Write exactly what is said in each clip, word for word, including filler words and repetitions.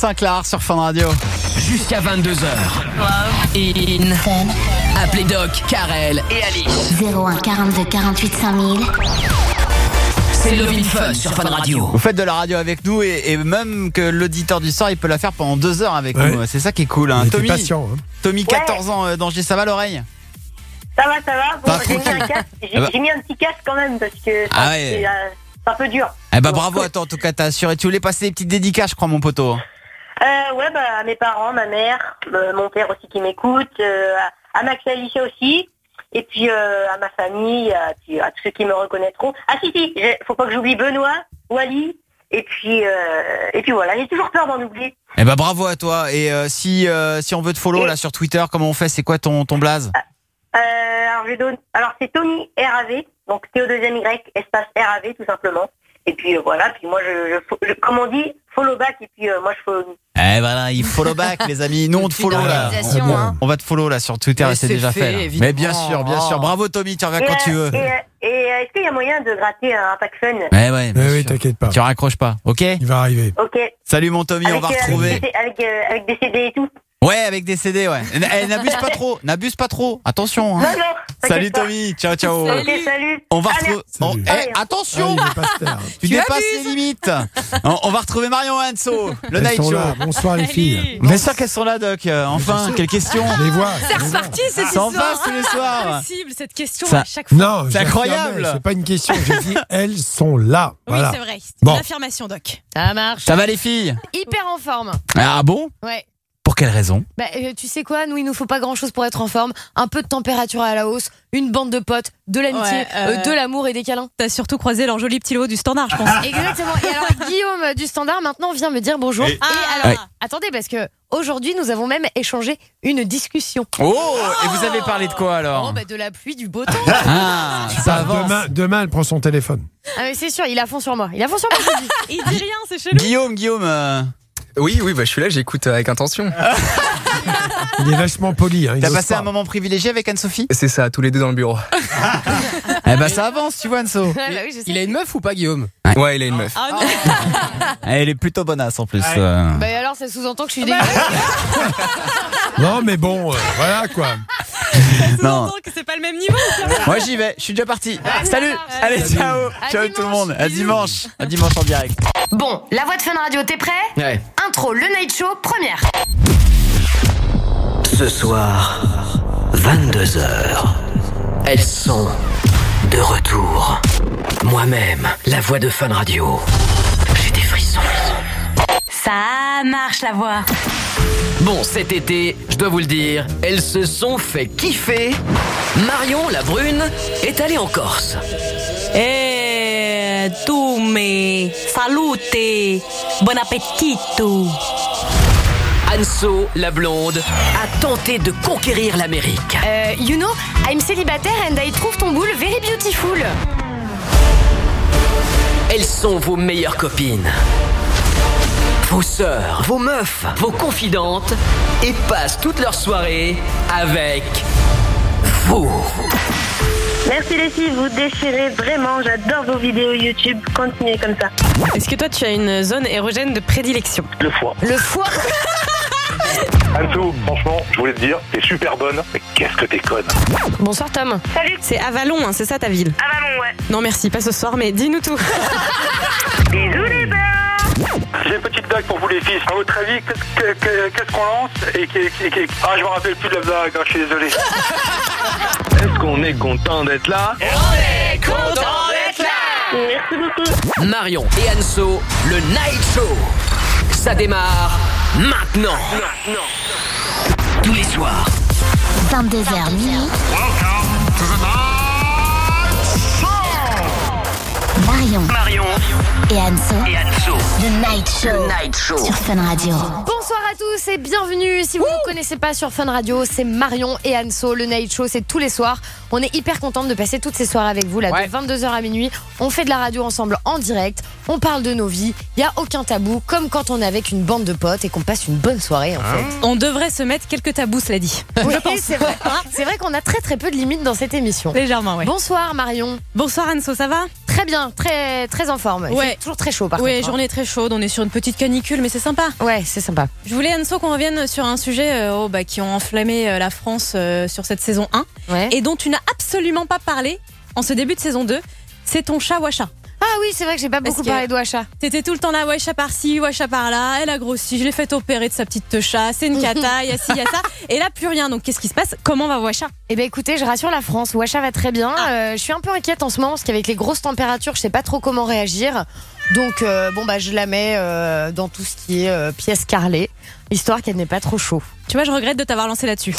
Sinclair sur Fun Radio. Jusqu'à vingt-deux heures. In. Appelez Doc, Karel et Alice. zéro un quarante-deux quarante-huit cinq mille. C'est Love in Fun sur Fun Radio. Vous faites de la radio avec nous et, et même que l'auditeur du soir, il peut la faire pendant deux heures avec ouais. nous. C'est ça qui est cool. Hein. Tommy, patient, hein. Tommy, quatorze ouais. ans, euh, danger, ça va l'oreille? Ça va, ça va. Bon, bah, j'ai, mis un, casque. J'ai, ah bah. j'ai mis un petit casque quand même parce que ah ça, ouais. c'est, euh, c'est un peu dur. Eh bah bravo à toi en tout cas, t'as assuré. Tu voulais passer des petites dédicaces, je crois, mon poteau. Euh, ouais, bah à mes parents, ma mère, euh, mon père aussi qui m'écoute, euh, à, à Max et Alicia aussi. Et puis euh, à ma famille, à, puis, à tous ceux qui me reconnaîtront. Ah si, si, faut pas que j'oublie Benoît, Wally, et puis, euh, et puis voilà, j'ai toujours peur d'en oublier. Eh bah bravo à toi. Et euh, si, euh, si on veut te follow et... là sur Twitter, comment on fait? C'est quoi ton, ton blaze? euh, alors, je donne... alors c'est Tommy R A V, donc T O deux M Y espace R A V tout simplement. Et puis euh, voilà, puis moi je, je, je, comme on dit, follow back, et puis euh, moi je follow. Eh voilà, il follow back les amis. Nous on te follow là. On, hein. on va te follow là sur Twitter. Et c'est, c'est déjà fait. fait Mais bien sûr, bien sûr. Bravo Tommy, tu reviens et quand euh, tu veux. Et, et, et est-ce qu'il y a moyen de gratter un pack fun? Ouais ouais. Eh oui, t'inquiète pas. Tu raccroches pas, ok? Il va arriver. Ok. Salut mon Tommy, avec, on va euh, retrouver. Avec, avec, euh, avec des C D et tout. Ouais, avec des C D, ouais. Eh, n'abuse pas trop, n'abuse pas trop. Attention. Hein. Non, non, salut pas. Tommy, ciao ciao. Salut. Ok, salut. On va ah, retrouver. On... Eh, attention. Ah, tu, tu dépasses les limites. on, on va retrouver Marion et Anso, le Elles Night sont Show. Là. Bonsoir les filles. Bien sûr qu'elles sont là, Doc. Enfin, quelle question. Les voix. C'est reparti cette histoire. Ça en passe tous les soirs. C'est impossible cette question ça... à chaque fois. Non, c'est incroyable. C'est pas une question. J'ai dit elles sont là. Voilà. Oui, c'est vrai. C'est bon. Une affirmation, Doc. Ça marche. Ça va les filles? Hyper en forme. Ah bon? Ouais. Pour quelle raison? Bah, euh, tu sais quoi, nous il nous faut pas grand chose pour être en forme. Un peu de température à la hausse, une bande de potes, de l'amitié, ouais, euh... euh, de l'amour et des câlins. T'as surtout croisé leur joli petit lot du Standard, je pense. Exactement. Et alors Guillaume du Standard maintenant vient me dire bonjour. Et, ah, et alors, ouais. attendez, parce que aujourd'hui nous avons même échangé une discussion. Oh, oh. Et vous avez parlé de quoi alors? Oh, bah de la pluie, du beau temps. Ah, ça avance. Demain, demain, elle prend son téléphone. Ah mais c'est sûr, il a fond sur moi. Il a fond sur moi. Il dit rien, c'est chez nous. Guillaume, Guillaume. Euh... Oui, oui, bah je suis là, j'écoute avec intention. Il est vachement poli. Hein, T'as passé pas. un moment privilégié avec Anne-Sophie? C'est ça, tous les deux dans le bureau. Eh ben ça avance, tu vois, Anso. Ah, bah oui, il a une meuf ou pas, Guillaume? Ouais, ouais, il a une meuf. Ah, non. Elle est plutôt bonasse en plus. Ouais. Euh... Bah alors, ça sous-entend que je suis dégueulasse. Non, mais bon, euh, voilà quoi. Ça sous-entend que c'est pas le même niveau. Moi j'y vais, je suis déjà parti. Ouais, salut. Ouais, allez, allez, ciao. À ciao dimanche. tout le monde. À dimanche. À dimanche en direct. Bon, la voix de Fun Radio, t'es prêt? Ouais. Intro, le Night Show, première. Ce soir, vingt-deux heures. Elles sont de retour. Moi-même, la voix de Fun Radio. J'ai des frissons. Ça marche la voix. Bon, cet été, je dois vous le dire, elles se sont fait kiffer. Marion, la brune, est allée en Corse. Eh, tu me salute, bon appetito. Anso, la blonde, a tenté de conquérir l'Amérique. Euh, you know, I'm célibataire and I trouve ton boule very beautiful. Elles sont vos meilleures copines, vos sœurs, vos meufs, vos confidentes, et passent toute leur soirée avec vous. Merci les filles, vous déchirez vraiment, j'adore vos vidéos YouTube, continuez comme ça. Est-ce que toi tu as une zone érogène de prédilection? Le foie. Le foie. Anso, franchement, je voulais te dire, t'es super bonne, mais qu'est-ce que t'es conne. Bonsoir Tom. Salut. C'est Avalon, hein, c'est ça ta ville? Avalon, ouais. Non merci, pas ce soir, mais dis-nous tout. Bisous les beurs. J'ai une petite blague pour vous les filles. À votre avis, qu'est-ce, que, que, qu'est-ce qu'on lance et, et, et, et... Ah, je me rappelle plus de la blague, hein, je suis désolé. Est-ce qu'on est content d'être là? On est content d'être là. Merci beaucoup. Marion et Anso, le Night Show. Ça démarre maintenant. Tous les soirs. vingt-deux heures minuit. Marion. Marion et Anso. et Anso. The Night Show. Le Night Show. Sur Fun Radio. Bonsoir à tous et bienvenue. Si vous ne connaissez pas sur Fun Radio, c'est Marion et Anso. Le Night Show, c'est tous les soirs. On est hyper contente de passer toutes ces soirées avec vous, là, ouais. de vingt-deux heures à minuit. On fait de la radio ensemble en direct. On parle de nos vies. Il n'y a aucun tabou, comme quand on est avec une bande de potes et qu'on passe une bonne soirée, en hein fait. On devrait se mettre quelques tabous, cela dit. Oui, c'est vrai. C'est vrai qu'on a très très peu de limites dans cette émission. Légèrement, ouais. Bonsoir Marion. Bonsoir Anso, ça va? Très bien, très, très en forme. Il Ouais. fait toujours très chaud par Ouais, contre. journée très chaude, on est sur une petite canicule, mais c'est sympa. hein. Ouais, c'est sympa. Je voulais, Anso, qu'on revienne sur un sujet euh, oh, bah, qui ont enflammé euh, la France euh, sur cette saison un Ouais. et dont tu n'as absolument pas parlé en ce début de saison deux. C'est ton chat Washa. Ah oui, c'est vrai que j'ai pas Parce beaucoup que- parlé de Washa. T'étais tout le temps là, Washa par-ci, Washa par-là. Elle a grossi, je l'ai fait opérer de sa petite chat. C'est une cata, il y a ci, il y a ça. Et là, plus rien. Donc, qu'est-ce qui se passe? Comment va Washa? Eh ben écoutez, je rassure la France, Washa va très bien. Ah. Euh, je suis un peu inquiète en ce moment parce qu'avec les grosses températures, je sais pas trop comment réagir. Donc euh, bon bah je la mets euh, dans tout ce qui est euh, pièce carrelée, histoire qu'elle n'ait pas trop chaud. Tu vois, je regrette de t'avoir lancé là-dessus.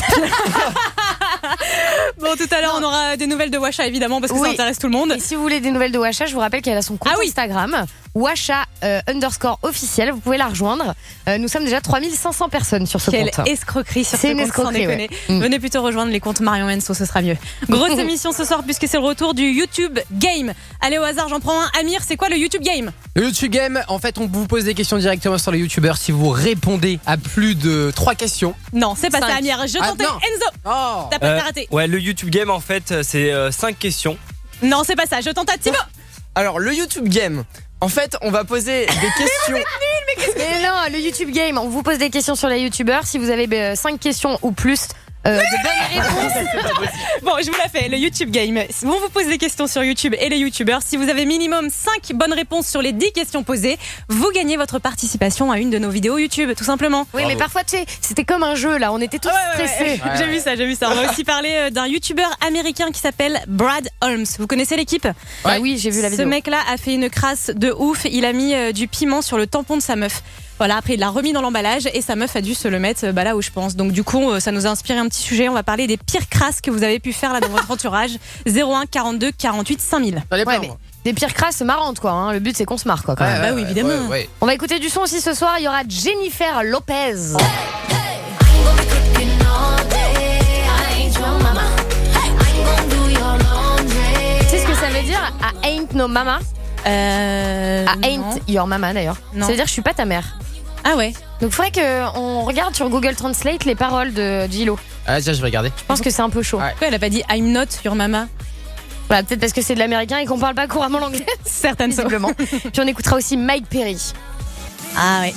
Bon, tout à l'heure, on aura des nouvelles de Washa, évidemment, parce que Oui. ça intéresse tout le monde. Et si vous voulez des nouvelles de Washa, je vous rappelle qu'elle a son compte Ah oui. Instagram, Washa euh, underscore officiel. Vous pouvez la rejoindre. Euh, nous sommes déjà trois mille cinq cents personnes sur ce Quelle compte. escroquerie sur C'est ce une compte, sans escroquerie, déconner. ouais. Mm. Venez plutôt rejoindre les comptes Marion Enso, ce sera mieux. Grosse émission ce soir puisque c'est le retour du YouTube Game. Allez, au hasard, j'en prends un. Amir, c'est quoi le YouTube Game? Le YouTube Game, en fait, on vous pose des questions directement sur les youtubeurs. Si vous répondez à plus de trois questions. Non, c'est pas Cinq. ça, Amir. Je Ah, tentais. non. Enzo, Oh t'as pas Euh, raté. Ouais, le YouTube Game, en fait, c'est cinq questions. Non, c'est pas ça. Je tente à Thibaut. Alors, le YouTube Game, en fait, on va poser des questions. Mais non, le YouTube Game, on vous pose des questions sur les youtubeurs. Si vous avez cinq questions ou plus euh, de bonnes réponses, Bon, je vous la fais. Le YouTube Game. On vous pose des questions sur YouTube et les youtubeurs. Si vous avez minimum cinq bonnes réponses sur les dix questions posées, vous gagnez votre participation à une de nos vidéos YouTube, tout simplement. oui, mais parfois, tu sais, c'était comme un jeu là, on était tous Ouais, ouais, ouais. stressés. Ouais, J'ai ouais. vu ça, j'ai vu ça. On va aussi parler euh, d'un youtubeur américain qui s'appelle Brad Holmes. Vous connaissez l'équipe? Bah oui, j'ai vu la Ce vidéo. mec-là a fait une crasse de ouf. Il a mis euh, du piment sur le tampon de sa meuf. Voilà, après il l'a remis dans l'emballage et sa meuf a dû se le mettre euh, bah, là où je pense. Donc du coup, euh, ça nous a inspiré un petit sujet. On va parler des pires crasses que vous avez pu faire là dans votre entourage. zéro un quarante-deux quarante-huit cinq mille. J'en ai Ouais, plein, mais moi. des pires crasses marrantes quoi. Hein. Le but c'est qu'on se marre quoi. Quand Ouais, même. bah ouais, oui, ouais, évidemment. ouais, ouais. On va écouter du son aussi ce soir. Il y aura Jennifer Lopez. Tu sais ce que ça veut dire? I ain't no mama. Euh, I non. ain't your mama d'ailleurs. Non. Ça veut dire je suis pas ta mère. Ah ouais. Donc il faudrait qu'on regarde sur Google Translate les paroles de Gilo. Ah, tiens, je vais regarder. Je pense que c'est un peu chaud. Ouais. Pourquoi elle a pas dit I'm not your mama? Voilà, peut-être parce que c'est de l'américain et qu'on parle pas couramment l'anglais. Certaines Visiblement. Puis on écoutera aussi Mike Perry. Ah ouais.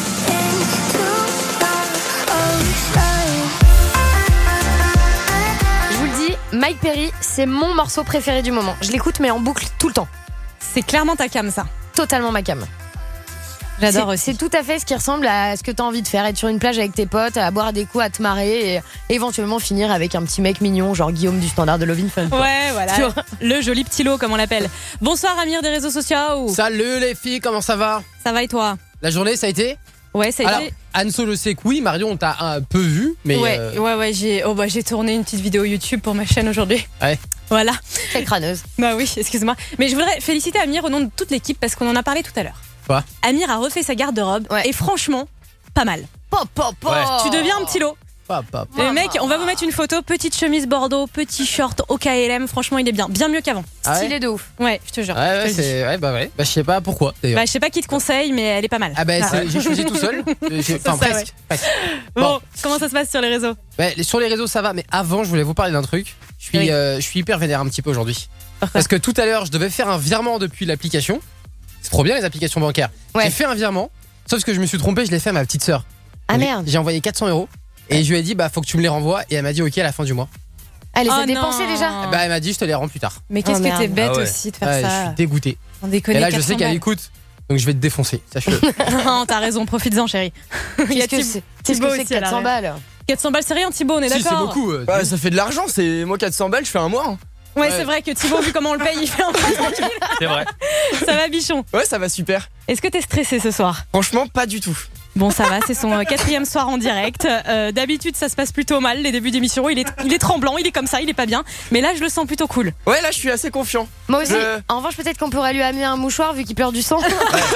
Je vous le dis, Mike Perry, c'est mon morceau préféré du moment. Je l'écoute mais en boucle tout le temps. C'est clairement ta cam, ça. Totalement ma cam. J'adore C'est- aussi. C'est tout à fait ce qui ressemble à ce que tu as envie de faire. Être sur une plage avec tes potes, à boire des coups, à te marrer et éventuellement finir avec un petit mec mignon, genre Guillaume du Standard de Love in Fun. quoi. Ouais, voilà. Tu vois. Le joli petit lot, comme on l'appelle. Bonsoir, Amir des réseaux sociaux. Salut les filles, comment ça va? Ça va et toi? La journée, ça a été? Ouais, ça a Alors, été. Anso, je sais que oui, Marion, on t'a un peu vu, mais. Ouais, euh, ouais, ouais, j'ai oh, bah, j'ai tourné une petite vidéo YouTube pour ma chaîne aujourd'hui. Ouais. Voilà. Très crâneuse. Bah oui, excuse-moi. Mais je voudrais féliciter Amir au nom de toute l'équipe parce qu'on en a parlé tout à l'heure. Quoi? Amir a refait sa garde-robe Ouais. et franchement, pas mal. Pop, pop, pop. Ouais. Tu deviens un petit lot. Pas, pas, pas. Le mec, on va vous mettre une photo, petite chemise bordeaux, petit short au K L M. Franchement, il est bien, bien mieux qu'avant. Ah ouais? Stylé de ouf. Ouais, je te jure. Ouais, je te ouais, le dis. c'est. Ouais, bah ouais. Bah, je sais pas pourquoi, d'ailleurs. Bah, je sais pas qui te conseille, mais elle est pas mal. Ah bah Ah. c'est- j'ai choisi tout seul. J'ai- Enfin ça, presque. presque. Bon, bon. comment ça se passe sur les réseaux? Ouais, sur les réseaux ça va, mais avant je voulais vous parler d'un truc. Je suis, Oui. euh, je suis hyper vénère un petit peu aujourd'hui. Pourquoi? Parce que tout à l'heure je devais faire un virement depuis l'application. C'est trop bien les applications bancaires. Ouais. J'ai fait un virement, sauf que je me suis trompé, je l'ai fait à ma petite sœur. Ah J'ai- merde. J'ai envoyé quatre cents euros et je lui ai dit bah faut que tu me les renvoies et elle m'a dit ok à la fin du mois. Elle les Oh a dépensés non. déjà. Bah elle m'a dit je te les rends plus tard. Mais qu'est-ce Oh, que merde. t'es bête Ah ouais. aussi de faire Ouais, je ça. suis dégoûté. On déconne. Et là je sais qu'elle écoute, donc je vais te défoncer. Sache-le. Non, t'as raison, profites-en, chérie. Il y a Qu'est-ce que Thib- c'est Qu'est-ce que Thibaut c'est aussi, que elle a quatre cents balles? quatre cents balles, c'est rien, Thibaut, on est Si, d'accord? c'est beaucoup. euh, Bah, ça fait de l'argent, c'est moi quatre cents balles, je fais un mois. hein. Ouais, Ouais. c'est vrai que Thibaut, vu comment on le paye, il fait un peu tranquille. C'est vrai. Ça va, bichon? Ouais, ça va super. Est-ce que t'es stressé ce soir? Franchement, pas du tout. Bon, ça va, c'est son euh, quatrième soir en direct. Euh, D'habitude, ça se passe plutôt mal, les débuts d'émission. Il est, il est tremblant, il est comme ça, il est pas bien. Mais là, je le sens plutôt cool. Ouais, là, je suis assez confiant. Moi aussi. Je- En revanche, peut-être qu'on pourrait lui amener un mouchoir vu qu'il pleure du sang.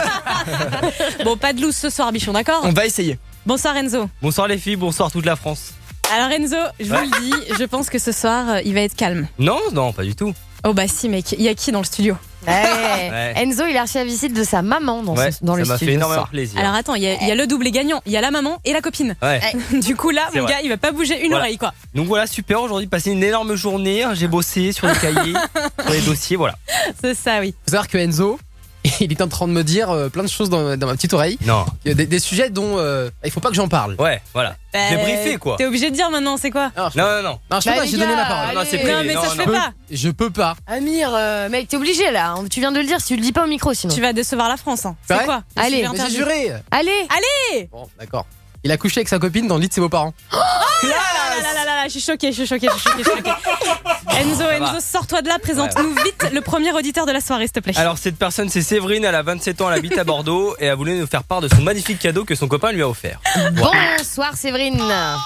Bon, pas de loose ce soir, bichon, d'accord? On va essayer. Bonsoir, Enzo. Bonsoir les filles, bonsoir toute la France. Alors, Enzo, je vous Ouais. le dis, je pense que ce soir, euh, il va être calme. Non, non, pas du tout. Oh, bah si, mec, il y a qui dans le studio? Ouais. Ouais. Enzo, il a reçu la visite de sa maman dans, Ouais, ce- dans ça le m'a studio. fait énormément ce soir. plaisir. Alors attends, il y, a- il y a le doublé gagnant. Il y a la maman et la copine. Ouais. Du coup là, C'est mon vrai. gars, il va pas bouger une Voilà. oreille quoi. Donc voilà, super. Aujourd'hui, passé une énorme journée. J'ai bossé sur les cahiers, sur les dossiers. Voilà. C'est ça, oui. Faut savoir que Enzo, il est en train de me dire euh, plein de choses dans, dans ma petite oreille. Non. Il y a des, des sujets dont euh, il faut pas que j'en parle. Ouais, voilà. J'ai Bah, briefé quoi. T'es obligé de dire maintenant, c'est quoi? Alors, je, Non, non, non. non, je peux Bah, pas, les j'ai donné gars, ma parole. allez. Non, c'est Non, privé. mais ça se fait Peux- pas. Je peux pas. Amir, euh, mec, t'es obligé là. Tu viens de le dire, si tu le dis pas au micro sinon. Tu vas décevoir la France. Hein. C'est C'est vrai quoi? Le Allez, sujet Mais j'ai interdit. juré. Allez, Allez. Bon, d'accord. Il a couché avec sa copine dans le lit de ses beaux-parents. Là, là, là, là, là, là, je suis choquée, je suis choquée, je suis choquée, je suis choquée. Enzo, va. Enzo, sors-toi de là, présente-nous vite le premier auditeur de la soirée, s'il te plaît. Alors cette personne c'est Séverine, elle a vingt-sept ans, elle habite à Bordeaux et elle voulait nous faire part de son magnifique cadeau que son copain lui a offert. bonsoir Séverine.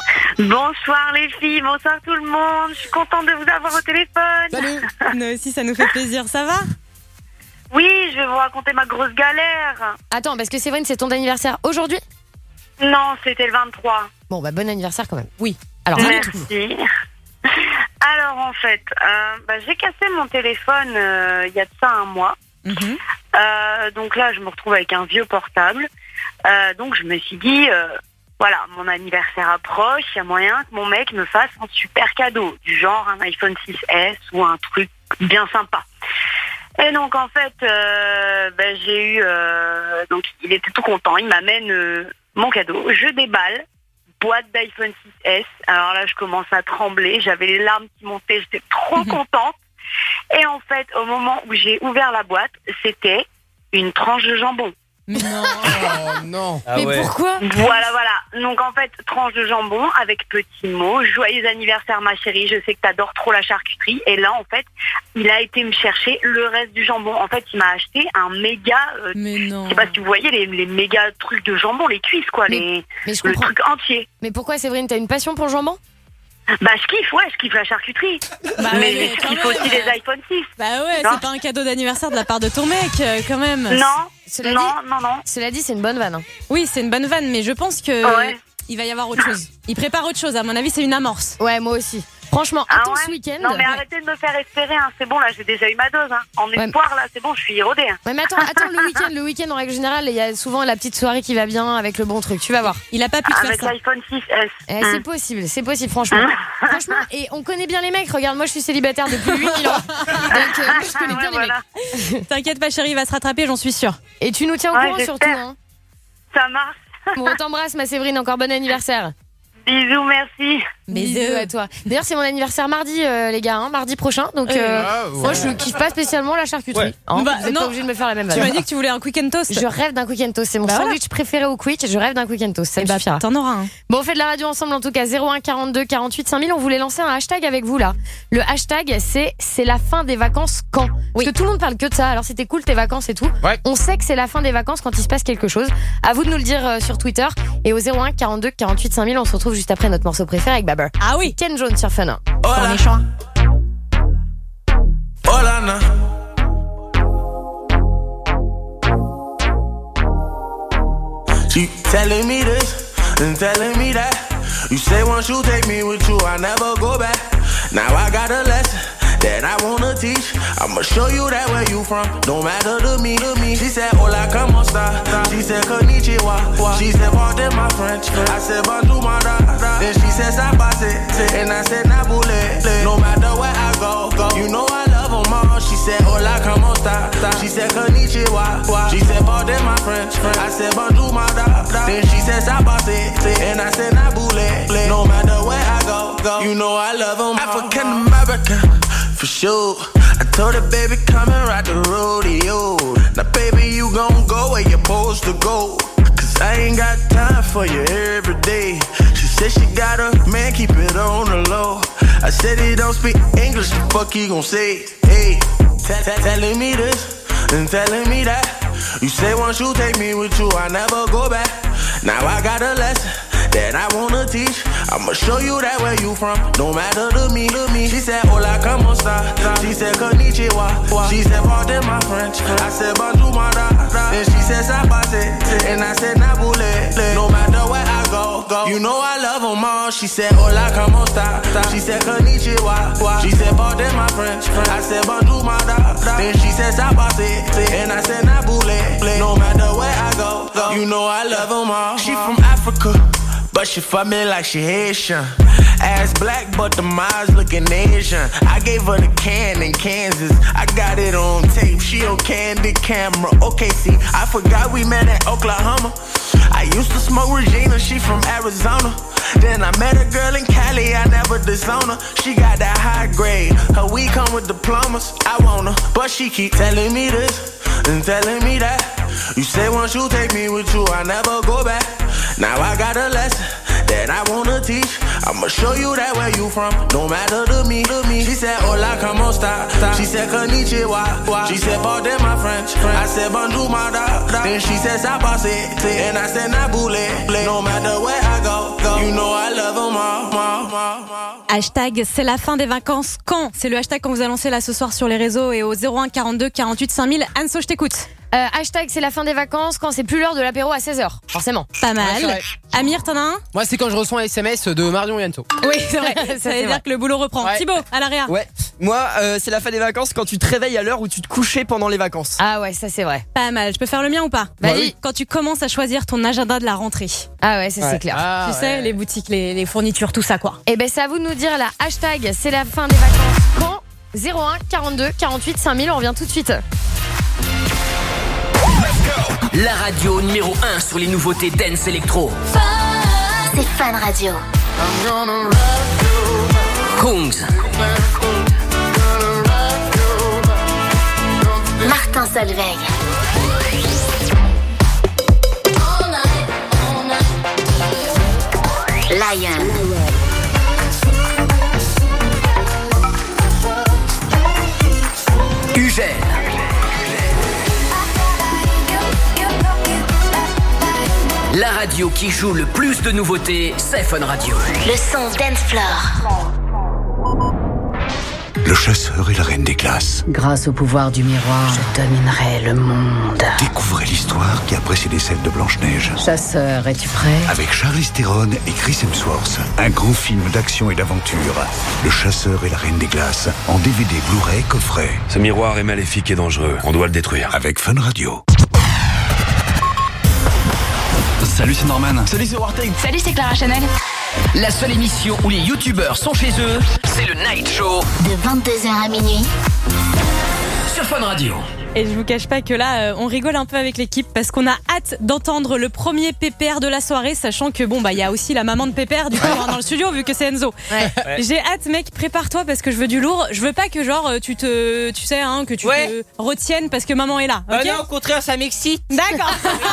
Bonsoir les filles, bonsoir tout le monde. Je suis contente de vous avoir au téléphone. Salut. Nous aussi, ça nous fait plaisir, ça va? Oui, je vais vous raconter ma grosse galère. Attends, parce que Séverine, c'est ton anniversaire aujourd'hui? Non, c'était le vingt-trois. Bon, bah bon anniversaire quand même. Oui. Alors, dis-nous tout. Merci. Alors en fait, euh, bah, j'ai cassé mon téléphone euh, il y a de ça un mois. Mhm. Euh, donc là, je me retrouve avec un vieux portable. Euh, donc je me suis dit, euh, voilà, mon anniversaire approche, il y a moyen que mon mec me fasse un super cadeau, du genre un iPhone six S ou un truc bien sympa. Et donc en fait, euh, ben, j'ai eu, euh, donc il était tout content, il m'amène euh, mon cadeau, je déballe, boîte d'iPhone six S. Alors là, je commence à trembler, j'avais les larmes qui montaient, j'étais trop contente. Et en fait, au moment où j'ai ouvert la boîte, c'était une tranche de jambon. Mais non. Oh non. Ah Mais ouais. pourquoi? Voilà, voilà. Donc en fait, tranche de jambon avec petit mot. Joyeux anniversaire ma chérie, je sais que t'adores trop la charcuterie. Et là, en fait, il a été me chercher le reste du jambon. En fait, il m'a acheté un méga... Euh, Mais non. je sais pas si vous voyez les, les méga trucs de jambon, les cuisses quoi, Mais- les, Mais je le comprends. truc entier. Mais pourquoi Séverine, t'as une passion pour le jambon? Bah je kiffe, ouais, je kiffe la charcuterie. Bah mais ouais, je quand kiffe même. aussi les iPhone six. Bah ouais, Non. c'est pas un cadeau d'anniversaire de la part de ton mec, euh, quand même. Non, Cela non, dit- non, non. Cela dit, c'est une bonne vanne. hein. Oui, c'est une bonne vanne, mais je pense que Ouais. il va y avoir autre chose. Il prépare autre chose, à mon avis, c'est une amorce. Ouais, moi aussi. Franchement, Ah attends ouais ce week-end. Non mais Ouais. arrêtez de me faire espérer, hein. C'est bon là, j'ai déjà eu ma dose. Hein. En Ouais. espoir là, c'est bon, je suis rodée. Hein. Ouais, mais attends, attends le week-end. Le week-end, en règle générale, il y a souvent la petite soirée qui va bien avec le bon truc. Tu vas voir. Il a pas pu te faire Avec ça. l'iPhone six S. Eh, Hum. C'est possible, c'est possible, franchement. franchement, et on connaît bien les mecs. Regarde, moi, je suis célibataire depuis huit mille ans. Donc, euh, moi, je connais Ouais, bien les voilà. mecs. T'inquiète pas, chérie, il va se rattraper, j'en suis sûre. Et tu nous tiens au Ouais, courant j'espère. surtout. Hein. Ça marche. Bon, on t'embrasse, ma Séverine. Encore bon anniversaire. Bisous, merci. Bisous à toi. D'ailleurs, c'est mon anniversaire mardi, euh, les gars, hein, mardi prochain. Donc, euh, Ah, ouais. moi, je kiffe pas spécialement la charcuterie. Ouais. Hein, Bah, vous êtes non. pas obligé de me faire la même Tu vanne. m'as dit que tu voulais un quick and toast. Je rêve d'un quick and toast. C'est mon Bah voilà. sandwich préféré au quick. Je rêve d'un quick and toast. Ça Eh me bah, suffira. t'en auras un. Bon, on fait de la radio ensemble en tout cas. zéro un quarante-deux quarante-huit cinq mille. On voulait lancer un hashtag avec vous là. Le hashtag, c'est c'est la fin des vacances quand. Oui. Parce que tout le monde parle que de ça. Alors c'était cool tes vacances et tout. Ouais. On sait que c'est la fin des vacances quand il se passe quelque chose. À vous de nous le dire euh, sur Twitter. Et au zéro un quarante-deux quarante-huit cinq mille, on se retrouve juste après notre morceau préféré avec Baber. Ah oui. Ken Jones sur Fun. Hola. Hola, na. She telling me this and telling me that. You say once you take me with you, I never go back. Now I got a lesson that I wanna teach. I'ma show you that where you from, no matter to me, to me. She said, hola, como esta? She said, konnichiwa. She said, pardon my French. I said, bonjour, my da. Then she said, sabase. And I said, nabule. No matter where I go, go. You know I love them all. She said, hola, como esta? She said, konnichiwa. She said, pardon my French. I said, bonjour, my da. Then she said, sabase. And I said, nabule. No matter where I go, go. You know I love them all. African American. For sure, I told her, baby, come and ride the rodeo. Now, baby, you gon' go where you're supposed to go. Cause I ain't got time for you every day. She said she got a man, keep it on the low. I said he don't speak English, the fuck he gon' say? Hey, t- t- telling me this and telling me that. You say once you take me with you, I never go back. Now I got a lesson that I wanna teach. I'ma show you that where you from, no matter to me, to me. She said, hola, como esta? She said, konnichiwa. She said, pardon my French. I said, bonjour, my da. Then she said, sabase. And I said, nabule. No matter where I go, go, go. You know I love them all. She said, hola, como esta? She said, konnichiwa. She said, pardon my French. I said, bonjour, my da. Then she said, sabase. And I said, nabule. No matter where I go, go. You know I love them all. She from Africa, but she fuck me like she Haitian. Ass black, but the eyes looking Asian. I gave her the can in Kansas. I got it on tape. She on candid camera. Okay, see, I forgot we met at Oklahoma. I used to smoke Regina. She from Arizona. Then I met a girl in Cali. I never disown her. She got that high grade. Her weed come with diplomas. I want her, but she keep telling me this and telling me that. You say once you take me with you, I never go back. Now I got a lesson that I wanna teach. I'ma show you that where you from, no matter to me, to me. She said, hola, como esta? She said, konnichiwa. She said, pardon my French. I said, bonjour, my da. Then she said, sabase. And I said, nabule. No matter where I go, go. You know I love them all, all, all, all. Hashtag c'est la fin des vacances quand? C'est le hashtag qu'on vous a lancé là ce soir sur les réseaux et au zéro un quarante-deux quarante-huit cinq mille. Anso, je t'écoute. Euh, hashtag c'est la fin des vacances quand c'est plus l'heure de l'apéro à seize heures. Forcément. Pas mal. Ouais, c'est vrai. Amir, t'en as un? Moi, c'est quand je reçois un S M S de Marion et Anto. Oui, c'est vrai. Ça, c'est veut dire vrai. que le boulot reprend. Ouais. Thibaut, à l'area. Ouais, moi, euh, c'est la fin des vacances quand tu te réveilles à l'heure où tu te couchais pendant les vacances. Ah ouais, ça c'est vrai. Pas mal. Je peux faire le mien ou pas? Vas-y. Bah oui. Quand tu commences à choisir ton agenda de la rentrée. Ah ouais, ça Ouais. c'est clair. Ah, tu sais, les boutiques, les, les fournitures, tout ça quoi. Et ben c'est à vous de nous dire la hashtag c'est la fin des vacances quand? zéro un quarante-deux quarante-huit cinq mille. On revient tout de suite. La radio numéro un sur les nouveautés dance électro. C'est Fun Radio. Kungs, Martin Solveig. Lion. Ugène, la radio qui joue le plus de nouveautés, c'est Fun Radio. Le son Dance Floor. Le chasseur et la reine des glaces. Grâce au pouvoir du miroir, je dominerai le monde. Découvrez l'histoire qui a précédé celle de Blanche-Neige. Chasseur, es-tu prêt? Avec Charlize Theron et Chris Hemsworth. Un grand film d'action et d'aventure. Le chasseur et la reine des glaces. En D V D, Blu-ray, coffret. Ce miroir est maléfique et dangereux. On doit le détruire. Avec Fun Radio. Salut, c'est Norman. Salut, c'est Warteg. Salut, c'est Clara Chanel. La seule émission où les youtubeurs sont chez eux, c'est le Night Show De vingt-deux heures à minuit. sur Fun Radio. Et je vous cache pas que là, euh, on rigole un peu avec l'équipe parce qu'on a hâte d'entendre le premier pépère de la soirée, sachant que bon bah il y a aussi la maman de pépère du coup hein, dans le studio vu que c'est Enzo. Ouais. Ouais. J'ai hâte, mec, prépare-toi parce que je veux du lourd. Je veux pas que genre tu te, tu sais hein, que tu Ouais. te retiennes parce que maman est là. Ah Ok non, au contraire, ça m'excite. D'accord.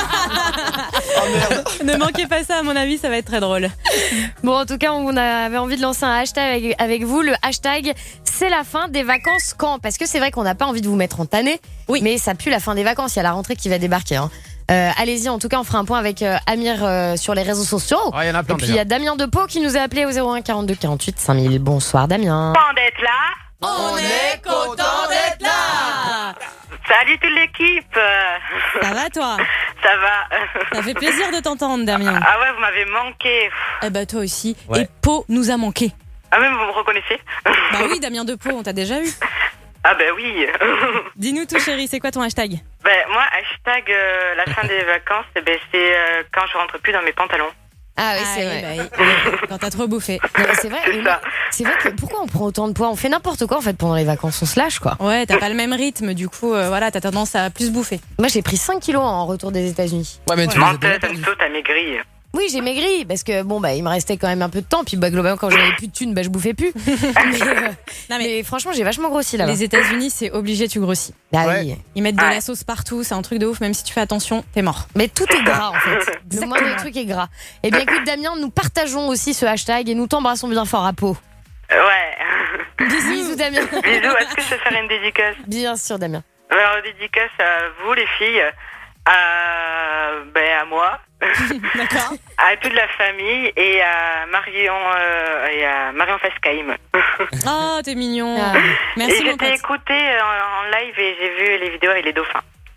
Ne manquez pas ça, à mon avis, ça va être très drôle. Bon, en tout cas, on avait envie de lancer un hashtag avec, avec vous. Le hashtag, c'est la fin des vacances quand? Parce que c'est vrai qu'on n'a pas envie de vous mettre en tannée. Oui. Mais ça pue la fin des vacances. Il y a la rentrée qui va débarquer. Hein. Euh, allez-y, en tout cas, on fera un point avec euh, Amir euh, sur les réseaux sociaux. Oh, il y en a plein. Et puis il y a Damien Depot qui nous a appelé au zéro un quarante-deux quarante-huit cinq mille. Bonsoir, Damien. Content d'être là. On est content d'être là. Salut toute l'équipe. Ça va toi? Ça va. Ça fait plaisir de t'entendre, Damien. Ah ouais, vous m'avez manqué. Eh bah toi aussi. Ouais. Et Pau nous a manqué. Ah même vous me reconnaissez? Bah oui, Damien Depot, on t'a déjà eu. Ah ben oui. Dis-nous tout, chérie, c'est quoi ton hashtag? Ben moi, hashtag euh, la fin des vacances, eh ben, c'est euh, quand je rentre plus dans mes pantalons. Ah oui, c'est Ah, vrai. bah oui. Quand t'as trop bouffé. Non, mais c'est vrai. C'est mais ça. moi, c'est vrai que pourquoi on prend autant de poids? On fait n'importe quoi en fait pendant les vacances. On se lâche quoi. Ouais, t'as pas le même rythme, du coup, euh, voilà, t'as tendance à plus bouffer. Moi, j'ai pris cinq kilos en retour des États-Unis. Ouais, mais tu les as déjà Menteuse, perdus. Anso, t'as maigri. Oui, j'ai maigri parce que bon bah il me restait quand même un peu de temps puis bah globalement quand j'avais plus de thunes bah je bouffais plus. mais, euh, Non, mais mais franchement j'ai vachement grossi là. les États-Unis, c'est obligé, tu grossis. Ah Ouais. oui. Ils mettent de Ouais. la sauce partout, c'est un truc de ouf, même si tu fais attention, t'es mort. Mais tout est gras en fait. Le Exactement. moindre truc est gras. Eh bien écoute Damien, nous partageons aussi ce hashtag et nous t'embrassons bien fort à Pau. Ouais. Bisous Damien. Bisous, est-ce que je peux faire une dédicace? Bien sûr Damien. Alors, dédicace à vous les filles, à, ben, à moi, D'accord. à toute la famille et à Marion, euh, et à Marion Fascaim. Oh, t'es mignon. Ah. Merci Et mon j'étais pote. écoutée en, en live et j'ai vu les vidéos avec les dauphins.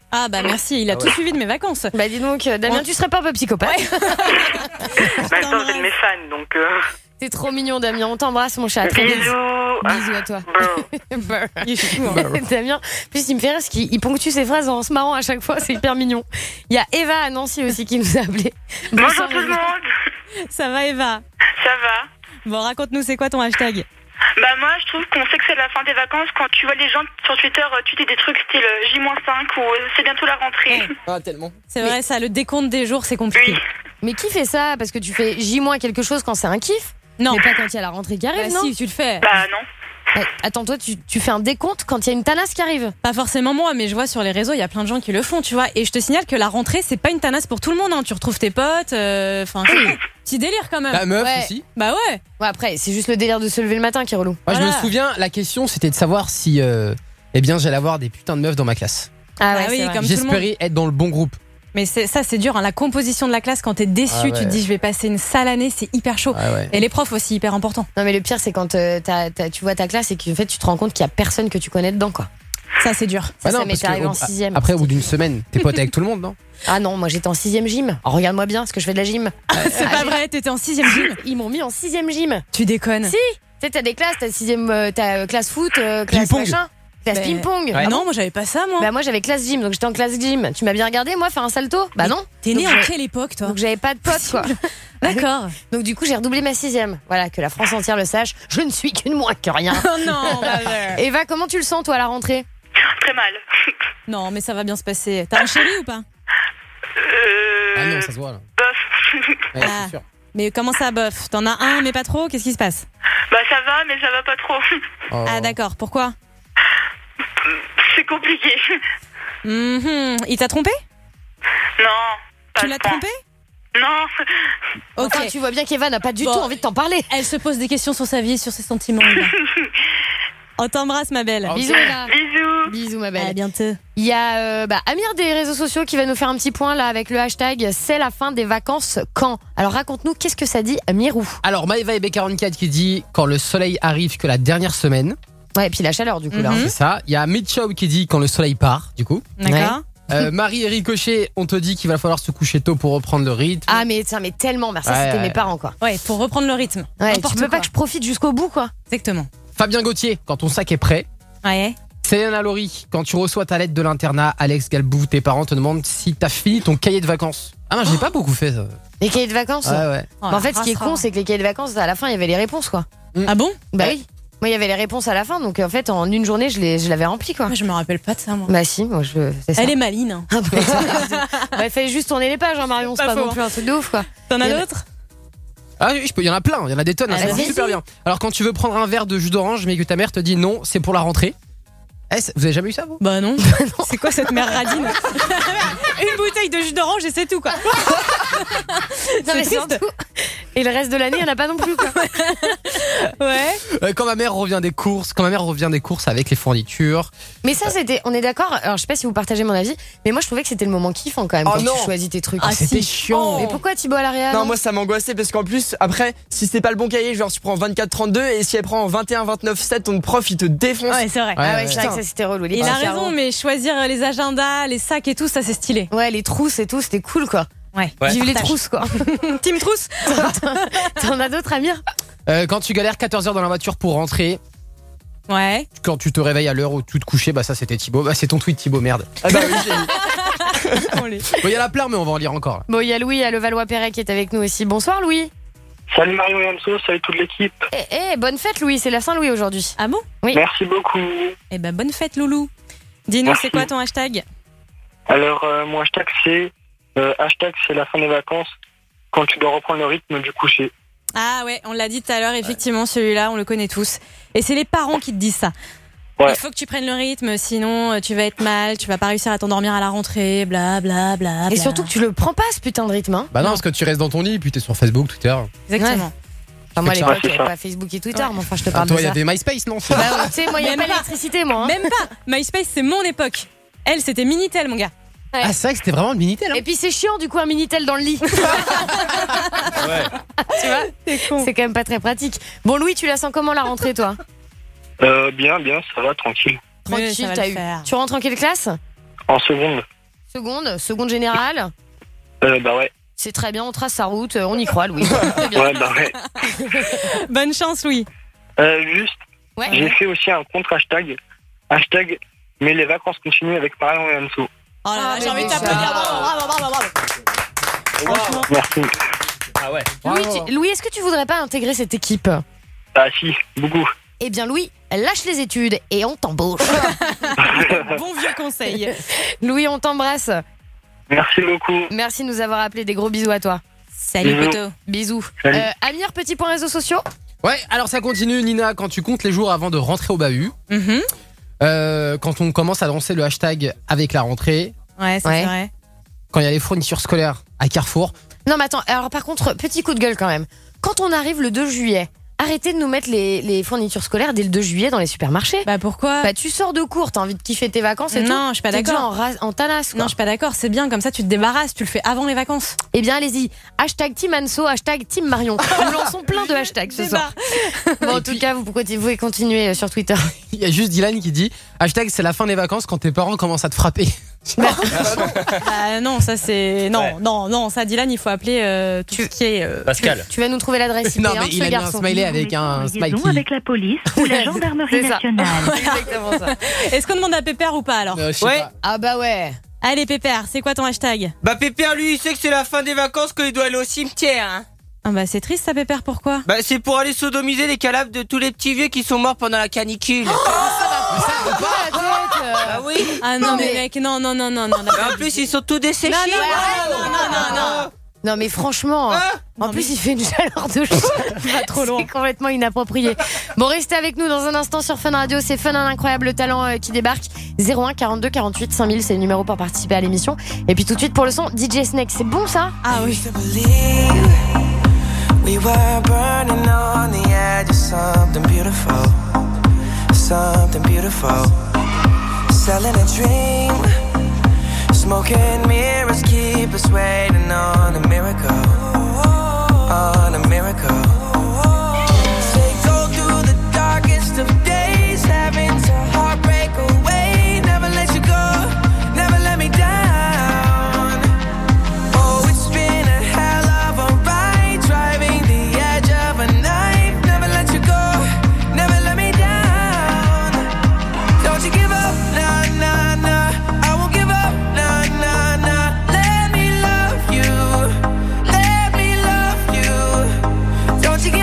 Ah bah merci, il a Ah tout ouais. suivi de mes vacances. Bah dis donc, Damien, Ouais. tu serais pas un peu psychopathe? Maintenant, vous êtes mes fans, donc. Euh... T'es trop mignon, Damien. On t'embrasse, mon chat. Très vite. Bisous. Bisous à toi. Brr. Brr. Il est fou, hein. Damien, en plus, il me fait rire parce qu'il il ponctue ses phrases en se marrant à chaque fois. C'est hyper mignon. Il y a Eva à Nancy aussi qui nous a appelé. Bonjour tout le monde. Ça va Eva? Ça va? Bon, raconte-nous, c'est quoi ton hashtag? Bah moi je trouve qu'on sait que c'est la fin des vacances quand tu vois les gens sur Twitter euh, tweeter des trucs style J cinq ou euh, c'est bientôt la rentrée. Ah, tellement. C'est vrai, ça, le décompte des jours, c'est compliqué. Mais qui fait ça? Parce que tu fais J- quelque chose quand c'est un kiff? Non. Mais pas quand il y a la rentrée qui arrive, Bah non? si, tu le fais. Bah non. Eh, Attends, toi, tu, tu fais un décompte quand il y a une tanasse qui arrive? Pas forcément moi, mais je vois sur les réseaux, il y a plein de gens qui le font, tu vois. Et je te signale que la rentrée, c'est pas une tanasse pour tout le monde. Hein. Tu retrouves tes potes, euh, enfin, c'est petit délire quand même. La meuf Ouais. aussi. Bah ouais. Ouais, après, c'est juste le délire de se lever le matin qui est relou. Moi, je me Voilà. souviens, la question, c'était de savoir si, euh, eh bien, j'allais avoir des putains de meufs dans ma classe. Ah Bah ouais, oui, c'est vrai. comme tout le monde. J'espérais être dans le bon groupe. Mais c'est- ça, c'est dur. Hein. La composition de la classe, quand t'es déçu, Ah ouais. tu te dis, je vais passer une sale année, c'est hyper chaud. Ouais, ouais. Et les profs aussi, hyper important. Non, mais le pire, c'est quand euh, t'as- t'as- tu vois ta classe et qu'en fait, tu te rends compte qu'il y a personne que tu connais dedans, quoi. Ça, c'est dur. Ça, Ah non, ça m'est parce que arrivé au- en sixième. Après, au bout d'une semaine, t'es pote avec tout le monde, non? Ah non, moi j'étais en sixième gym. Oh, regarde-moi bien, parce que je fais de la gym. C'est Ah, pas j'ai- vrai, t'étais en sixième gym. Ils m'ont mis en sixième gym. Tu déconnes. Si, tu sais, t'as des classes, t'as sixième, euh, t'as euh, classe foot, euh, classe Ping-pong. machin, classe Ben, ping-pong. Ah non, moi j'avais pas ça, moi. Bah moi j'avais classe gym, donc j'étais en classe gym. Tu m'as bien regardé, moi, faire un salto? Bah Mais non. T'es né Donc, en j'ai- quelle époque, toi? Donc j'avais pas de potes, quoi. D'accord. Donc du coup j'ai redoublé ma sixième. Voilà, que la France entière le sache. Je ne suis qu'une moins que rien. Oh non, bah ouais. Eva, comment tu le sens toi à la rentrée? Très mal. Non, mais ça va bien se passer. T'as un chéri ou pas? Euh... Ah non, ça se voit là. Bof. Ouais, Ah. c'est sûr. Mais comment ça, bof? T'en as un, mais pas trop? Qu'est-ce qui se passe? Bah ça va, mais ça va pas trop. Oh. Ah d'accord, pourquoi? C'est compliqué. Mhm. Il t'a trompé? Non. Pas Tu à l'as ce point. trompé? Non. Ok. Enfin, tu vois bien qu'Eva n'a pas du Bon. tout envie de t'en parler. Elle se pose des questions sur sa vie, sur ses sentiments. Eva. On t'embrasse, ma belle. Bisous Eva. Bisous. Bisous ma À belle. bientôt. Il y a euh, bah, Amir des réseaux sociaux qui va nous faire un petit point là avec le hashtag c'est la fin des vacances quand. Alors raconte-nous qu'est-ce que ça dit Amirou. Alors, Maëva et B quarante-quatre qui dit quand le soleil arrive que la dernière semaine. Ouais, et puis la chaleur du coup là. Mhm. C'est ça. Il y a Mitchell qui dit quand le soleil part, du coup. D'accord. Euh, Marie et Ricochet, on te dit qu'il va falloir se coucher tôt pour reprendre le rythme. Ah mais tiens mais tellement merci, Ouais, c'était ouais. mes parents quoi. Ouais, pour reprendre le rythme. Ouais, N'importe tu veux quoi. pas que je profite jusqu'au bout quoi. Exactement. Fabien Gauthier, quand ton sac est prêt. Ouais. Céline Laurie, quand tu reçois ta lettre de l'internat. Alex Galbou, tes parents te demandent si t'as fini ton cahier de vacances. Ah non, j'ai pas beaucoup fait ça. Les cahiers de vacances. Ouais, ouais. Bah, en fait ce qui est con c'est que les cahiers de vacances à la fin il y avait les réponses quoi. Ah bon? Bah oui. Moi il y avait les réponses à la fin donc en fait en une journée je les- je l'avais rempli quoi. Moi, je me rappelle pas de ça, moi. Bah si, moi je c'est ça. Elle est maline. Hein. Ah, bah, bah, il fallait juste tourner les pages hein, Marion, c'est Pas pas, faux, non plus un truc de ouf quoi. T'en Il y as a- d'autres? Ah oui, je peux, il y en a plein, il y en a des tonnes, Ah, ça marche vas-y. super bien. Alors quand tu veux prendre un verre de jus d'orange mais que ta mère te dit non, c'est pour la rentrée. Eh, c'est- vous avez jamais eu ça vous? Bah non. C'est quoi cette mère radine? Une bouteille de jus d'orange et c'est tout, quoi. Non, mais C'est triste. surtout. Et le reste de l'année, il n'y en a pas non plus quoi. Ouais. Euh, Quand ma mère revient des courses, quand ma mère revient des courses avec les fournitures. Mais ça c'était, on est d'accord. Alors je sais pas si vous partagez mon avis, mais moi je trouvais que c'était le moment kiffant quand même Oh quand non. tu choisis tes trucs. Ah, C'était si. chiant. Mais pourquoi Thibaut à l'arrière? Non, moi ça m'angoissait parce qu'en plus, après, si c'est pas le bon cahier, genre tu prends vingt-quatre trente-deux et si elle prend vingt et un vingt-neuf sept, ton prof il te défonce. Ouais, c'est vrai. Ah ouais, ouais, c'est vrai que ça c'était relou. Les Il a petits raison, carreaux. mais choisir les agendas, les sacs et tout, ça c'est stylé. Ouais, les trousses et tout, c'était cool quoi. Ouais. Ouais. Vive les Partage. trousses quoi. Team trousse. T'en as d'autres Amir? Euh, quand tu galères quatorze heures dans la voiture pour rentrer, Ouais. quand tu te réveilles à l'heure où tu te couchais, bah ça c'était Thibaut. Bah c'est ton tweet Thibaut, merde. Ah bah oui, j'ai mis. Bon, il y en a plein mais on va en lire encore. Bon, il y a Louis à Levallois-Perret qui est avec nous aussi. Bonsoir Louis. Salut Marion et Anso, salut toute l'équipe. Eh, eh, bonne fête Louis, c'est la Saint-Louis aujourd'hui. Ah bon? Oui. Merci beaucoup. Eh ben bonne fête, Loulou. Dis-nous, Merci. c'est quoi ton hashtag? Alors, euh, mon hashtag c'est euh, hashtag c'est la fin des vacances quand tu dois reprendre le rythme du coucher. Ah ouais, on l'a dit tout à l'heure, effectivement, celui-là, on le connaît tous. Et c'est les parents qui te disent ça. Ouais. Il faut que tu prennes le rythme, sinon euh, tu vas être mal, tu vas pas réussir à t'endormir à la rentrée, bla bla bla. Et bla. surtout que tu le prends pas ce putain de rythme. Hein. Bah non, parce que tu restes dans ton lit puis t'es sur Facebook, Twitter. Exactement. Enfin, moi à C'est l'époque, ça. il n'y avait pas Facebook et Twitter, mais enfin je te Ah, parle toi, de il y ça. avait MySpace, non? Bah, ouais, tu sais, moi il n'y a Même pas pas. d'électricité moi. Hein. Même pas. MySpace, c'est mon époque. Elle, c'était Minitel, mon gars. Ah, c'est vrai que c'était vraiment le Minitel. Hein. Et puis c'est chiant du coup un Minitel dans le lit. Ouais. Tu vois, C'est con. c'est quand même pas très pratique. Bon Louis, tu la sens comment la rentrée toi? Euh, bien, bien, ça va, tranquille. Mais ça Tranquille, va t'as le eu. faire. Tu rentres en quelle classe? En seconde. Seconde, seconde générale. Euh, bah ouais. C'est très bien, on trace sa route, on y croit, Louis. C'est bien. Ouais, bah ouais. Bonne chance, Louis. Euh, juste, Ouais. j'ai fait aussi un contre hashtag. Hashtag, mais les vacances continuent avec Marion et Anso. Oh là là, Ah, j'ai mais envie de déjà. t'applaudir. Bravo, bravo, bravo, bravo. Franchement. Merci. Ah ouais. Louis, tu- Louis, est-ce que tu voudrais pas intégrer cette équipe? Ah si, beaucoup. Eh bien, Louis, lâche les études et on t'embauche. Bon vieux conseil. Louis, on t'embrasse. Merci beaucoup. Merci de nous avoir appelés. Des gros bisous à toi. Salut, Bisous. poteau. Bisous. Salut. Euh, Amir, petit point réseaux sociaux. Ouais, alors ça continue, Nina, quand tu comptes les jours avant de rentrer au bahut. Mhm. Euh, quand on commence à lancer le hashtag avec la rentrée. Ouais, c'est Ouais. vrai. Quand il y a les fournitures scolaires à Carrefour. Non, mais attends, alors par contre, petit coup de gueule quand même. Quand on arrive le deux juillet, arrêtez de nous mettre les, les fournitures scolaires dès le deux juillet dans les supermarchés. Bah pourquoi? Bah, tu sors de cours, t'as envie de kiffer tes vacances et tout. Non, je suis pas T'es d'accord. déjà en, ras- en tanasse, quoi. Non, je suis pas d'accord, c'est bien, comme ça tu te débarrasses, tu le fais avant les vacances. Eh bien, allez-y. Hashtag Team Anso, hashtag Team Marion. Nous lançons plein de hashtags ce soir. Bon, en tout cas, vous pouvez vous pouvez continuer sur Twitter. Il y a juste Dylan qui dit hashtag c'est la fin des vacances quand tes parents commencent à te frapper. Bah non, ça c'est. Non, Ouais. non, non, ça Dylan, il faut appeler euh, tout ce qui est. euh, Pascal. Tu vas nous trouver l'adresse I P Non, hein, mais de il ce a mis un garçon. smiley avec un smiley. avec la police ou la gendarmerie C'est ça. nationale. Exactement ça. Est-ce qu'on demande à Pépère ou pas alors? Euh, je sais Ouais. pas. Ah bah ouais. Allez Pépère, c'est quoi ton hashtag? Bah Pépère, lui, il sait que c'est la fin des vacances qu'il doit aller au cimetière. Hein. Ah bah c'est triste ça Pépère, pourquoi? Bah c'est pour aller sodomiser les cadavres de tous les petits vieux qui sont morts pendant la canicule. Ah oui. Ah non, Non, mais mais- mec, non, non, non, non, non. Mais en plus, ils sont tous desséchés. Non, non, non, non, non, non. Non mais franchement, Ah. en Non, plus mais- il fait une chaleur de chou. Va trop loin. C'est complètement inapproprié. Bon, restez avec nous dans un instant sur Fun Radio. C'est Fun, un incroyable talent euh, qui débarque. zéro un quarante-deux quarante-huit cinq mille, c'est le numéro pour participer à l'émission. Et puis tout de suite pour le son, D J Snake. C'est bon ça? Ah oui. We were burning on the edge of something beautiful, something beautiful. Selling a dream, smoking mirrors keep us waiting on a miracle, on a miracle. Say go through the darkest of days, having to heartbreak away. Never let you go, never let me down. Oh, it's been a hell of a ride, driving the edge of a knife. Never let you go, never let me down. Don't you give up, nah, nah, nah. I won't give up, nah, nah, nah. Let me love you, let me love you. Don't you give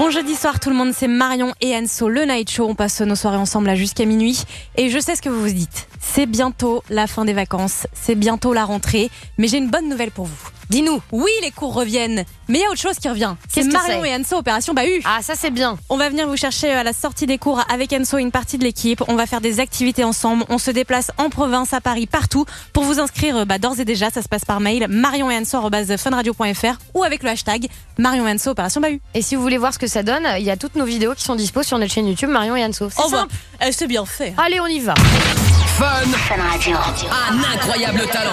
Bon jeudi soir tout le monde, c'est Marion et Enso, le Night Show. On passe nos soirées ensemble là jusqu'à minuit. Et je sais ce que vous vous dites. C'est bientôt la fin des vacances, c'est bientôt la rentrée. Mais j'ai une bonne nouvelle pour vous. Dis-nous. Oui, les cours reviennent. Mais il y a autre chose qui revient. C'est Qu'est-ce que Marion c'est et Enso, Opération Bahut. Ah, ça c'est bien. On va venir vous chercher à la sortie des cours avec Enso et une partie de l'équipe. On va faire des activités ensemble. On se déplace en province, à Paris, partout. Pour vous inscrire, bah, d'ores et déjà, ça se passe par mail marion et enso arobase funradio point f r ou avec le hashtag Marion et Enso Opération Bahut. Et si vous voulez voir ce que ça donne, il y a toutes nos vidéos qui sont dispo sur notre chaîne YouTube Marion et Enso. C'est Oh bah, simple. euh, c'est bien fait. Allez, on y va. Fun. Fun Radio. Un incroyable talent.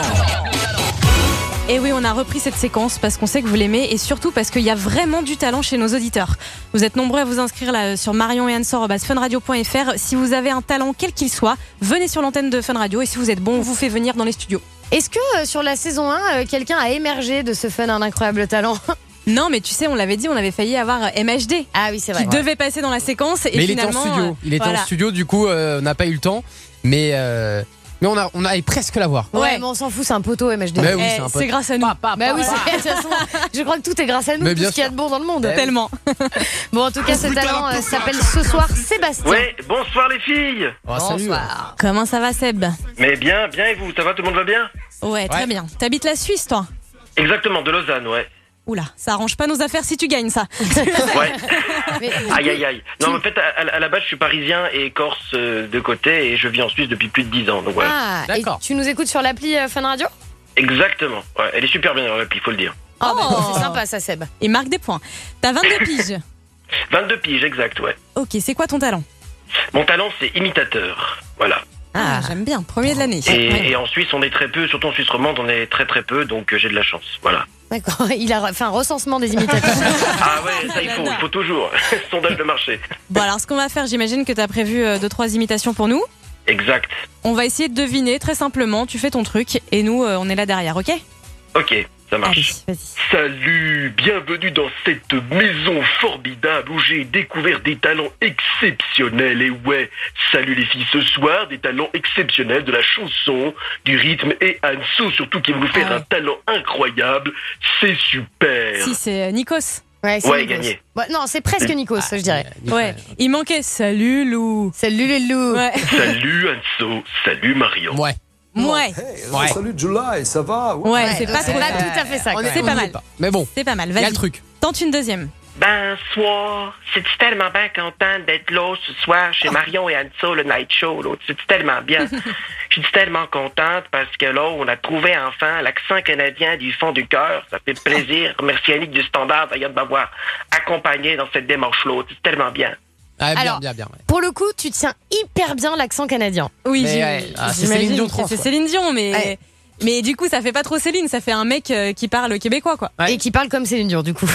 Et oui, on a repris cette séquence parce qu'on sait que vous l'aimez et surtout parce qu'il y a vraiment du talent chez nos auditeurs. Vous êtes nombreux à vous inscrire là sur marion et enso arobase funradio point f r. Si vous avez un talent quel qu'il soit, venez sur l'antenne de Fun Radio et si vous êtes bon, on vous fait venir dans les studios. Est-ce que euh, sur la saison un, euh, quelqu'un a émergé de ce Fun un incroyable talent? Non, mais tu sais, on l'avait dit, on avait failli avoir M H D. Ah oui, c'est vrai. Qui devait passer dans la séquence et Mais il finalement. était en studio. Il était voilà. en studio, du coup, euh, on n'a pas eu le temps. Mais, euh, mais on a, on a presque l'avoir. Ouais, Ouais. mais on s'en fout, c'est un poteau M H D. Mais oui, Eh, c'est un pote. c'est grâce à nous. Bah oui, c'est- de toute façon, je crois que tout est grâce à nous, Mais tout bien ce qu'il y a sûr. de bon dans le monde. Tellement. Bon, en tout cas, ce talent euh, s'appelle ce soir Sébastien. Ouais, bonsoir les filles. Oh, salut. Bonsoir. Comment ça va, Seb? Mais bien, bien et vous, ça va, tout le monde va bien? Ouais, très Ouais. bien. T'habites la Suisse, toi? Exactement, de Lausanne, ouais. Oula, ça arrange pas nos affaires si tu gagnes ça. Ouais. Mais, Aïe aïe aïe. Non, en fait, à, à la base, je suis parisien et corse euh, de côté et je vis en Suisse depuis plus de dix ans, donc voilà. Ah, et D'accord. tu nous écoutes sur l'appli euh, Fun Radio? Exactement. Ouais, elle est super bien dans l'appli, faut le dire. Oh, bah, Oh. c'est sympa ça, Seb. Il marque des points. T'as vingt-deux piges. vingt-deux piges, exact, ouais. Ok, c'est quoi ton talent? Mon talent, c'est imitateur. Voilà. Ah, j'aime bien. Premier de l'année. Et, Ouais. et en Suisse, on est très peu, surtout en Suisse romande, on est très très peu, donc euh, j'ai de la chance. Voilà. D'accord, il a fait un recensement des imitateurs. Ah ouais, ça il faut, il faut toujours. Sondage de marché. Bon, alors ce qu'on va faire, j'imagine que t'as prévu euh, deux, trois imitations pour nous. Exact. On va essayer de deviner très simplement. Tu fais ton truc et nous, euh, on est là derrière, ok? Ok, ça marche. Allez, vas-y. Salut, bienvenue dans cette maison formidable où j'ai découvert des talents exceptionnels. Et ouais, salut les filles, ce soir, des talents exceptionnels de la chanson, du rythme et Anso surtout qui va nous faire Ah ouais. un talent incroyable. C'est super. Si, c'est euh, Nikos. Ouais, c'est Ouais, Nikos. gagné. Bon, non, c'est presque Nikos, je dirais. Ouais, il manquait salut Lou. Salut les loups. Ouais. Salut Anso, salut Marion. Ouais. Ouais. Ouais. Salut July, ça va? Ouais, Ouais, c'est donc pas c'est trop pas ça. tout à fait ça. On quand est- même. C'est on pas y mal. est pas. Mais bon, C'est pas mal, il y a vas-y. le truc. Tente une deuxième. Bonsoir, c'est-tu tellement bien content d'être là ce soir chez Marion et Anso, le Night Show, là. C'est-tu tellement bien. Je suis tellement contente parce que là, on a trouvé enfin l'accent canadien du fond du cœur. Ça fait plaisir. Merci Yannick du Standard d'ailleurs de m'avoir accompagné dans cette démarche-là. C'est tellement bien. Ah, bien, Alors, bien, bien. ouais. Pour le coup, tu tiens hyper bien l'accent canadien. Oui, Mais j'ai- ouais, ah, c'est j'imagine Céline Dion que trans, C'est quoi. Céline Dion, mais. Ouais. Mais du coup, ça fait pas trop Céline, ça fait un mec euh, qui parle québécois, quoi. Ouais. Et qui parle comme Céline Dion, du coup.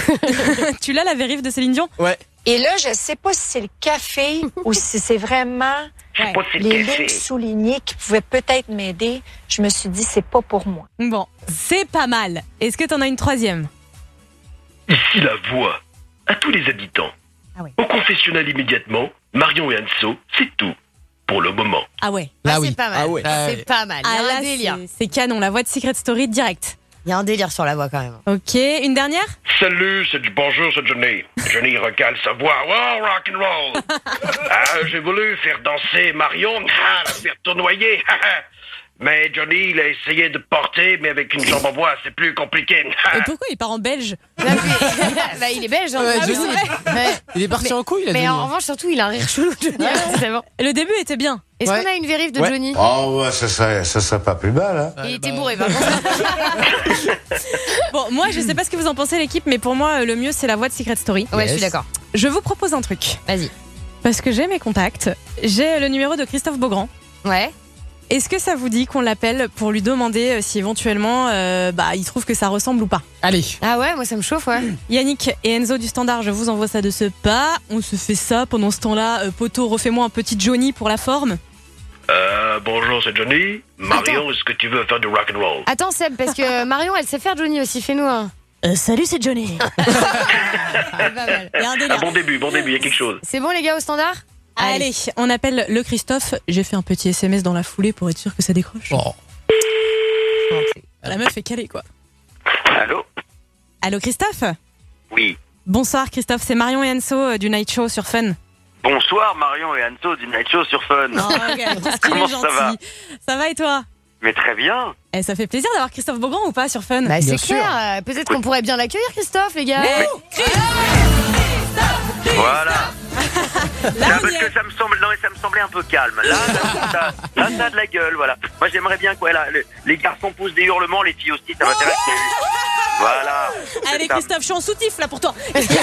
Tu l'as la vérif de Céline Dion? Ouais. Et là, je sais pas si c'est le café ou si c'est vraiment Je sais pas si c'est le les café. lignes soulignées qui pouvaient peut-être m'aider. Je me suis dit, c'est pas pour moi. Bon, c'est pas mal. Est-ce que t'en as une troisième? Ici la voix. À tous les habitants. Ah ouais. Au confessionnal immédiatement, Marion et Anso, c'est tout. Pour le moment. Ah ouais. Ah, Ah oui. c'est pas mal. Ah ouais. Ah C'est ouais. pas mal. Il y a Ah là, un délire. c'est- c'est canon, la voix de Secret Story direct. Il y a un délire sur la voix quand même. Ok, une dernière? Salut, c'est bonjour, c'est Johnny. Johnny recale sa voix. Wow, rock and roll. Ah, j'ai voulu faire danser Marion, ah, la faire tournoyer. Mais Johnny, il a essayé de porter, mais avec une jambe en bois, c'est plus compliqué. Et pourquoi il part en belge? Bah, il est belge, hein. Ouais, Ah oui, Johnny. c'est vrai. Ouais. Il est parti Mais- en couille, là. Mais Johnny. en revanche, surtout, il a un rire chelou, Johnny. C'est bon. Le début était bien. Est-ce Ouais. qu'on a une vérif de Ouais. Johnny? Oh, ouais, ça serait, ça serait pas plus mal, hein. Il était bourré, par contre. Bon, moi, je sais pas ce que vous en pensez, l'équipe, mais pour moi, le mieux, c'est la voix de Secret Story. Ouais, je suis d'accord. Je vous propose un truc. Vas-y. Parce que j'ai mes contacts. J'ai le numéro de Christophe Beaugrand. Ouais. Est-ce que ça vous dit qu'on l'appelle pour lui demander euh, si éventuellement euh, bah, il trouve que ça ressemble ou pas? Allez. Ah ouais, moi ça me chauffe, ouais. Yannick et Enzo du Standard, je vous envoie ça de ce pas. On se fait ça pendant ce temps-là. Euh, Poto, refais-moi un petit Johnny pour la forme. Euh, bonjour, c'est Johnny. Marion, est-ce que tu veux faire du rock and roll? Attends, Seb, parce que Marion, elle sait faire Johnny aussi. Fais-nous un. Euh, salut, c'est Johnny. C'est pas mal. Il y a un Ah, délire. bon début, bon début, il y a quelque chose. C'est bon, les gars, au standard? Allez, on appelle le Christophe. J'ai fait un petit S M S dans la foulée pour être sûr que ça décroche. Oh. La meuf est calée, quoi. Allô? Allô, Christophe? Oui. Bonsoir Christophe, c'est Marion et Anso euh, du Night Show sur Fun. Bonsoir Marion et Anso du Night Show sur Fun. Oh, okay. Comment ça va? Ça va et toi? Mais très bien. Eh, ça fait plaisir d'avoir Christophe Beaugrand ou pas sur Fun? Bah, c'est clair, euh, peut-être qu'on pourrait bien l'accueillir Christophe les gars. Mais... Voilà. Là, parce que ça me semble, non, ça me semblait un peu calme. Là, là, ça, là, ça a de la gueule, voilà. Moi, j'aimerais bien quoi, là, les, les garçons poussent des hurlements, les filles aussi, ça m'intéresse. Voilà. Allez ça. Christophe, je suis en soutif là pour toi.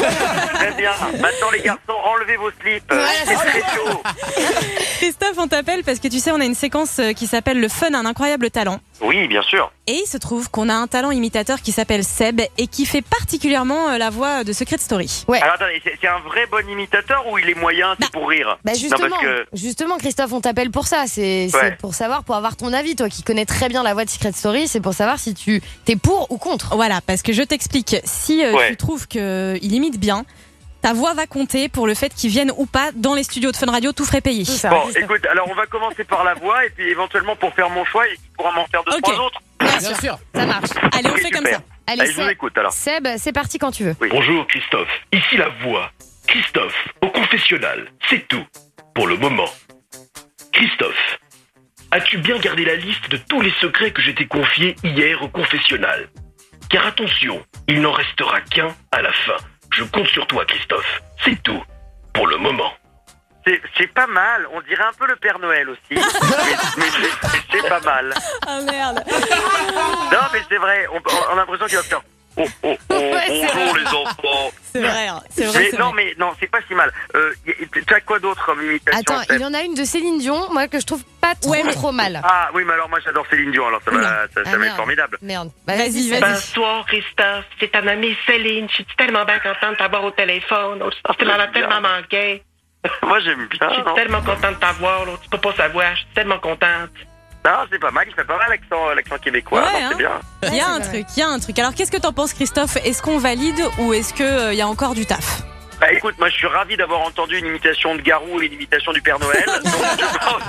Très bien. Maintenant, les garçons, enlevez vos slips. C'est très chaud. Christophe, on t'appelle parce que tu sais, on a une séquence qui s'appelle Le Fun, un incroyable talent. Oui, bien sûr. Et il se trouve qu'on a un talent imitateur qui s'appelle Seb et qui fait particulièrement la voix de Secret Story. Ouais. Alors attendez, c'est, c'est un vrai bon imitateur ou il est moyen, c'est bah, pour rire? Bah justement, non, parce que... justement, Christophe, on t'appelle pour ça. C'est, ouais. c'est pour savoir, pour avoir ton avis, toi qui connais très bien la voix de Secret Story, c'est pour savoir si tu t'es pour ou contre. Voilà, parce que je t'explique. Si euh, ouais. tu trouves qu'il imite bien, ta voix va compter pour le fait qu'il vienne ou pas dans les studios de Fun Radio, tout frais payé. Ça, bon, écoute, alors on va commencer par la voix et puis éventuellement pour faire mon choix, il pourra m'en faire deux, okay. trois autres. Bien, bien sûr. sûr, ça marche. Allez, on okay, fait super. comme ça. Allez, Allez je vous écoute alors. Seb, c'est parti quand tu veux. Oui. Bonjour Christophe, ici la voix. Christophe, au confessionnal, c'est tout, pour le moment. Christophe, as-tu bien gardé la liste de tous les secrets que je t'ai confiés hier au confessionnal? Car attention, il n'en restera qu'un à la fin. Je compte sur toi, Christophe. C'est tout, pour le moment. C'est, c'est pas mal, on dirait un peu le Père Noël aussi. mais mais c'est, c'est pas mal. Ah merde. Non, mais c'est vrai, on, on a l'impression qu'il va faire... Oh, oh, oh, ouais, bonjour les enfants. C'est vrai, c'est vrai. Mais c'est non, vrai. mais non, c'est pas si mal. Euh, tu as quoi d'autre comme imitation? Attends, il y en a une de Céline Dion, moi que je trouve pas trop ouais, mais... trop mal. Ah oui, mais alors moi j'adore Céline Dion, alors ça va, ça, ça ah, va être formidable. Merde. Bah, vas-y, vas-y. Bonsoir Christophe, c'est ta mamie Céline. Je suis tellement bien contente de t'avoir au téléphone. Oh, tu m'en as tellement manqué. Moi j'aime bien. Je suis non? tellement contente de t'avoir. Là. Tu peux pas savoir, je suis tellement contente. Non, c'est pas mal, il fait pas mal l'accent, l'accent québécois, ouais, non, hein. c'est bien. Il y a un truc, il y a un truc. Alors qu'est-ce que t'en penses Christophe? Est-ce qu'on valide ou est-ce qu'il euh, y a encore du taf? Bah écoute, moi je suis ravi d'avoir entendu une imitation de Garou et une imitation du Père Noël. Donc je pense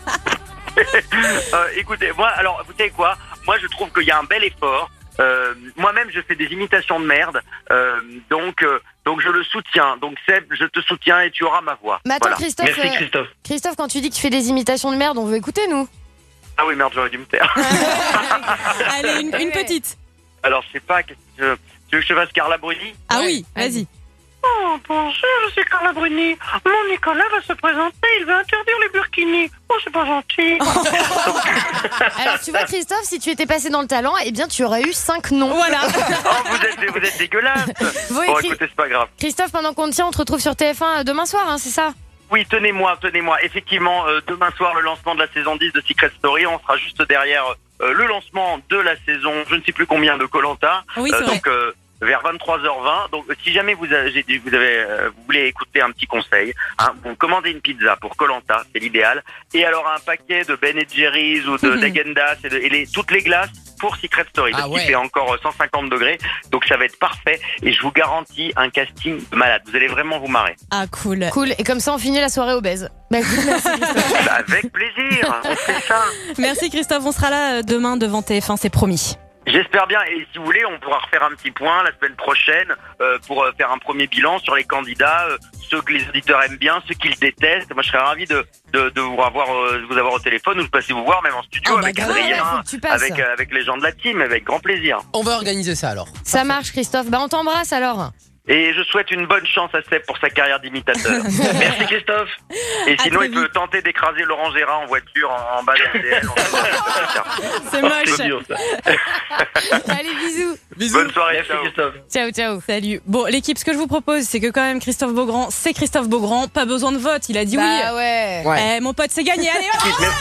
que... euh, écoutez, moi, alors vous savez quoi? Moi je trouve qu'il y a un bel effort. Euh, moi-même je fais des imitations de merde, euh, donc euh, donc je le soutiens. Donc Seb, je te soutiens et tu auras ma voix. Mais attends voilà. Christophe, Merci Christophe. Euh, Christophe, quand tu dis que tu fais des imitations de merde, on veut écouter nous. Ah oui merde, j'aurais dû me taire. Allez, une, une petite. Alors je sais pas, qu'est-ce que tu veux, tu veux que je fasse Carla Bruni? Ah oui, vas-y. Oh, bonjour, je suis Carla Bruni. Mon Nicolas va se présenter, il va interdire les burkinis. Oh, c'est pas gentil. Alors, tu vois, Christophe, si tu étais passé dans le talent, eh bien, tu aurais eu cinq noms. Voilà. Oh, vous êtes, vous êtes dégueulasse. Bon, bon, écoutez, c'est pas grave. Christophe, pendant qu'on te tient, on te retrouve sur T F un demain soir, hein, c'est ça? Oui, tenez-moi, tenez-moi. Effectivement, euh, demain soir, le lancement de la saison dix de Secret Story. On sera juste derrière euh, le lancement de la saison, je ne sais plus combien, de Koh-Lanta. Oui, c'est euh, donc, euh, vers vingt-trois heures vingt. Donc, si jamais vous avez, vous, avez euh, vous voulez écouter un petit conseil, hein, vous commandez une pizza pour Koh-Lanta, c'est l'idéal. Et alors un paquet de Ben and Jerry's ou de d'Agendas et, de, et les, toutes les glaces pour Secret Story. Ah parce ouais. qu'il fait encore cent cinquante degrés, donc ça va être parfait. Et je vous garantis un casting de malade. Vous allez vraiment vous marrer. Ah cool. Cool. Et comme ça, on finit la soirée obèse. Bah, écoute, merci, Christophe. Avec plaisir. On fait ça. Merci Christophe, on sera là demain devant T F un, c'est promis. J'espère bien, et si vous voulez, on pourra refaire un petit point la semaine prochaine euh, pour euh, faire un premier bilan sur les candidats, euh, ceux que les auditeurs aiment bien, ceux qui le détestent. Moi, je serais ravi de, de, de vous avoir, euh, de vous avoir au téléphone ou de passer vous voir, même en studio, ah, bah, avec ouais, Adrien, ouais, avec, euh, avec les gens de la team, avec grand plaisir. On va organiser ça alors. Ça marche, Christophe. Bah, on t'embrasse alors. Et je souhaite une bonne chance à Seb pour sa carrière d'imitateur. Merci Christophe. Et à sinon, il vite. peut tenter d'écraser Laurent Gérard en voiture en, en bas de R T L. C'est moche. Allez, bisous. Bisous. Bonne soirée, Merci ciao. Christophe. Ciao, ciao. Salut. Bon, l'équipe, ce que je vous propose, c'est que quand même Christophe Beaugrand, c'est Christophe Beaugrand, pas besoin de vote, il a dit bah, oui. ouais. Ouais. Eh, mon pote, c'est gagné. Allez, voilà. Merci.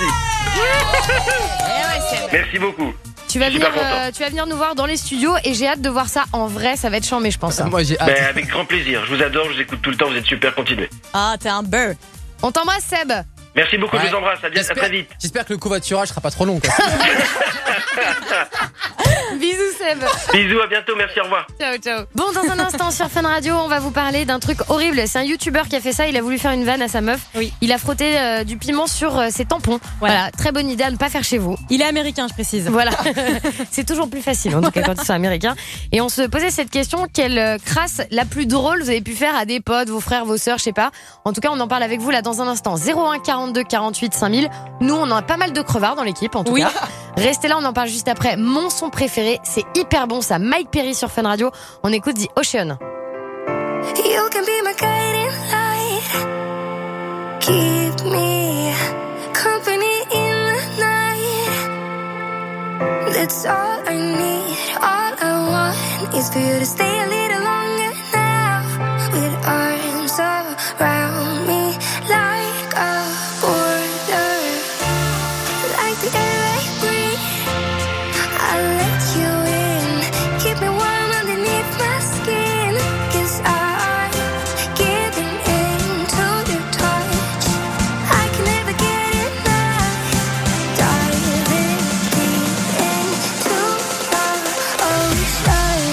Eh ouais, Seb. Merci beaucoup. Tu vas, Je suis venir, pas content. euh, tu vas venir nous voir dans les studios et j'ai hâte de voir ça en vrai, ça va être chambé, je pense. hein. Moi j'ai hâte. Ben, avec grand plaisir. Je vous adore, je vous écoute tout le temps. Vous êtes super, continuez. Ah, t'es un beurre. On t'embrasse, Seb. Merci beaucoup, Ouais. je vous embrasse. À, bien, à J'espère- très vite. J'espère que le covoiturage sera pas trop long. Quoi. Bisous, Seb. Seb. Bisous, à bientôt, merci, au revoir. Ciao, ciao. Bon, dans un instant sur Fun Radio, on va vous parler d'un truc horrible. C'est un youtubeur qui a fait ça. Il a voulu faire une vanne à sa meuf. Oui. Il a frotté euh, du piment sur euh, ses tampons. Voilà. voilà, très bonne idée à ne pas faire chez vous. Il est américain, je précise. Voilà, c'est toujours plus facile en tout cas quand ils sont américains. Et on se posait cette question, quelle euh, crasse la plus drôle vous avez pu faire à des potes, vos frères, vos sœurs, je sais pas. En tout cas, on en parle avec vous là dans un instant. zéro un quarante-deux quarante-huit cinq mille. Nous, on a pas mal de crevards dans l'équipe en tout Oui. cas. Restez là, on en parle juste après. Mon son préféré, c'est hyper bon ça. Mike Perry sur Fun Radio. On écoute The Ocean. You can be my guiding light. Keep me company in the night. That's all I need. All I want is for you to stay a little longer now. With arms around me like a border. Like the air I breathe, I'll let you in. Keep me warm underneath my skin. Cause I'm giving in to your touch. I can never get enough. Diving deep into the ocean.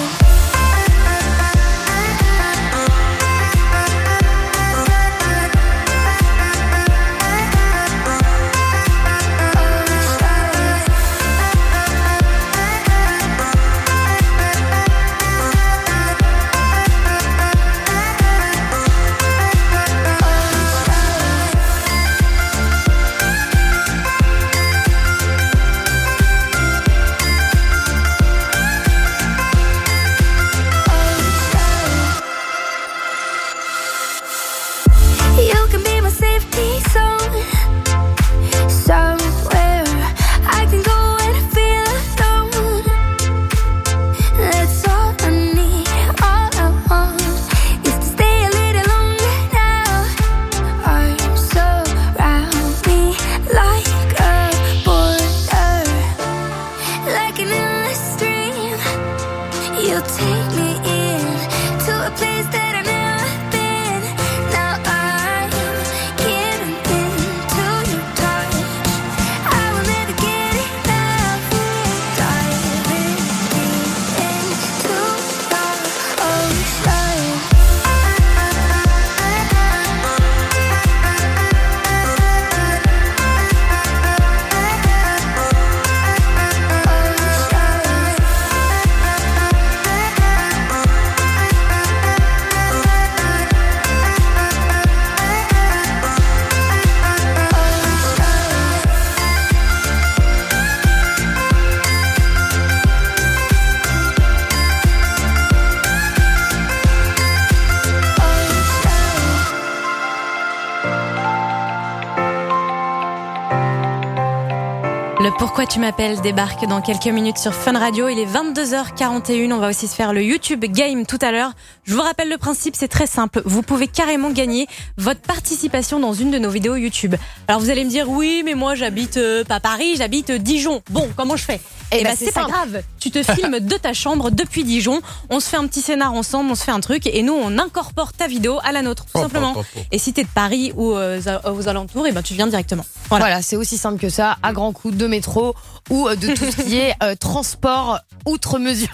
You can be my safety zone. Somewhere I can go and feel alone. That's all I need. All I want is to stay a little longer now. Arms around me like a border. Like an endless stream. You take me in to a place that I've never been. Now I'm giving in to your touch. I will never get enough. Diving deep into the ocean. Le Pourquoi tu m'appelles débarque dans quelques minutes sur Fun Radio. Il est vingt-deux heures quarante et une. On va aussi se faire le YouTube Game tout à l'heure. Je vous rappelle le principe, c'est très simple. Vous pouvez carrément gagner votre participation dans une de nos vidéos YouTube. Alors vous allez me dire, oui, mais moi j'habite euh, pas Paris, j'habite euh, Dijon. Bon, comment je fais ? Eh ben, c'est pas grave. Tu te filmes de ta chambre depuis Dijon. On se fait un petit scénar ensemble, on se fait un truc et nous on incorpore ta vidéo à la nôtre, tout simplement. Et si t'es de Paris ou euh, aux alentours, et ben tu viens directement. Voilà, voilà c'est aussi simple que ça, à grands coups de métro ou de tout ce qui est euh, transport outre mesure.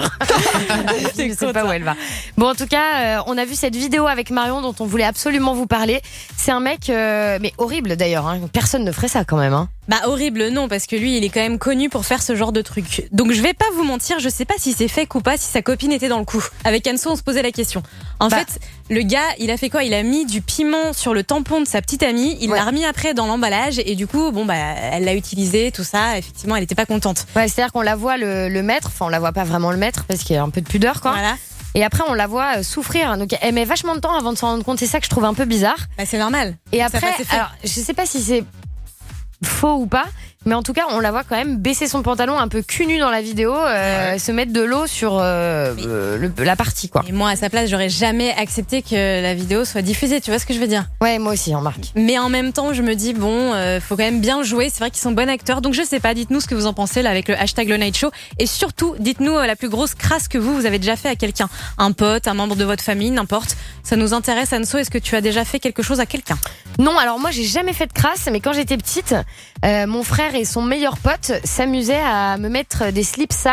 Je ne sais pas où elle va. Bon, en tout cas, euh, on a vu cette vidéo avec Marion dont on voulait absolument vous parler. C'est un mec, euh, mais horrible d'ailleurs. Hein. Personne ne ferait ça quand même. Hein. Bah horrible non, parce que lui il est quand même connu pour faire ce genre de truc. Donc je vais pas vous mentir, je sais pas si c'est fake ou pas, si sa copine était dans le coup. Avec Anso on se posait la question. En bah. fait, le gars il a fait quoi ? Il a mis du piment sur le tampon de sa petite amie, il ouais. l'a remis après dans l'emballage et du coup bon bah elle l'a utilisé, tout ça, effectivement elle était pas contente. Ouais, c'est-à-dire qu'on la voit le, le mettre, enfin on la voit pas vraiment le mettre parce qu'il y a un peu de pudeur quoi. Voilà. Et après, on la voit souffrir. Donc, elle met vachement de temps avant de s'en rendre compte. C'est ça que je trouve un peu bizarre. Bah, c'est normal. Et après, alors, je sais pas si c'est faux ou pas, mais en tout cas, on la voit quand même baisser son pantalon un peu cul nu dans la vidéo, euh, ouais. se mettre de l'eau sur euh, euh, le, la partie, quoi. Et moi, à sa place, j'aurais jamais accepté que la vidéo soit diffusée. Tu vois ce que je veux dire ? Ouais, moi aussi, en marque. Mais en même temps, je me dis bon, euh, faut quand même bien jouer. C'est vrai qu'ils sont bons acteurs. Donc je sais pas. Dites-nous ce que vous en pensez là avec le hashtag le Night Show. Et surtout, dites-nous euh, la plus grosse crasse que vous vous avez déjà fait à quelqu'un, un pote, un membre de votre famille, n'importe. Ça nous intéresse, Anso. Est-ce que tu as déjà fait quelque chose à quelqu'un ? Non, alors moi, j'ai jamais fait de crasse. Mais quand j'étais petite, euh, mon frère et son meilleur pote s'amusaient à me mettre des slips sales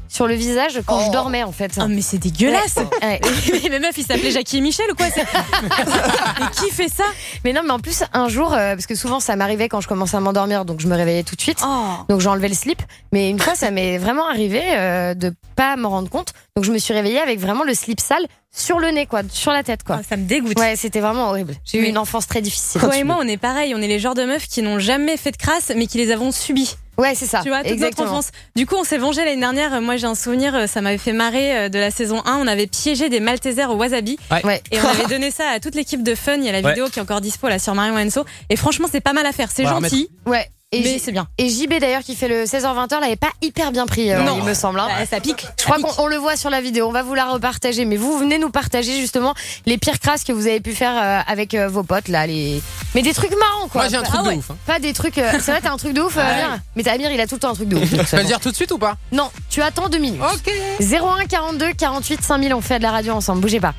sur le visage quand Oh. je dormais en fait. Ah mais c'est dégueulasse. Ouais. Les meufs, ils s'appelaient Jackie et Michel ou quoi? C'est- Mais qui fait ça? Mais non, mais en plus, un jour, euh, parce que souvent ça m'arrivait quand je commençais à m'endormir, donc je me réveillais tout de suite. Donc j'enlevais le slip. Mais une fois, ça m'est vraiment arrivé euh, de pas m'en rendre compte. Donc je me suis réveillée avec vraiment le slip sale sur le nez, quoi, sur la tête, quoi. Ça me dégoûte. Ouais, c'était vraiment horrible. J'ai eu Mais- une enfance très difficile. Toi et moi, on est pareil. On est les genres de meufs qui n'ont jamais fait de crasse, mais qui les avons subies. Ouais, c'est ça. Tu vois, toute exactement. notre enfance. Du coup, on s'est vengé l'année dernière. Moi, j'ai un souvenir, ça m'avait fait marrer euh, de la saison un. On avait piégé des Maltesers au wasabi. Ouais. Et on avait donné ça à toute l'équipe de Fun. Il y a la Ouais. vidéo qui est encore dispo là sur Marion Enso. Et franchement, c'est pas mal à faire. C'est On va gentil. Ouais. Et Mais J- c'est bien. Et J B d'ailleurs qui fait le seize heures vingt heures l'avait pas hyper bien pris, euh, Non. il me semble. Hein. Bah, ça pique. Je crois qu'on on le voit sur la vidéo. On va vous la repartager. Mais vous venez nous partager justement les pires crasses que vous avez pu faire euh, avec euh, vos potes là. Les... Mais des trucs marrants quoi. Moi, j'ai un Pas- truc ah de ouais. ouf, hein. Pas des trucs. euh, C'est vrai, t'as un truc de ouf, euh, Ouais. Amir. Mais t'as Amir, il a tout le temps un truc de ouf. Tu vas le dire tout de suite ou pas? Non, tu attends deux minutes. Ok. zéro un quarante-deux quarante-huit cinq mille. On fait de la radio ensemble. Bougez pas.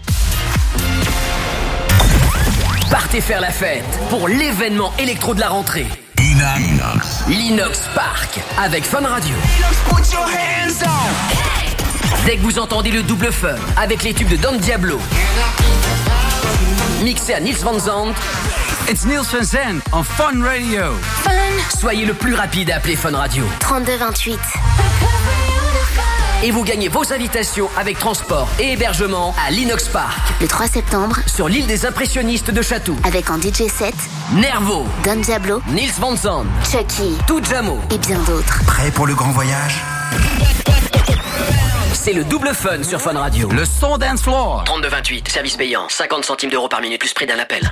Partez faire la fête pour l'événement électro de la rentrée. L'Inox Park avec Fun Radio. Dès que vous entendez le double fun avec les tubes de Don Diablo, mixé à Nils Van Zandt, It's Niels Van Zandt on Fun Radio. soyez le plus rapide à appeler Fun Radio. trente-deux vingt-huit. Et vous gagnez vos invitations avec transport et hébergement à l'Inox Park, Le trois septembre, sur l'île des impressionnistes de Chatou. avec en D J set, Nervo, Don Diablo, Nils Van Zandt, Chucky Tujamo. et bien d'autres. Prêt pour le grand voyage? C'est le double fun sur Fun Radio. Le son dance floor. trente-deux vingt-huit, service payant, cinquante centimes d'euros par minute plus prix d'un appel.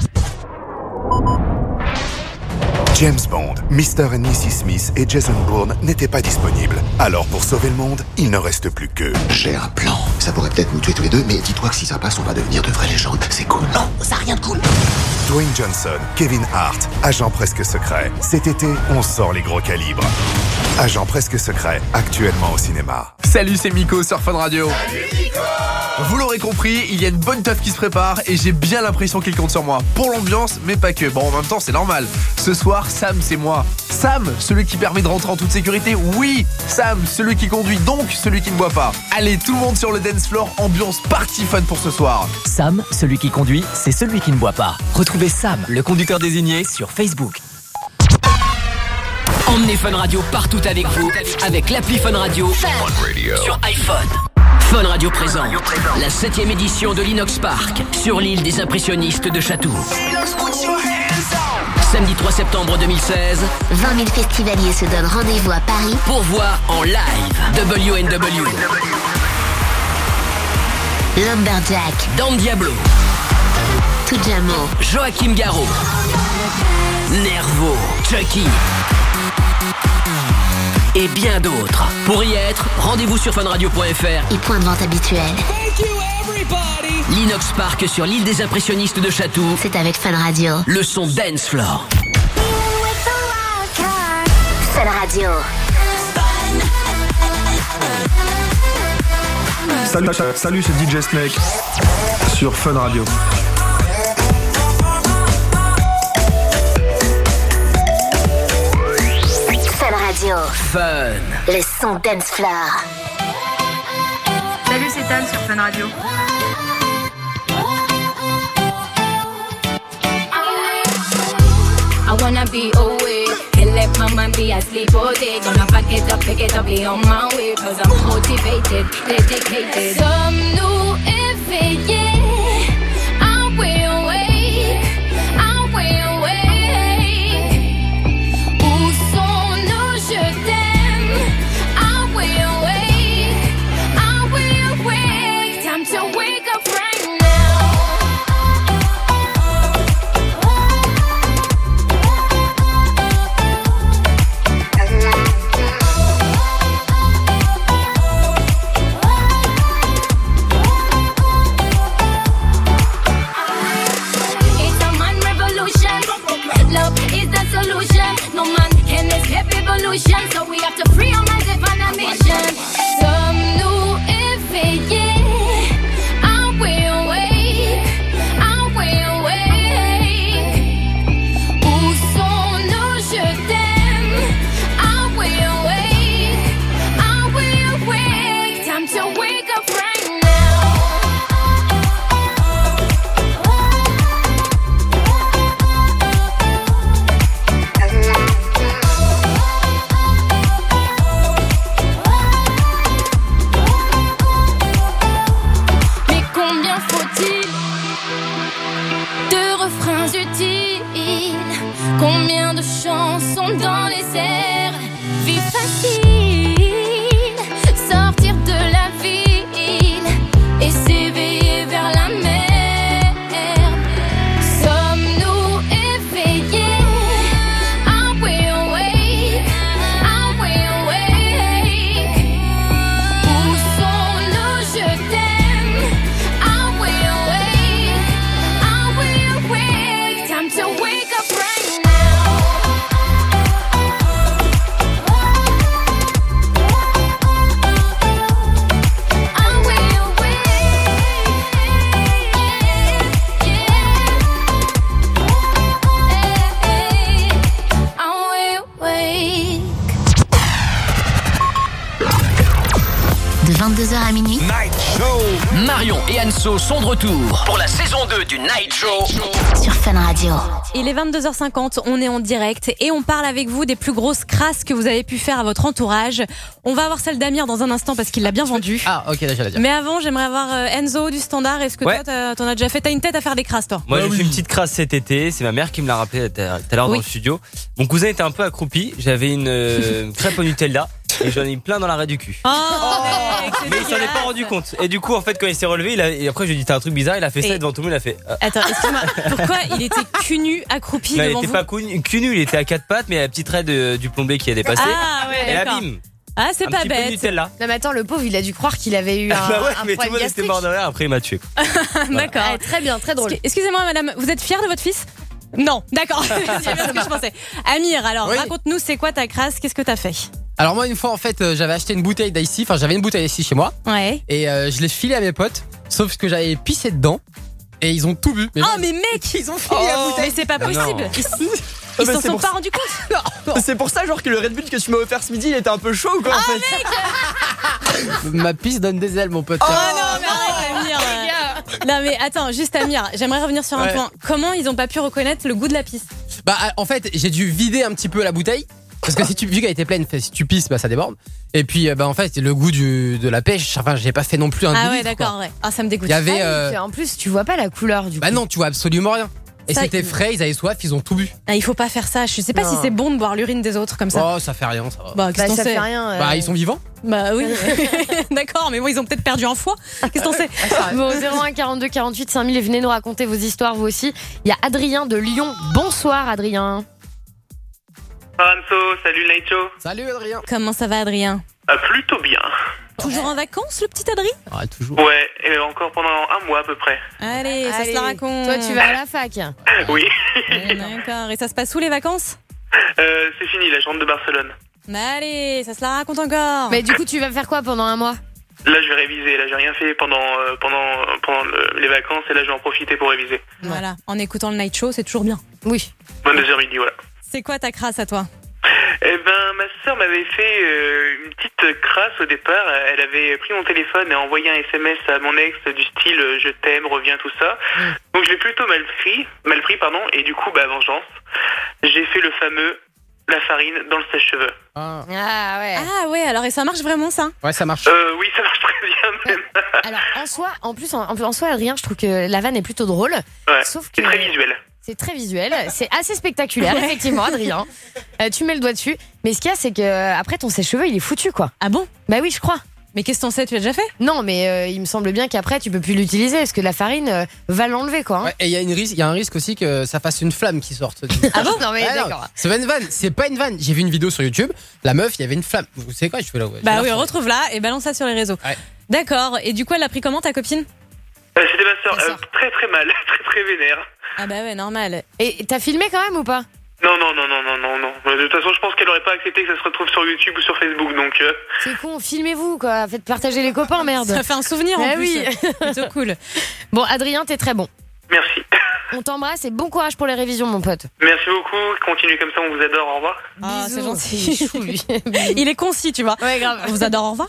James Bond, mister et missus Smith et Jason Bourne n'étaient pas disponibles. Alors pour sauver le monde, il ne reste plus que... J'ai un plan. Ça pourrait peut-être nous tuer tous les deux, mais dis-toi que si ça passe, on va devenir de vraies légendes. C'est cool. Non, ça n'a rien de cool. Dwayne Johnson, Kevin Hart, agent presque secret. Cet été, on sort les gros calibres. Agent presque secret, actuellement au cinéma. Salut, c'est Miko sur Fun Radio. Vous l'aurez compris, il y a une bonne teuf qui se prépare et j'ai bien l'impression qu'il compte sur moi. Pour l'ambiance, mais pas que. Bon, en même temps, c'est normal. Ce soir, Sam, c'est moi. Sam, celui qui permet de rentrer en toute sécurité. Oui, Sam, celui qui conduit, donc celui qui ne boit pas. Allez, tout le monde sur le dance floor, ambiance party fun pour ce soir. Sam, celui qui conduit, c'est celui qui ne boit pas. Retrouvez Sam, le conducteur désigné, sur Facebook. Emmenez Fun Radio partout avec vous avec l'appli Fun Radio sur iPhone. Fun Radio présente la septième édition de l'Inox Park sur l'île des impressionnistes de Chatou. Samedi trois septembre deux mille seize, vingt mille festivaliers se donnent rendez-vous à Paris pour voir en live W N W, Lumberjack, Don Diablo, Tujamo, Joachim Garraud, Nervo, Chucky et bien d'autres. Pour y être, rendez-vous sur funradio point f r et point de vente habituel. L'Inox Park sur l'île des impressionnistes de Chatou. C'est avec Fun Radio. Le son dance floor. Fun Radio. Salut, salut, c'est D J Snake sur Fun Radio. Fun Radio. Fun. Le son dance floor. Salut, c'est Tan sur Fun Radio. I wanna be away and let my mind be asleep all day. Gonna pack it up, pick it up, be on my way. Cause I'm motivated, dedicated. Some new éveillé, I will wait, I will wait. Où sont nos je t'aime? I will wait, I will wait. Time to wake up right now. vingt-deux heures à minuit. Night Show. Marion et Anso sont de retour pour la saison deux du Night Show sur Fun Radio. Il est vingt-deux heures cinquante, on est en direct et on parle avec vous des plus grosses crasses que vous avez pu faire à votre entourage. On va avoir celle d'Amir dans un instant parce qu'il l'a bien vendue. Ah, ok, là, j'allais dire. Mais avant, j'aimerais avoir euh, Enzo du Standard. Est-ce que Ouais. toi, t'as- t'en as déjà fait? T'as une tête à faire des crasses, toi? Moi, j'ai fait une petite crasse cet été. C'est ma mère qui me l'a rappelé tout à l'heure Oui. dans le studio. Mon cousin était un peu accroupi. J'avais une euh, crêpe au Nutella et j'en ai mis plein dans l'arrêt du cul. Oh, mec, c'est Mais il s'en est dégueulasse. pas rendu compte. Et du coup, en fait, quand il s'est relevé, il a, et après, je lui ai dit, t'as un truc bizarre. Il a fait ça Et- et devant tout le monde. Il a fait. euh, Attends, excuse-moi. Pourquoi il était cul nu, accroupi non, il devant était vous? pas cul cul nu, il était à quatre pattes, mais il y a la petite raie de- du plombé qui a dépassé. Ah ouais, et là, d'accord. bim. Ah, c'est un pas petit peu de bête. Nutella. Non mais attends, le pauvre, il a dû croire qu'il avait eu un, bah ouais, un mais tout le problème monde était gastrique. mort de rire. Après, il m'a tué. quoi. D'accord. Ouais, très bien, très drôle. Excu- Excusez-moi, madame, vous êtes fière de votre fils? Non, d'accord. C'est bien ce que je pensais. Amir, alors, Oui. raconte-nous, c'est quoi ta crasse? Qu'est-ce que t'as fait? Alors moi une fois en fait euh, j'avais acheté une bouteille d'ici, enfin j'avais une bouteille d'ici chez moi Ouais. et euh, je l'ai filée à mes potes, sauf que j'avais pissé dedans et ils ont tout bu. Mais Oh, genre, mais mec, ils ont fini la bouteille. mais c'est pas Non. possible. Ils, Ah, ils bah, s'en c'est sont pour pas ça. rendus compte. C'est pour ça, genre, que le Red Bull que tu m'as offert ce midi, il était un peu chaud ou quoi en fait? Ma pisse donne des ailes mon pote. Oh non, mais arrête, Amir. Non, mais attends, juste Amir, j'aimerais revenir sur un Ouais. point. Comment ils ont pas pu reconnaître le goût de la pisse? Bah en fait j'ai dû vider un petit peu la bouteille. Parce que si tu, vu qu'elle était pleine, fait, si tu pisses, bah ça déborde. Et puis, euh, bah en fait, le goût du, de la pêche, enfin, j'ai pas fait non plus un Ah deux ouais, litres, d'accord, quoi. ouais. Ah, ça me dégoûte. Il y avait, Ah oui, euh, puis en plus, tu vois pas la couleur du bah coup. non, tu vois absolument rien. Et Ça, c'était il- frais, ils avaient soif, ils ont tout bu. Ah, il faut pas faire ça. Je sais pas Non. si c'est bon de boire l'urine des autres comme ça. Oh, ça fait rien, ça va. Bah, qu'est-ce Bah, que t'en ça sais? fait rien. euh. Bah, ils sont vivants. Bah oui. D'accord, mais bon, ils ont peut-être perdu un foie. Qu'est-ce que t'en sais? Bon, zéro un quarante-deux quarante-huit cinq mille, et venez nous raconter vos histoires vous aussi. Il y a Adrien de Lyon. Bonsoir Adrien. Anso, salut Night Show. Salut Adrien. Comment ça va, Adrien? Ah, plutôt bien. Toujours en vacances, le petit Adrien? Ah, toujours. Ouais, et encore pendant un mois à peu près. Allez, ça Allez, se la raconte. Toi, tu vas à la fac. Oui. Ouais, D'accord. Et ça se passe où les vacances? Euh, c'est fini, là, je rentre de Barcelone. Allez, ça se la raconte encore. Mais du coup, tu vas faire quoi pendant un mois? Là, je vais réviser. Là, j'ai rien fait pendant euh, pendant pendant le- les vacances et là, je vais en profiter pour réviser. Voilà, en écoutant le night show, c'est toujours bien. Oui. vingt-deux heures midi, voilà. C'est quoi ta crasse à toi? Eh ben, ma sœur m'avait fait euh, une petite crasse au départ. Elle avait pris mon téléphone et envoyé un S M S à mon ex du style euh, je t'aime, reviens, tout ça. Donc je l'ai plutôt mal pris, mal pris pardon. Et du coup, bah vengeance, j'ai fait le fameux la farine dans le sèche-cheveux. Ah. Ah ouais. Ah ouais, alors et ça marche vraiment ça? Ouais, ça marche. Euh, oui, ça marche très bien même. Alors en soi, en plus, en, en soi, Adrien, je trouve que la vanne est plutôt drôle. Ouais, Sauf c'est que- très visuel. C'est très visuel, c'est assez spectaculaire, effectivement, Adrien. Euh, tu mets le doigt dessus. Mais ce qu'il y a, c'est que euh, après ton sèche-cheveux, il est foutu, quoi. Ah bon? Bah oui, je crois. Mais qu'est-ce que t'en sais? Tu l'as déjà fait? Non, mais euh, il me semble bien qu'après, tu peux plus l'utiliser parce que la farine euh, va l'enlever, quoi. hein. Ouais, et il y a une risque, il y a un risque aussi que ça fasse une flamme qui sorte. du- Ah bon? Non, mais Ah non, d'accord. c'est pas une vanne, c'est pas une vanne. J'ai vu une vidéo sur YouTube, la meuf, il y avait une flamme. Vous savez quoi, je fais là. Ouais, Bah je oui, vais la retrouve là et balance ça sur les réseaux. Ouais. D'accord. Et du coup, elle l'a pris comment ta copine? Euh, C'était ma sœur, Ta euh, sœur. très très mal, très très vénère. Ah bah ouais, normal. Et t'as filmé quand même ou pas? Non, non, non, non, non, non, non. Euh, De toute façon, je pense qu'elle aurait pas accepté que ça se retrouve sur YouTube ou sur Facebook, donc. Euh... C'est con, filmez-vous, quoi. Faites partager les copains, merde. Ça fait un souvenir en Ah plus. oui. Plutôt cool. Bon, Adrien, t'es très bon. Merci. On t'embrasse et bon courage pour les révisions, mon pote. Merci beaucoup. Continuez comme ça, on vous adore. Au revoir. Ah, c'est Bisous. gentil. Il est chou, lui. Il est concis, tu vois. Ouais, grave. On vous adore, au revoir.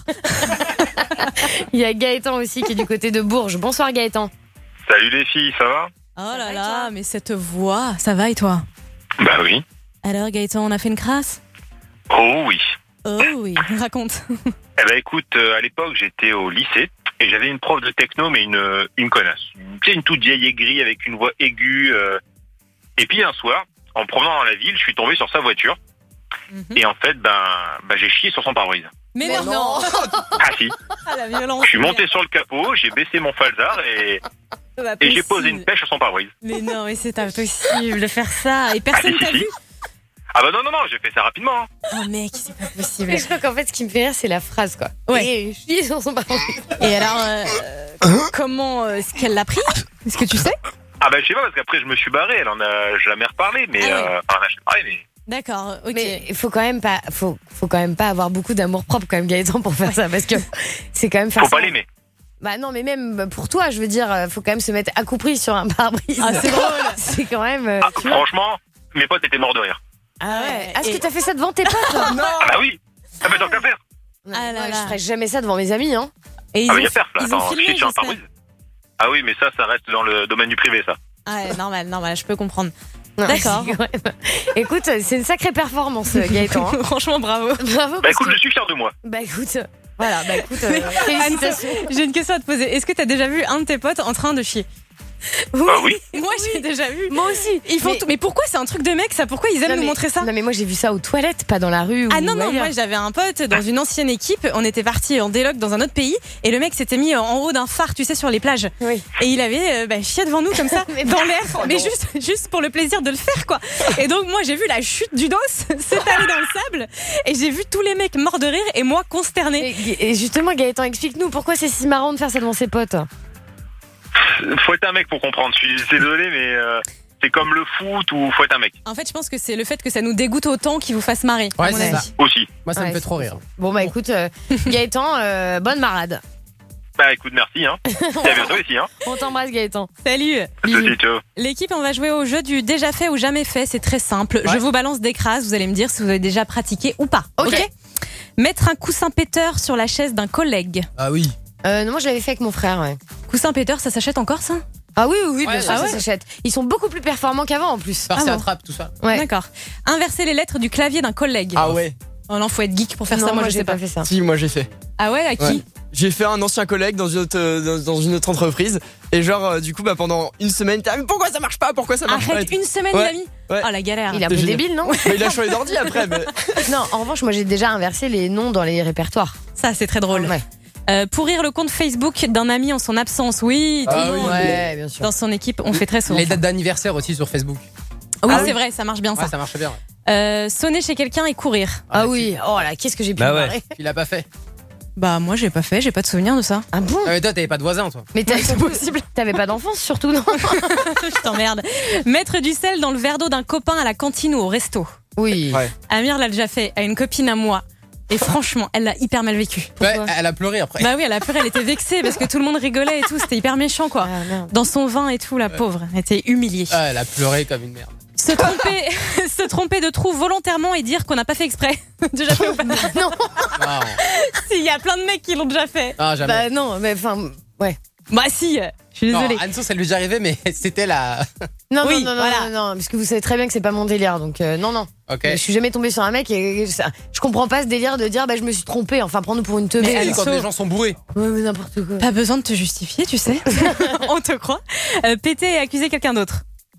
Il y a Gaëtan aussi qui est du côté de Bourges. Bonsoir, Gaëtan. Salut les filles, ça va? Oh là là, mais cette voix, ça va et toi? Bah oui. Alors Gaëtan, on a fait une crasse? Oh oui. Oh oui, raconte. Eh ben écoute, euh, à l'époque j'étais au lycée et j'avais une prof de techno mais une euh, une connasse. Tu sais, une toute vieille aigrie avec une voix aiguë. euh. Et puis un soir, en promenant dans la ville, je suis tombé sur sa voiture. Et en fait, ben, ben j'ai chié sur son pare-brise. Mais, mais non, non. Ah si. Ah la violence. Je suis monté sur le capot, j'ai baissé mon falzar et, et j'ai posé une pêche sur son pare-brise. Mais non, mais c'est impossible de faire ça. Et personne Ah, si, t'a si, vu? si. Ah bah non, non, non, j'ai fait ça rapidement. hein. Oh mec, c'est pas possible. Mais je crois qu'en fait, ce qui me fait rire, c'est la phrase, quoi. Ouais. Et je suis sur son pare-brise. Et alors, euh, comment euh, est-ce qu'elle l'a pris? Est-ce que tu sais? Ah bah je sais pas, parce qu'après je me suis barré, elle en a jamais reparlé, mais... Ah ouais. euh, enfin, elle a jamais parlé, mais... D'accord, ok. Mais il faut quand même pas, faut, faut quand même pas avoir beaucoup d'amour propre quand même, Gaëtan, pour faire ça, parce que c'est quand même faire Faut ça. pas l'aimer. Bah non, mais même pour toi, je veux dire, faut quand même se mettre accoupli sur un pare-brise. Ah, c'est drôle. C'est quand même. euh, Ah, tu vois. franchement, mes potes étaient morts de rire. Ah ouais. Est-ce Et- que t'as fait ça devant tes potes? Non. Ah bah oui. Ah bah tant qu'à faire. Ah là Ouais, là. je ferais jamais ça devant mes amis, hein. Et ils Ah, ont, mais y a perte, là. ils ont Attends, filmé, si tu es un j'espère. pare-brise. Ah oui, mais ça, ça reste dans le domaine du privé, ça. Ah ouais, normal, normal, je peux comprendre. Non, D'accord. c'est quand même- Écoute, c'est une sacrée performance, Gaëtan. hein. Franchement, bravo. Bravo. Bah parce écoute, que- je suis fier de moi. Bah écoute, voilà, bah écoute, euh, félicitations. J'ai une question à te poser. Est-ce que t'as déjà vu un de tes potes en train de chier? Ah oui. Moi, j'ai déjà vu. Moi aussi. Ils font Mais- tout- mais pourquoi c'est un truc de mec ça? Pourquoi ils aiment Non, nous mais- montrer ça? Non mais moi j'ai vu ça aux toilettes, pas dans la rue. Ah ou non, non, ailleurs. moi j'avais un pote dans une ancienne équipe, on était parti en déloc dans un autre pays et le mec s'était mis en haut d'un phare, tu sais, sur les plages. Oui. Et il avait euh, bah, chié devant nous comme ça, Mais dans bah, l'air, oh mais non. juste, juste pour le plaisir de le faire quoi. Et donc moi j'ai vu la chute du dos s'étaler dans le sable et j'ai vu tous les mecs morts de rire et moi consterné. Et, et justement Gaëtan, explique-nous pourquoi c'est si marrant de faire ça devant ses potes. Faut être un mec pour comprendre. Je suis désolé, mais euh, c'est comme le foot ou faut être un mec. En fait je pense que c'est le fait que ça nous dégoûte autant qui vous fasse marrer. à Ouais, mon c'est avis. ça. Aussi. Moi, ça Ouais, me fait c'est- trop rire. Bon bah écoute, euh, Gaëtan, euh, bonne marade. Bah écoute, merci. Hein. Et à bientôt ici. Hein. On t'embrasse Gaëtan. Salut. Salut, ciao. L'équipe, on va jouer au jeu du déjà fait ou jamais fait. C'est très simple. Je vous balance des crasses. Vous allez me dire si vous avez déjà pratiqué ou pas. Ok. Mettre un coussin péteur sur la chaise d'un collègue. Ah oui. Euh, non, moi je l'avais fait avec mon frère, ouais. Coussin péteur, ça s'achète encore ça? Ah oui, oui, oui, bien Ouais, sûr, ah ça ouais. s'achète. Ils sont beaucoup plus performants qu'avant en plus. Passer Ah à bon. trappe, tout ça. Ouais. D'accord. Inverser les lettres du clavier d'un collègue. Ah ouais. Oh non, faut être geek pour faire Non, ça. Moi, je j'ai sais pas. pas fait ça. Si, moi j'ai fait. Ah ouais, à qui? Ouais. J'ai fait un ancien collègue dans une autre, euh, dans, dans une autre entreprise. Et genre, euh, du coup, bah, pendant une semaine, t'es, ah, mais pourquoi ça marche pas? Pourquoi ça marche Arrête, pas? une semaine Ouais. il a mis. Ouais. Oh la galère. Il est un peu C'est génial. débile, non? Bah, il a changé d'ordi après, mais. Non, en revanche, moi j'ai déjà inversé les noms dans les répertoires. Ça, c'est très drôle. Ouais. Euh, pourrir le compte Facebook d'un ami en son absence. Oui, tout Ah le oui. monde. Ouais, bien sûr. Dans son équipe, on fait très souvent. Les ça. dates d'anniversaire aussi sur Facebook. Oui, Ah c'est oui. vrai, ça marche bien Ouais, ça. ça marche bien. ouais. Euh, sonner chez quelqu'un et courir. Ah oui, oh là, qu'est-ce que j'ai pu Bah me ouais. marrer. Tu l'as pas fait. Bah moi j'ai pas fait, j'ai pas de souvenir de ça. Ah bon? Ah, mais toi, t'avais pas de voisin, toi. Mais t'as- c'est possible. T'avais pas d'enfance surtout, non? Je t'emmerde. Mettre du sel dans le verre d'eau d'un copain à la cantine ou au resto. Oui. Ouais. Amir l'a déjà fait à une copine à moi. Et franchement, elle l'a hyper mal vécu. Ouais, elle a pleuré après. Bah oui, elle a peur, elle était vexée parce que tout le monde rigolait et tout, c'était hyper méchant quoi. Ah, merde. Dans son vin et tout, la pauvre, elle était humiliée. Ah, elle a pleuré comme une merde. Se tromper, se tromper de trou volontairement et dire qu'on n'a pas fait exprès. Déjà fait ou pas? Non. Non, Si, il y a plein de mecs qui l'ont déjà fait. ah, jamais. Bah non, mais enfin, ouais. Bah si, je suis désolée. Non, Anso, ça lui est déjà arrivé, mais c'était la. Non, Oui, non, non, voilà. non, non, non, parce que vous savez très bien que c'est pas mon délire, donc euh, non, non. Ok. Je suis jamais tombée sur un mec et, et ça- je comprends pas ce délire de dire bah je me suis trompée, enfin prends-nous pour une teubée. Mais Et Anso- quand les gens sont bourrés. Ouais, mais n'importe quoi. Pas besoin de te justifier, tu sais. On te croit. Euh, péter et accuser quelqu'un d'autre.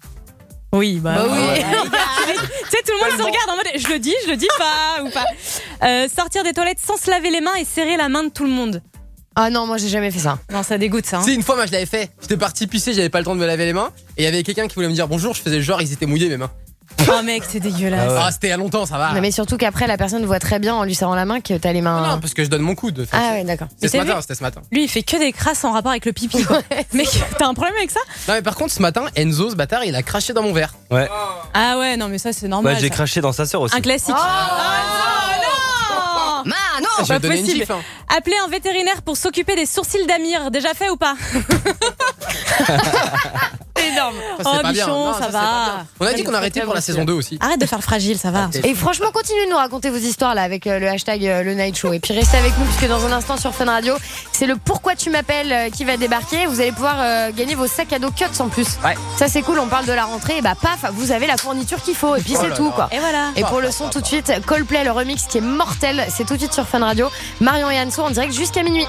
Oui, bah, Bah oui. ouais. Tu sais, tout le monde se regarde en mode je le dis, je le dis pas ou pas. Euh, sortir des toilettes sans se laver les mains et serrer la main de tout le monde. Ah non, moi j'ai jamais fait ça. Non, ça dégoûte ça. hein. Si, une fois, moi, je l'avais fait. J'étais parti pisser, j'avais pas le temps de me laver les mains. Et il y avait quelqu'un qui voulait me dire bonjour, je faisais genre, ils étaient mouillés mes mains. Oh mec, c'est dégueulasse. Ah, c'était il y a longtemps, ça va. Non, mais surtout qu'après la personne voit très bien en lui serrant la main que t'as les mains. Non, parce que je donne mon coude. Ah ouais, d'accord. C'était ce Mais t'as matin, vu c'était ce matin. Lui, il fait que des crasses en rapport avec le pipi. Quoi. Mec, t'as un problème avec ça? Non, mais par contre, ce matin, Enzo, ce bâtard, il a craché dans mon verre. Ouais. Ah ouais, non mais ça c'est normal. Ouais, j'ai ça. craché dans sa sœur aussi. Un classique. Oh, Ah, non Ah non. Je vais pas donner une possible. gifle, hein. Appeler un vétérinaire pour s'occuper des sourcils d'Amir, déjà fait ou pas? Énorme. Ça, c'est Oh pas bien. bichon, Non, ça, ça, c'est va. pas bien. On a dit qu'on arrêtait pour la saison deux aussi. Arrête de faire le fragile, ça va. Et franchement, continuez de nous raconter vos histoires là avec euh, le hashtag euh, le Night Show. Et puis restez avec nous puisque dans un instant sur Fun Radio, c'est le Pourquoi tu m'appelles euh, qui va débarquer. Vous allez pouvoir euh, gagner vos sacs à dos Cuts en plus. Ouais. Ça c'est cool. On parle de la rentrée. Et bah paf, vous avez la fourniture qu'il faut. Et puis Oh c'est là tout là. quoi. Et voilà. Et pour le son tout de suite, Coldplay le remix qui est mortel. C'est tout de suite sur Fun Radio. Marion et Anso en direct jusqu'à minuit.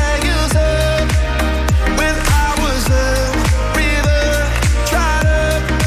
When I was a river, dried up.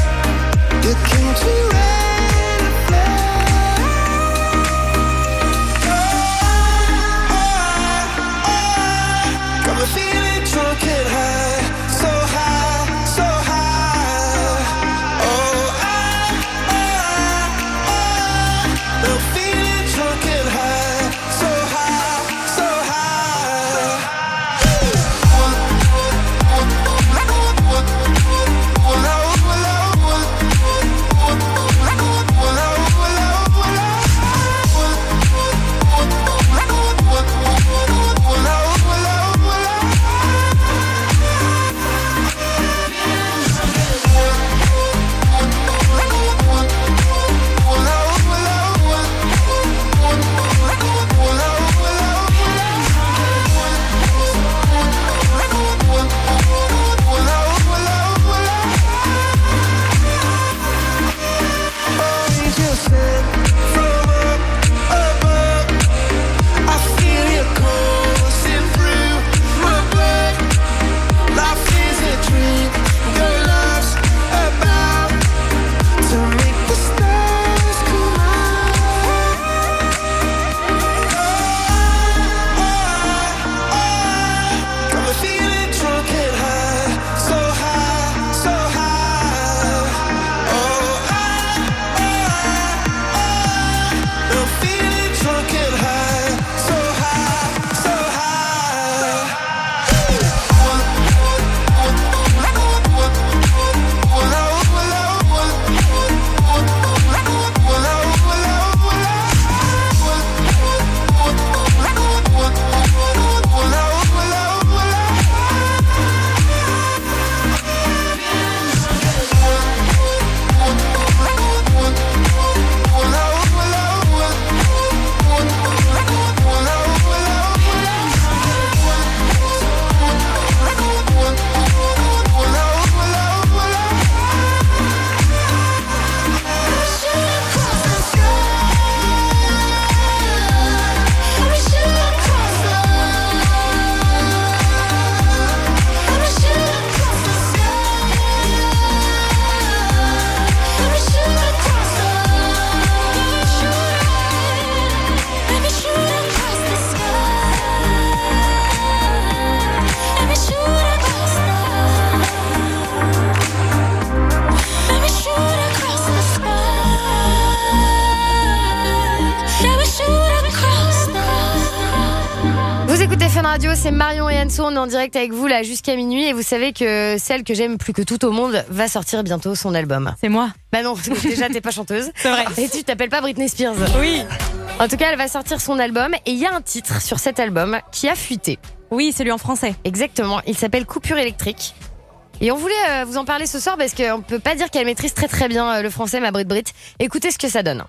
Radio, c'est Marion et Anso, on est en direct avec vous là jusqu'à minuit et vous savez que celle que j'aime plus que tout au monde va sortir bientôt son album. C'est moi. Bah non, parce que déjà t'es pas chanteuse. C'est vrai. Et tu t'appelles pas Britney Spears. Oui. En tout cas, elle va sortir son album et il y a un titre sur cet album qui a fuité. Oui, c'est lui en français. Exactement, il s'appelle Coupure électrique. Et on voulait euh, vous en parler ce soir parce qu'on peut pas dire qu'elle maîtrise très très bien euh, le français, ma Brit Brit. Écoutez ce que ça donne.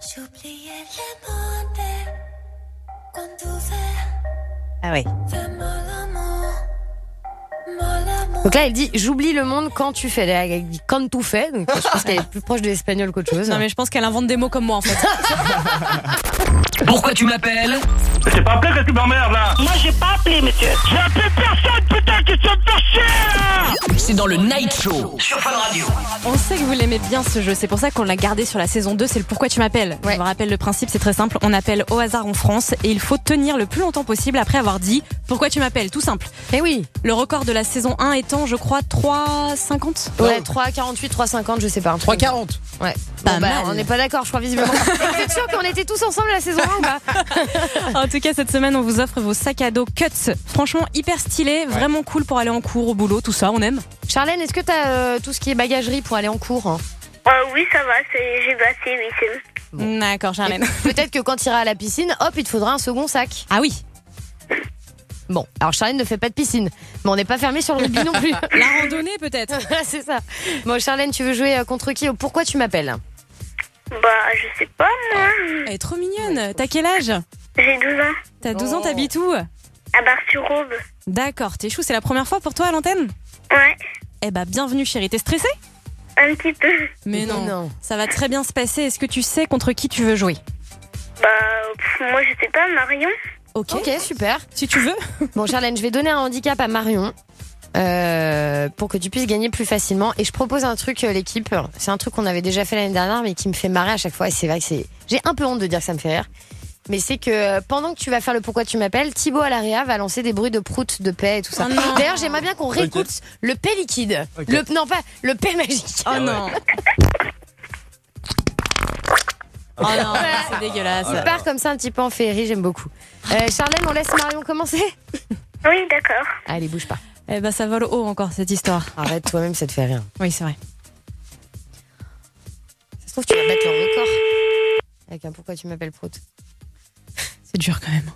Ah ouais. Donc là, elle dit j'oublie le monde quand tu fais. Elle dit quand tu fais. Donc je pense qu'elle est plus proche de l'espagnol qu'autre chose. Non, mais je pense qu'elle invente des mots comme moi en fait. Pourquoi tu m'appelles? C'est pas appelé que tu m'emmerdes là. Moi, j'ai pas appelé, monsieur. J'ai appelé personne, putain, qui se me fait chier là. C'est dans le Night Show sur Fun Radio. On sait que vous l'aimez bien ce jeu, c'est pour ça qu'on l'a gardé sur la saison deux, c'est le Pourquoi tu m'appelles. Ouais. Je vous rappelle le principe, c'est très simple, on appelle au hasard en France et il faut tenir le plus longtemps possible après avoir dit Pourquoi tu m'appelles, tout simple. Eh oui. Le record de la saison un étant, je crois, trois cinquante. Ouais, trois quarante-huit, trois cinquante, je sais pas. trois quarante. Ouais. Pas Bon, bah, mal. on n'est pas d'accord, je crois, visiblement. Vous êtes sûr qu'on était tous ensemble la saison un ou pas? En tout cas, cette semaine, on vous offre vos sacs à dos Cuts. Franchement, hyper stylé, vraiment cool pour aller en cours, au boulot, tout ça, on aime. Charlène, est-ce que t'as euh, tout ce qui est bagagerie pour aller en cours hein? Euh, oui, ça va, c'est... j'ai passé, oui, c'est bon. D'accord, Charlène. Peut-être que quand tu iras à la piscine, hop, il te faudra un second sac. Ah oui. Bon, alors Charlène ne fait pas de piscine, mais on n'est pas fermé sur le rugby non plus. La randonnée, peut-être. C'est ça. Bon, Charlène, tu veux jouer euh, contre qui au Pourquoi tu m'appelles? Bah, je sais pas, moi. Elle est trop mignonne. T'as quel âge? J'ai douze ans. T'as douze ans, t'habites où? À Bar-sur-Aube. D'accord, t'es chou, c'est la première fois pour toi à l'antenne? Ouais, Eh bah, bienvenue chérie, t'es stressée? un petit peu. Mais non. Non. Ça va très bien se passer, est-ce que tu sais contre qui tu veux jouer? Bah, pff, moi, je sais pas, Marion. Ok. Ok, super. Si tu veux. Bon, Charlène, je vais donner un handicap à Marion euh, pour que tu puisses gagner plus facilement. Et je propose un truc, euh, l'équipe. C'est un truc qu'on avait déjà fait l'année dernière, mais qui me fait marrer à chaque fois. Et c'est vrai que c'est. J'ai un peu honte de dire que ça me fait rire. Mais c'est que euh, pendant que tu vas faire le Pourquoi tu m'appelles, Thibaut à la réa va lancer des bruits de prout, de paix et tout ça. Oh non. D'ailleurs, j'aimerais bien qu'on réécoute le paix liquide. Ok. Le, non, pas le paix magique. Oh non. Oh non, c'est dégueulasse. Il part comme ça un petit peu en féerie, j'aime beaucoup. Euh, Charlène, on laisse Marion commencer? Oui, d'accord. Allez, bouge pas. Eh bah, ça vole haut encore cette histoire. Arrête, toi-même, ça te fait rien. Oui, c'est vrai. Ça se trouve, tu vas mettre le record. Avec un Pourquoi tu m'appelles prout. C'est dur quand même.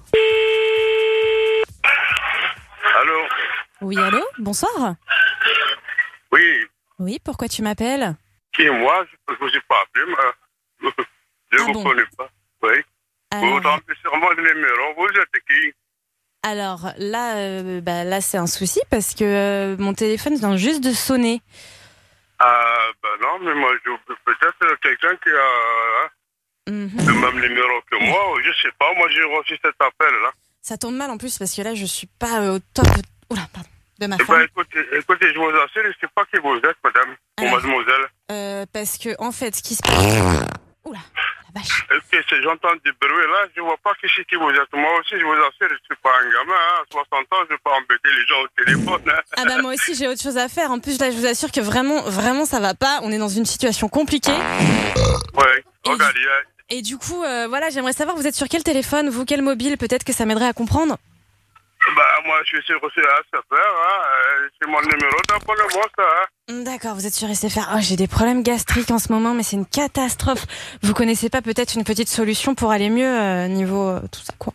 Allô? Oui, allô? Bonsoir. Oui, Oui, pourquoi tu m'appelles? qui est moi? Je ne vous ai pas appelé, mais je ne Ah vous bon. connais pas. Oui. Vous Alors, trompez sûrement le numéro. Vous êtes qui? alors là, euh, bah, là c'est un souci parce que euh, mon téléphone vient juste de sonner. Ah, ben non, mais moi, je peut-être quelqu'un qui a Mhm. le même numéro que moi, ou je sais pas. Moi, j'ai reçu cet appel-là. Ça tombe mal en plus parce que là je suis pas euh, au top de... Oula, pardon, de ma Eh ben, forme. écoutez, écoutez, je vous assure, je sais pas qui vous êtes, madame, ou Alors. mademoiselle. Euh, parce que en fait, ce qui se passe... Oula, la vache. Est-ce que j'entends du bruit là? Je vois pas qui c'est qui vous êtes. Moi aussi, je vous assure, je suis pas un gamin, hein. À soixante ans, je vais pas embêter les gens au téléphone. Hein. Ah bah moi aussi j'ai autre chose à faire. En plus là je vous assure que vraiment, vraiment ça va pas. On est dans une situation compliquée. Ouais, regardez, hein. Et du coup, euh, voilà, j'aimerais savoir, vous êtes sur quel téléphone, vous, quel mobile? Peut-être que ça m'aiderait à comprendre. Bah, moi, je suis sur S F R, hein. Euh, c'est mon numéro d'abonnement, ça, hein. D'accord, vous êtes sur S F R. Oh, j'ai des problèmes gastriques en ce moment, mais c'est une catastrophe. Vous connaissez pas peut-être une petite solution pour aller mieux euh, niveau euh, tout ça, quoi?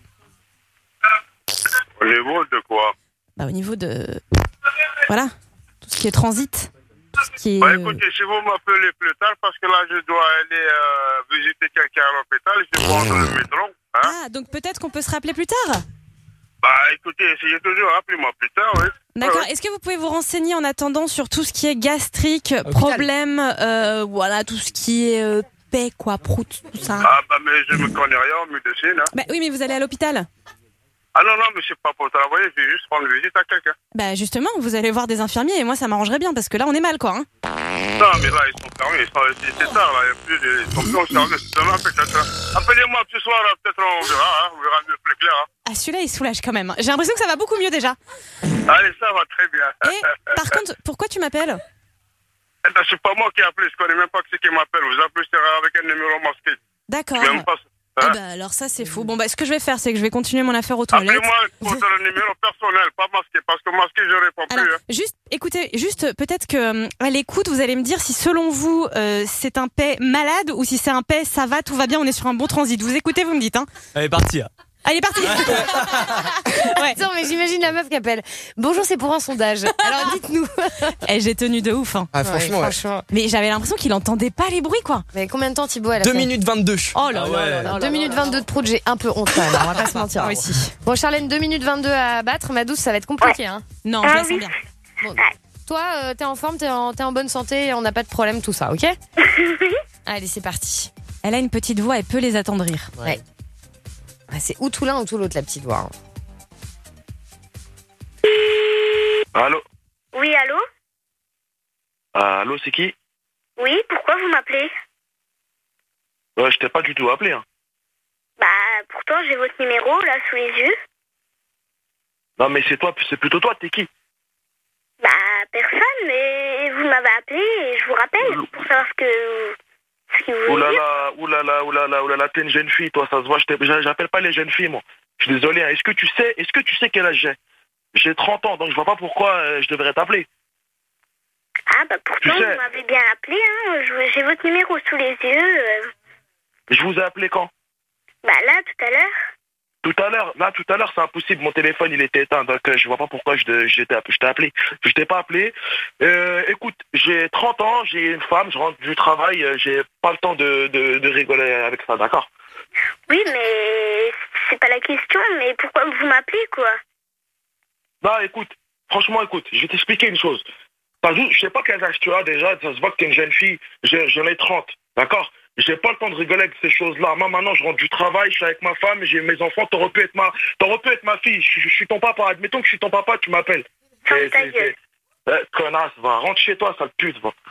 Au niveau de quoi? Bah, au niveau de... Voilà, tout ce qui est transit. Tout ce qui est... Bah, euh, écoutez, si vous m'appelez plus tard, parce que là, je dois aller euh, visiter quelqu'un à l'hôpital, je vais prendre le métro, hein. Ah, donc peut-être qu'on peut se rappeler plus tard? Bah, écoutez, essayez toujours, appelez-moi plus tard, oui. D'accord. Ouais, ouais. Est-ce que vous pouvez vous renseigner en attendant sur tout ce qui est gastrique, problème, euh, voilà, tout ce qui est euh, paix, quoi, prout, tout ça? Ah, bah, mais je me connais rien en médecine, hein. Bah oui, mais vous allez à l'hôpital. Ah non, non, mais c'est pas pour travailler, je vais juste rendre visite à quelqu'un. Bah justement, vous allez voir des infirmiers et moi ça m'arrangerait bien parce que là on est mal, quoi. Hein. Non, mais là, ils sont fermés, ils sont, c'est, c'est tard, là, il y a plus de, ils sont plus au service. Demain, peut-être, hein. Appelez-moi ce soir, là, peut-être on verra, hein, on verra mieux plus clair, hein. Ah, celui-là il soulage quand même. J'ai l'impression que ça va beaucoup mieux déjà. Allez, ça va très bien. Et par contre, pourquoi tu m'appelles? Eh ben, c'est pas moi qui ai appelé, je connais même pas qui c'est qui m'appelle. Vous appelez avec un numéro masqué. D'accord. Je sais même pas, Eh bah, alors ça c'est fou. Bon bah ce que je vais faire c'est que je vais continuer mon affaire aux toilettes. Appelez-moi pour le numéro personnel, pas masqué, parce que masqué je réponds Alors, plus. Hein. juste, écoutez, juste peut-être que euh, à l'écoute, vous allez me dire si selon vous euh, c'est un paix malade ou si c'est un paix ça va, tout va bien, on est sur un bon transit. Vous écoutez, vous me dites. Hein. Elle est partie. Hein. Allez, parti. Ouais. Attends, mais j'imagine la meuf qui appelle. Bonjour, c'est pour un sondage. Alors dites-nous. Eh, j'ai tenu de ouf. Hein. Ah, franchement, Ouais, ouais. franchement. Mais j'avais l'impression qu'il entendait pas les bruits, quoi. Mais combien de temps Thibaut elle a deux fait minutes vingt-deux. Oh là Ah là ouais. là là. deux minutes vingt-deux de prout, j'ai un peu honte quand même, on va pas se mentir. Moi aussi. Bon, Charlène, deux minutes vingt-deux à battre. Ma douce, ça va être compliqué. Hein. Non, je la sens bien. Bon, toi, euh, t'es en forme, t'es en, t'es en bonne santé, on n'a pas de problème, tout ça, ok? Allez, c'est parti. Elle a une petite voix, elle peut les attendrir. Ouais. Ah, c'est ou tout l'un ou tout l'autre, la petite voix. Hein. Allô. Oui, allô? Ah, allô, c'est qui? Oui, pourquoi vous m'appelez? Ouais, je t'ai pas du tout appelé. Hein. Bah, pourtant, j'ai votre numéro, là, sous les yeux. Non, mais c'est toi, c'est plutôt toi, t'es qui? Bah, personne, mais vous m'avez appelé et je vous rappelle pour savoir ce que, ce que vous voulez dire. Oulala, oulala, oulala, oulala, t'es une jeune fille, toi, ça se voit. Je t'ai- J'appelle pas les jeunes filles, moi. Je suis désolé. Hein. Est-ce que tu sais, est-ce que tu sais quel âge j'ai? J'ai trente ans, donc je vois pas pourquoi euh, je devrais t'appeler. Ah, bah, pourtant, Tu sais- vous m'avez bien appelé, hein. Je- J'ai votre numéro sous les yeux. euh. Je vous ai appelé quand? Bah, là, tout à l'heure. Tout à l'heure, là, tout à l'heure, c'est impossible. Mon téléphone, il était éteint, donc euh, je vois pas pourquoi je, de- je t'ai je t'ai appelé. Je t'ai pas appelé. Euh, écoute, j'ai trente ans, j'ai une femme, je rentre du travail, euh, j'ai pas le temps de, de, de rigoler avec ça, d'accord? Oui, mais c'est pas la question, mais pourquoi vous m'appelez, quoi? Non, écoute, franchement, écoute, je vais t'expliquer une chose. T'as vu, je sais pas quel âge tu as déjà, ça se voit que t'es une jeune fille, j'ai- j'en ai trente, d'accord? J'ai pas le temps de rigoler avec ces choses-là. Moi, maintenant, je rentre du travail, je suis avec ma femme, j'ai mes enfants, t'aurais pu être ma, t'aurais pu être ma fille, je, je suis ton papa, admettons que je suis ton papa, tu m'appelles. Ferme ta gueule. Eh, connasse, va, rentre chez toi, sale pute, va.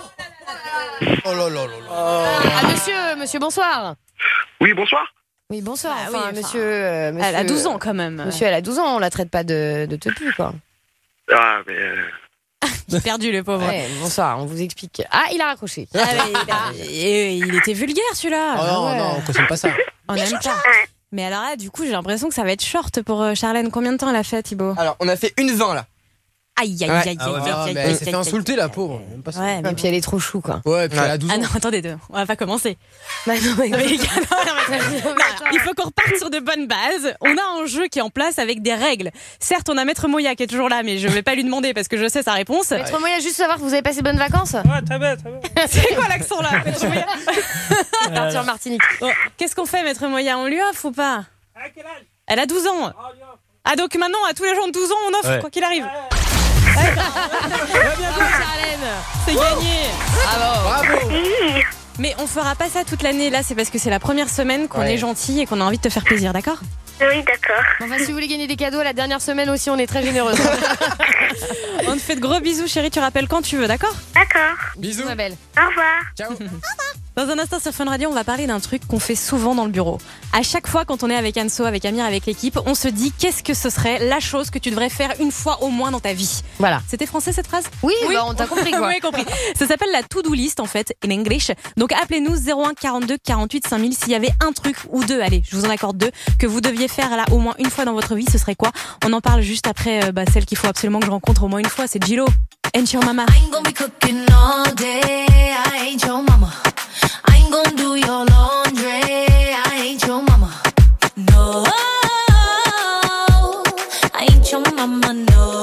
Oh là là là là. Ah, monsieur, monsieur, bonsoir. Oui, bonsoir. Oui, bonsoir. Ah enfin, oui, enfin, monsieur, euh, monsieur. Elle a douze ans quand même. Monsieur, elle a douze ans, on la traite pas de, de tepu, quoi. Ah, mais... euh, J'ai perdu le pauvre. Ouais, bonsoir, on vous explique. Ah, il a raccroché. Ah, mais il, a- et il était vulgaire celui-là. Oh non, ouais. non, on continue pas ça. On n'aime pas. Mais alors là, du coup, j'ai l'impression que ça va être short pour euh, Charlène. Combien de temps elle a fait, Thibaut? Alors, on a fait une vingt là. Aïe, aïe, Ouais. aïe, aïe, Ah ouais, aïe, Ah, aïe, mais aïe, elle s'est aïe, fait aïe. insulter la pauvre. Même pas ça. Ouais, mais Et puis elle est trop chou, quoi. Ouais, et puis Ouais. elle a douze Ah ans. non, attendez deux. On va pas commencer. Bah non, mais- Non, mais les gars, non, non, mais- non, il faut qu'on reparte sur de bonnes bases. On a un jeu qui est en place avec des règles. Certes, on a Maître Moya qui est toujours là, mais je vais pas lui demander parce que je sais sa réponse. Maître Moya, juste savoir que vous avez passé de bonnes vacances. Ouais, très bien, très bien. C'est quoi l'accent là, Maître Moya? Partir en Martinique. Bon, qu'est-ce qu'on fait, Maître Moya? On lui offre ou pas? Elle a douze ans. Ah, donc maintenant, à tous les gens de douze ans, on offre, Ouais. quoi qu'il arrive. Charlène. C'est gagné. Bravo. Mais on fera pas ça toute l'année. Là, c'est parce que c'est la première semaine qu'on Ouais. est gentil et qu'on a envie de te faire plaisir, d'accord? Oui, d'accord. Enfin, si vous voulez gagner des cadeaux, la dernière semaine aussi, on est très généreux. On te fait de gros bisous, chérie. Tu rappelles quand tu veux, d'accord? D'accord. Bisous. Ma belle. Au revoir. Ciao. Dans un instant sur Fun Radio, on va parler d'un truc qu'on fait souvent dans le bureau. À chaque fois, quand on est avec Anso, avec Amir, avec l'équipe, on se dit qu'est-ce que ce serait la chose que tu devrais faire une fois au moins dans ta vie. Voilà. C'était français cette phrase? Oui, bah, on t'a compris, quoi. Oui, compris. Ça s'appelle la to-do list en fait, in English. Donc appelez-nous zéro un quarante-deux quarante-huit cinq mille s'il y avait un truc ou deux, allez, je vous en accorde deux, que vous deviez faire là au moins une fois dans votre vie, ce serait quoi? On en parle juste après euh, bah, celle qu'il faut absolument que je rencontre au moins une fois, c'est Gilo. Ain't your mama. I ain't gonna be cooking all day. I ain't your mama. I ain't gonna do your laundry. I ain't your mama. No, I ain't your mama. No,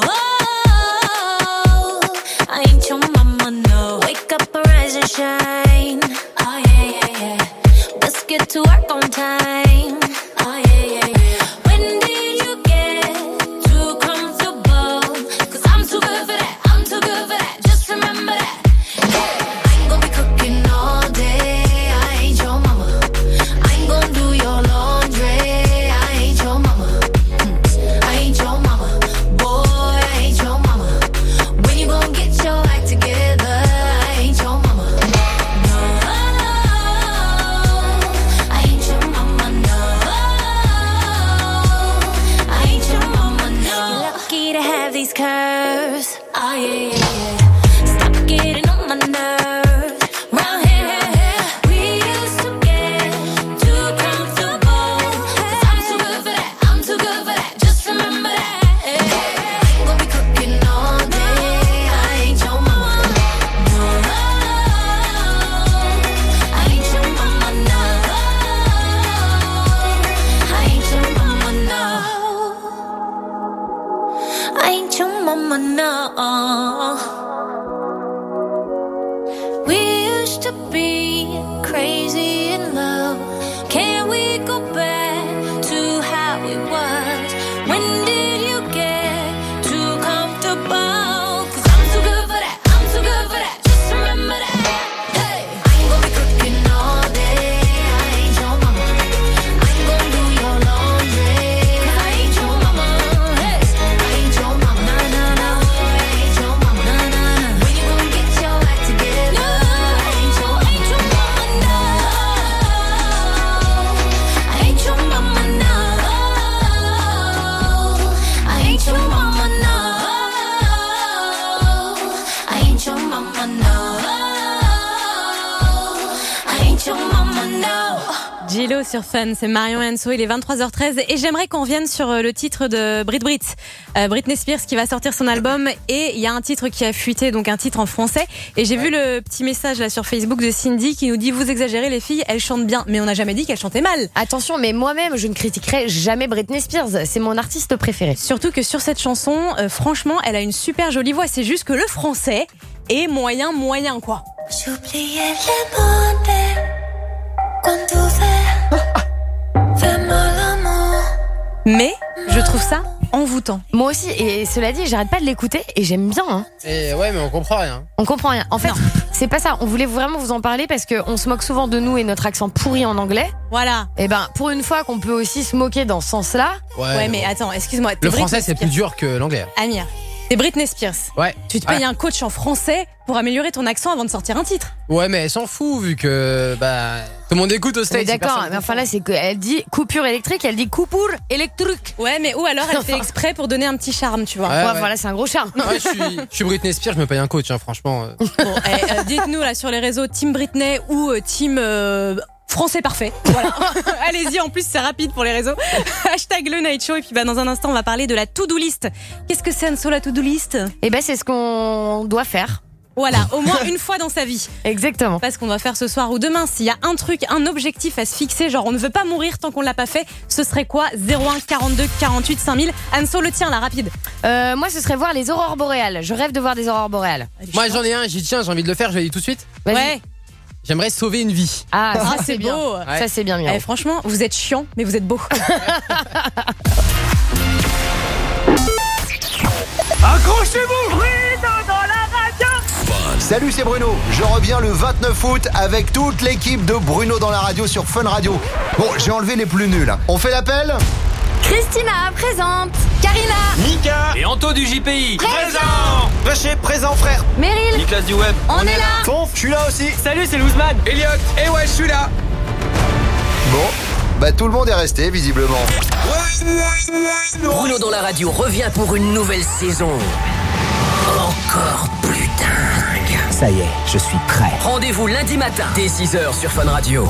I ain't your mama. No, wake up and rise and shine. Oh yeah, yeah, yeah. Let's get to work on time. Oh yeah, yeah, yeah. When did you get too comfortable? 'Cause I'm too good for that. I'm too good for that. Just remember that. I ain't gonna be cooking all day. I ain't your mama. I ain't gonna do your laundry. I ain't your mama. Mm. I ain't your mama. Boy, I ain't your mama. When you gonna get your act together? I ain't your mama. No, I ain't your mama. No, I ain't your mama. No. You're lucky to have these curves. Oh yeah, yeah, yeah. Stop getting on my nerves. Round here, we used to get too comfortable. mama now. We used to be crazy in love. Can we go back to how it was? When did you get too comfortable? 'Cause I'm too good for that, I'm too good for that. Just remember that. Hey, I ain't gonna be cooking all day. I ain't your mama. I ain't gonna do your laundry. 'Cause I ain't your mama. Hey, I ain't your mama. Nah, nah, nah. I ain't your mama. Nah, nah, nah. When you gonna get your act together? I ain't your, ain't your mama. No, I ain't your mama. No, I ain't your mama. No, I ain't your mama. No, I ain't your mama. No. Gilo sur Fun, c'est Marion et Anso, il est vingt-trois heures treize et j'aimerais qu'on revienne sur le titre de Brit Brit, euh, Britney Spears qui va sortir son album et il y a un titre qui a fuité, donc un titre en français et j'ai vu le petit message là sur Facebook de Cindy qui nous dit vous exagérez les filles, elles chantent bien mais on n'a jamais dit qu'elles chantaient mal. Attention, mais moi-même je ne critiquerai jamais Britney Spears, c'est mon artiste préféré. Surtout que sur cette chanson, euh, franchement elle a une super jolie voix, c'est juste que le français est moyen moyen quoi. J'oubliais les mots quand tu fais, fais-moi l'amour. Mais je trouve ça envoûtant. Moi aussi, et cela dit, j'arrête pas de l'écouter et j'aime bien. Hein. Et ouais, mais on comprend rien. On comprend rien. En fait, non. C'est pas ça. On voulait vraiment vous en parler parce qu'on se moque souvent de nous et notre accent pourri en anglais. Voilà. Et ben, pour une fois qu'on peut aussi se moquer dans ce sens-là. Ouais, ouais mais attends, excuse-moi. Le français, c'est plus dur que l'anglais. Amir, t'es Britney Spears. Ouais. Tu te payes ouais. un coach en français pour améliorer ton accent avant de sortir un titre. Ouais, mais elle s'en fout vu que bah tout le monde écoute au stage. D'accord, mais enfin là, c'est qu'elle dit coupure électrique, elle dit coupure électrique. Ouais, mais ou alors elle fait exprès pour donner un petit charme, tu vois. Ouais, ouais, ouais. Voilà, c'est un gros charme. Ouais, je suis, je suis Britney Spears, je me paye un coach, hein, franchement. Bon, eh, euh, dites-nous là sur les réseaux, Team Britney ou euh, Team euh, Français parfait. Voilà. Allez-y, en plus c'est rapide pour les réseaux. Hashtag le Night Show et puis bah dans un instant on va parler de la to-do list. Qu'est-ce que c'est Anso la to-do list ? Eh ben c'est ce qu'on doit faire. Voilà, au moins une fois dans sa vie. Exactement. Parce qu'on doit faire ce soir ou demain. S'il y a un truc, un objectif à se fixer, genre on ne veut pas mourir tant qu'on l'a pas fait, ce serait quoi ? zéro un quarante-deux quarante-huit cinq mille. Anso, le tien là, rapide. Euh, moi, ce serait voir les aurores boréales. Je rêve de voir des aurores boréales. Moi, j'en ai un, j'ai dit tiens, j'ai envie de le faire, je le dis tout de suite. Vas-y. Ouais. J'aimerais sauver une vie. Ah, ça, Ah, c'est c'est bien. beau. Ouais. Ça, c'est bien, Miro. Eh, franchement, vous êtes chiant, mais vous êtes beau. Accrochez-vous! Bruno dans la radio! Salut, c'est Bruno. Je reviens le vingt-neuf août avec toute l'équipe de Bruno dans la radio sur Fun Radio. Bon, j'ai enlevé les plus nuls. On fait l'appel ? Christina, présente. Karina. Mika. Et Anto du J P I. Présent. Vacher, présent, frère. Meryl. Nicolas du Web. On, est là. Fonf, je suis là aussi. Salut, c'est Louzman. Elliot, et ouais, je suis là. Bon, bah tout le monde est resté, visiblement. Bruno dans la radio revient pour une nouvelle saison. Encore plus dingue. Ça y est, je suis prêt. Rendez-vous lundi matin, dès six heures sur Fun Radio.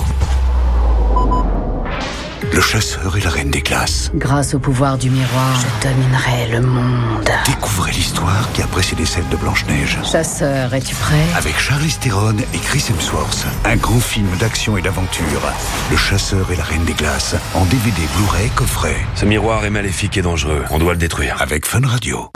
Le chasseur et la reine des glaces. Grâce au pouvoir du miroir, je dominerai le monde. Découvrez l'histoire qui a précédé celle de Blanche-Neige. Chasseur, es-tu prêt ? Avec Charlize Theron et Chris Hemsworth. Un grand film d'action et d'aventure. Le chasseur et la reine des glaces. En D V D, Blu-ray, coffret. Ce miroir est maléfique et dangereux. On doit le détruire. Avec Fun Radio.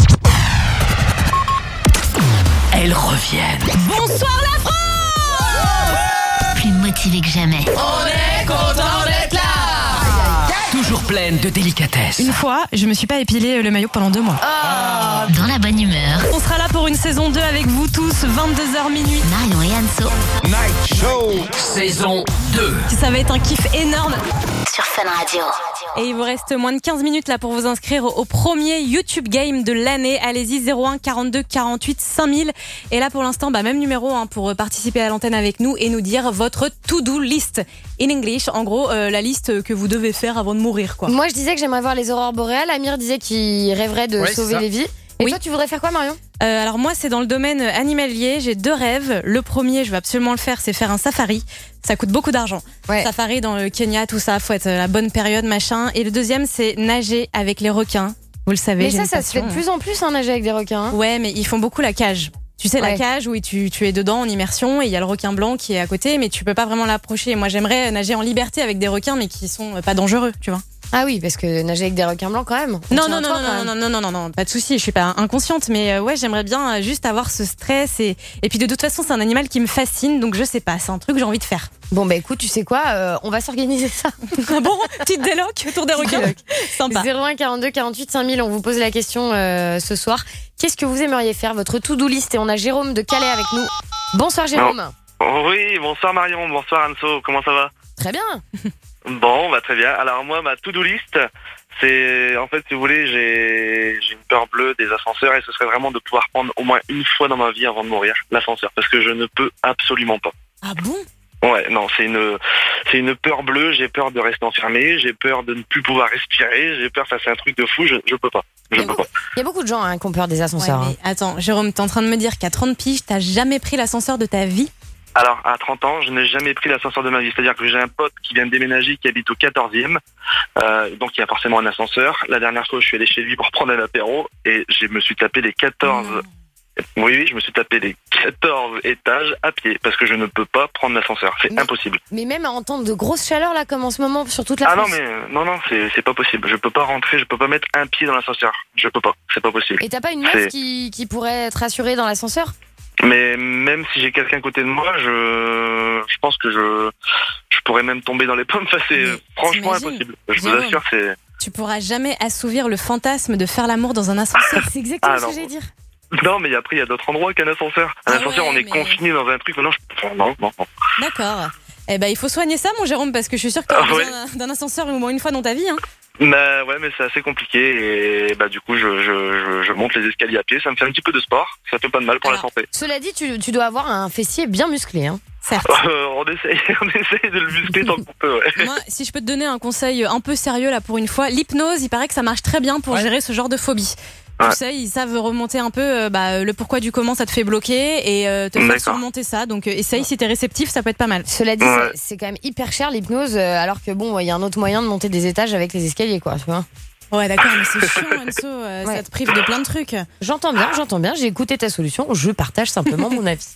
Elles reviennent. Bonsoir la France! Plus motivé que jamais. On est content d'être là! Toujours pleine de délicatesse. Une fois, je me suis pas épilé le maillot pendant deux mois. Oh, dans la bonne humeur. On sera là pour une saison deux avec vous tous, vingt-deux heures minuit. Marion et Anso. Night Show. Saison deux. Ça va être un kiff énorme. Sur Fun Radio. Et il vous reste moins de quinze minutes là pour vous inscrire au premier YouTube Game de l'année. Allez-y, zéro un quarante-deux quarante-huit cinq mille. Et là pour l'instant, bah, même numéro hein, pour participer à l'antenne avec nous et nous dire votre to-do list in English. En gros, euh, la liste que vous devez faire avant de mourir, quoi. Moi, je disais que j'aimerais voir les aurores boréales. Amir disait qu'il rêverait de Ouais, sauver c'est ça. les vies. Et Oui. toi, tu voudrais faire quoi, Marion ? Euh, alors moi, c'est dans le domaine animalier. J'ai deux rêves. Le premier, je vais absolument le faire, c'est faire un safari. Ça coûte beaucoup d'argent. Ouais. Safari dans le Kenya, tout ça. Faut être à la bonne période, machin. Et le deuxième, c'est nager avec les requins. Vous le savez. Mais j'ai ça, une ça se fait de passion. plus en plus, hein, nager avec des requins. hein. Ouais, mais ils font beaucoup la cage. Tu sais, la Ouais. cage où tu, tu es dedans en immersion et il y a le requin blanc qui est à côté, mais tu peux pas vraiment l'approcher. Moi, j'aimerais nager en liberté avec des requins, mais qui sont pas dangereux, tu vois. Ah oui, parce que nager avec des requins blancs quand même. on Non, tient non, à non, toi, non, quand non, même. non, non, non, non, pas de souci, je suis pas inconsciente, mais euh, ouais, j'aimerais bien euh, juste avoir ce stress et, et puis de toute façon, c'est un animal qui me fascine, donc je sais pas, c'est un truc que j'ai envie de faire. Bon bah écoute, tu sais quoi, euh, on va s'organiser ça. Ah bon, petite déloc autour des requins. Sympa. zéro un quarante-deux quarante-huit cinq mille, on vous pose la question euh, ce soir. Qu'est-ce que vous aimeriez faire, votre to-do list? Et on a Jérôme de Calais avec nous. Bonsoir Jérôme. Oui, bonsoir Marion, bonsoir Anso, comment ça va? Très bien. Bon, bah très bien. Alors moi, ma to-do list, c'est en fait, si vous voulez, j'ai j'ai une peur bleue des ascenseurs et ce serait vraiment de pouvoir prendre au moins une fois dans ma vie avant de mourir l'ascenseur, parce que je ne peux absolument pas. Ah bon? Ouais, non, c'est une c'est une peur bleue. J'ai peur de rester enfermé, j'ai peur de ne plus pouvoir respirer, j'ai peur, ça c'est un truc de fou. Je je peux pas, je peux pas. Il y a beaucoup de gens hein, qui ont peur des ascenseurs. Ouais, mais attends, Jérôme, t'es en train de me dire qu'à trente piges, t'as jamais pris l'ascenseur de ta vie? Alors, à trente ans, je n'ai jamais pris l'ascenseur de ma vie. C'est-à-dire que j'ai un pote qui vient de déménager, qui habite au quatorzième. Euh, donc, il y a forcément un ascenseur. La dernière fois, je suis allé chez lui pour prendre un apéro et je me suis tapé les quatorze... Oui, oui, je me suis tapé les quatorze étages à pied parce que je ne peux pas prendre l'ascenseur. C'est Mais- impossible. Mais même en temps de grosse chaleur là, comme en ce moment sur toute la Ah non, France. mais euh, non, non, c'est c'est pas possible. Je peux pas rentrer, je peux pas mettre un pied dans l'ascenseur. Je peux pas, c'est pas possible. Et t'as pas une meuf C'est- qui, qui pourrait être assurée dans l'ascenseur? Mais même si j'ai quelqu'un à côté de moi, je, je pense que je, je pourrais même tomber dans les pommes. Enfin, c'est franchement t'imagines, impossible. Je vous Jérôme, assure, c'est. Tu pourras jamais assouvir le fantasme de faire l'amour dans un ascenseur. C'est exactement Ah, ce non. que j'allais dire. Non, mais après, il y a d'autres endroits qu'un ascenseur. Un Ah ascenseur, ouais, on est mais- confiné dans un truc. Non, je... non, non, non. D'accord. Eh ben, il faut soigner ça, mon Jérôme, parce que je suis sûre que t'as Ah, besoin ouais. d'un- d'un ascenseur au moins une fois dans ta vie. Hein. Bah ouais, mais c'est assez compliqué. Et bah du coup, je, je, je, je monte les escaliers à pied. Ça me fait un petit peu de sport. Ça fait pas de mal pour Alors, la santé. Cela dit, tu, tu dois avoir un fessier bien musclé. Hein. Certes. Euh, on essaye, on essaye de le muscler tant qu'on peut. Ouais. Moi, si je peux te donner un conseil un peu sérieux là pour une fois, l'hypnose, il paraît que ça marche très bien pour gérer ce genre de phobie. Ouais. Tu sais, ils savent remonter un peu euh, bah, le pourquoi du comment ça te fait bloquer et euh, te faire D'accord. surmonter ça. Donc euh, essaye si t'es réceptif, ça peut être pas mal. Cela dit, Ouais. c'est- c'est quand même hyper cher l'hypnose, euh, alors que bon, il y a un autre moyen de monter des étages avec les escaliers, quoi. Tu vois. Ouais, d'accord, mais c'est chiant, Anso, euh, Ouais. ça te prive de plein de trucs. J'entends bien, j'entends bien. J'ai écouté ta solution. Je partage simplement mon avis.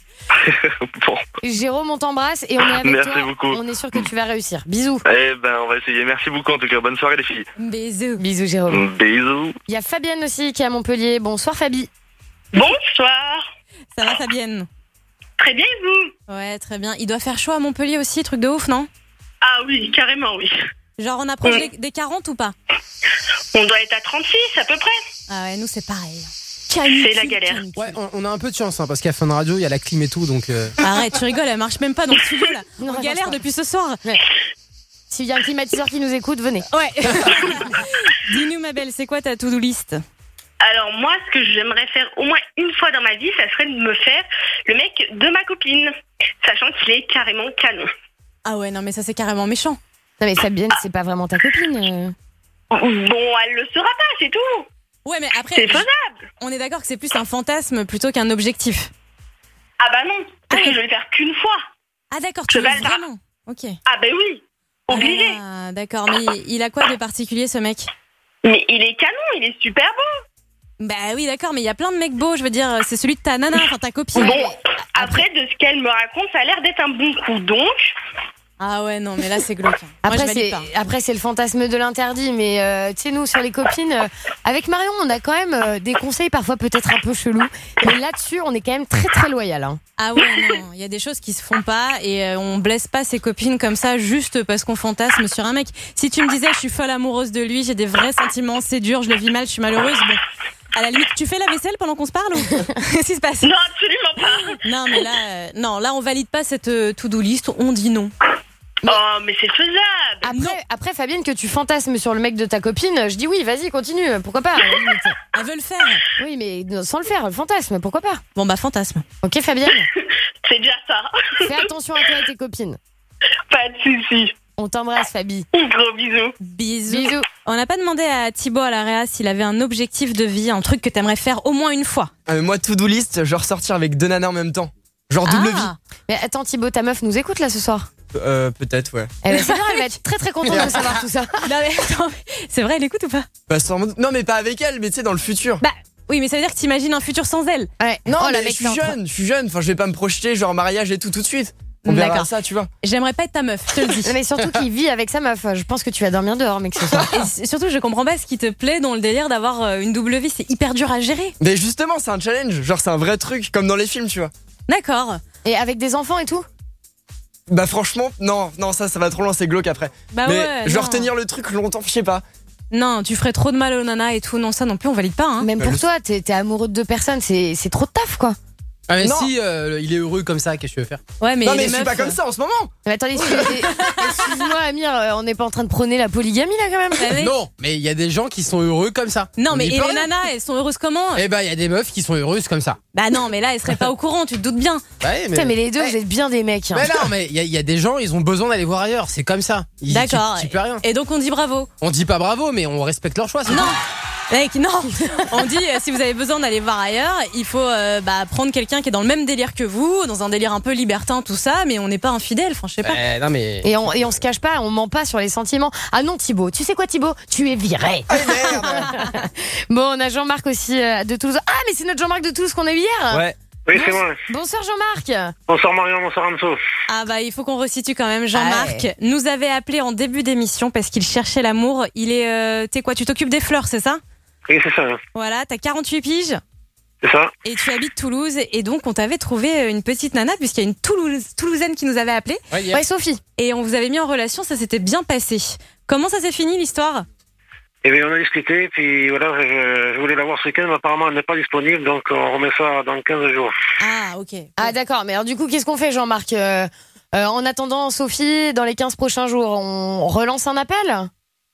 Bon. Jérôme, on t'embrasse et on est avec Merci toi. beaucoup. On est sûr que tu vas réussir. Bisous. Eh ben, on va essayer. Merci beaucoup en tout cas. Bonne soirée les filles. Bisous. Bisous, Jérôme. Bisous. Il y a Fabienne aussi qui est à Montpellier. Bonsoir, Fabi. Bonsoir. Ça va, Fabienne? Très bien, et vous? Ouais, très bien. Il doit faire chaud à Montpellier aussi, truc de ouf, non? Ah oui, carrément, oui. Genre, on approche Mm. des, des quarante ou pas? On doit être à trente-six à peu près. Ah ouais, nous c'est pareil. C'est la galère. Ouais, on, on a un peu de chance hein, parce qu'à Fun Radio, il y a la clim et tout, donc. euh, Arrête, tu rigoles, elle marche même pas dans le studio là. Non, On elle galère marche pas. depuis ce soir. Ouais. S'il y a un climatiseur qui nous écoute, venez. Ouais. Dis-nous, ma belle, c'est quoi ta to-do list? Alors moi, ce que j'aimerais faire au moins une fois dans ma vie, ça serait de me faire le mec de ma copine, sachant qu'il est carrément canon. Ah ouais, non mais ça c'est carrément méchant. Non mais Fabienne, c'est pas vraiment ta copine. euh. Bon, elle le saura pas, c'est tout. Ouais, mais après, C'est faisable. on est d'accord que c'est plus un fantasme plutôt qu'un objectif. Ah bah non, parce que je vais le faire qu'une fois. Ah d'accord, tu Je veux vais le faire. vraiment. Ok. Ah bah oui, obligé. Ah, d'accord, mais il a quoi de particulier ce mec? Mais il est canon, il est super beau. Bah oui, d'accord, mais il y a plein de mecs beaux, je veux dire, c'est celui de ta nana, enfin ta copine. Bon, après, de ce qu'elle me raconte, ça a l'air d'être un bon coup, donc... Ah ouais, non, mais là c'est glauque. Moi, Après, je valide c'est, pas. après, c'est le fantasme de l'interdit, mais euh, tu sais, nous, sur les copines, euh, avec Marion, on a quand même euh, des conseils parfois peut-être un peu chelous, mais là-dessus, on est quand même très très loyal. Hein. Ah ouais, non, il y a des choses qui se font pas et euh, on blesse pas ses copines comme ça juste parce qu'on fantasme sur un mec. Si tu me disais je suis folle amoureuse de lui, j'ai des vrais sentiments, c'est dur, je le vis mal, je suis malheureuse, bon. À la limite, tu fais la vaisselle pendant qu'on se parle ou qu'est-ce qui se passe? Non, absolument pas. Non, mais là, euh, non, là on valide pas cette euh, to-do list, on dit non. Oh, mais c'est faisable. Après, après, Fabienne, que tu fantasmes sur le mec de ta copine, je dis oui, vas-y, continue, pourquoi pas à la limite. Elle veut le faire. Oui, mais sans le faire, le fantasme, pourquoi pas. Bon bah fantasme. Ok, Fabienne, C'est déjà ça. fais attention à toi et tes copines. Pas de soucis. On t'embrasse, Fabi. Gros bisous. Bisous. Bisous. On n'a pas demandé à Thibaut à la Réa s'il avait un objectif de vie, un truc que t'aimerais faire au moins une fois. Euh, moi, to-do list, je ressortir avec deux nanas en même temps. Genre double vie. Ah. Mais attends, Thibaut, ta meuf nous écoute là ce soir. Euh, peut-être, ouais. Eh ben, c'est bien, elle va être très très contente de savoir tout ça. Non, mais attends, c'est vrai, elle écoute ou pas? Bah, sans doute- Non, mais pas avec elle, mais tu sais, dans le futur. Bah oui, mais ça veut dire que t'imagines un futur sans elle. Ouais. non, Oh, la mais mec, je suis t'es en train- jeune, je suis jeune. Enfin, je vais pas me projeter, genre mariage et tout, tout de suite. On verra D'accord. ça, tu vois. J'aimerais pas être ta meuf, je te le dis. Mais surtout qu'il vit avec sa meuf. Je pense que tu vas dormir dehors, mec, ce soir. Et surtout, je comprends pas ce qui te plaît dans le délire d'avoir une double vie. C'est hyper dur à gérer. Mais justement, c'est un challenge. Genre, c'est un vrai truc, comme dans les films, tu vois. D'accord. Et avec des enfants et tout? Bah, franchement, non, non, ça, ça va trop loin, c'est glauque après. Bah Mais ouais, je vais non. retenir le truc longtemps, je sais pas. Non, tu ferais trop de mal aux nanas et tout. Non, ça non plus, on valide pas. Hein. Même Bah, pour le- toi, t'es t'es amoureux de deux personnes, c'est c'est trop de taf, quoi. Ah, mais Non. si euh, il est heureux comme ça, qu'est-ce que tu veux faire? Ouais, mais non, les mais je suis meufs, pas comme ça en ce moment. Mais attendez, excuse- excuse-moi, Amir, euh, on n'est pas en train de prôner la polygamie là quand même? euh, Non, mais il y a des gens qui sont heureux comme ça. Non, On mais y et peut les rien. nanas, elles sont heureuses comment? Eh ben, il y a des meufs qui sont heureuses comme ça. Bah non, mais là, elles seraient pas au courant, tu te doutes bien. Bah ouais, Putain, mais les deux, vous êtes bien des mecs. hein. Mais non, mais il y, a- il y a des gens, ils ont besoin d'aller voir ailleurs. C'est comme ça. Ils- D'accord. Tu, tu peux rien. Et donc on dit bravo. On dit pas bravo, mais on respecte leur choix. c'est Non. tout. Mec, non. On dit euh, si vous avez besoin d'aller voir ailleurs, il faut euh, bah, prendre quelqu'un qui est dans le même délire que vous, dans un délire un peu libertin, tout ça, mais on n'est pas infidèle, enfin je sais pas. Eh, non, mais. Et on, et on se cache pas, on ment pas sur les sentiments. Ah non, Thibaut, tu sais quoi, Thibaut? Tu es viré. Ah, merde. Bon, on a Jean-Marc aussi euh, de Toulouse. Ah, mais c'est notre Jean-Marc de Toulouse qu'on a eu hier. Ouais. Oui, c'est moi. Bonsoir Jean-Marc. Bonsoir Marion, bonsoir Anso. Ah bah il faut qu'on resitue quand même. Jean-Marc Ouais. nous avait appelé en début d'émission parce qu'il cherchait l'amour. Il est, euh, t'es quoi? Tu t'occupes des fleurs, c'est ça? Oui, c'est ça. hein. Voilà, t'as quarante-huit piges. C'est ça. Et tu habites Toulouse et donc on t'avait trouvé une petite nana puisqu'il y a une Toulouse, Toulousaine qui nous avait appelé Ouais, hier. Ouais, Sophie. et on vous avait mis en relation, ça s'était bien passé. Comment ça s'est fini l'histoire? Et bien, on a discuté, puis voilà, je, je voulais la voir ce week-end, mais apparemment, elle n'est pas disponible, donc on remet ça dans quinze jours. Ah ok. Ah d'accord, mais alors du coup, qu'est-ce qu'on fait Jean-Marc? Euh, euh, En attendant Sophie, dans les quinze prochains jours, on relance un appel?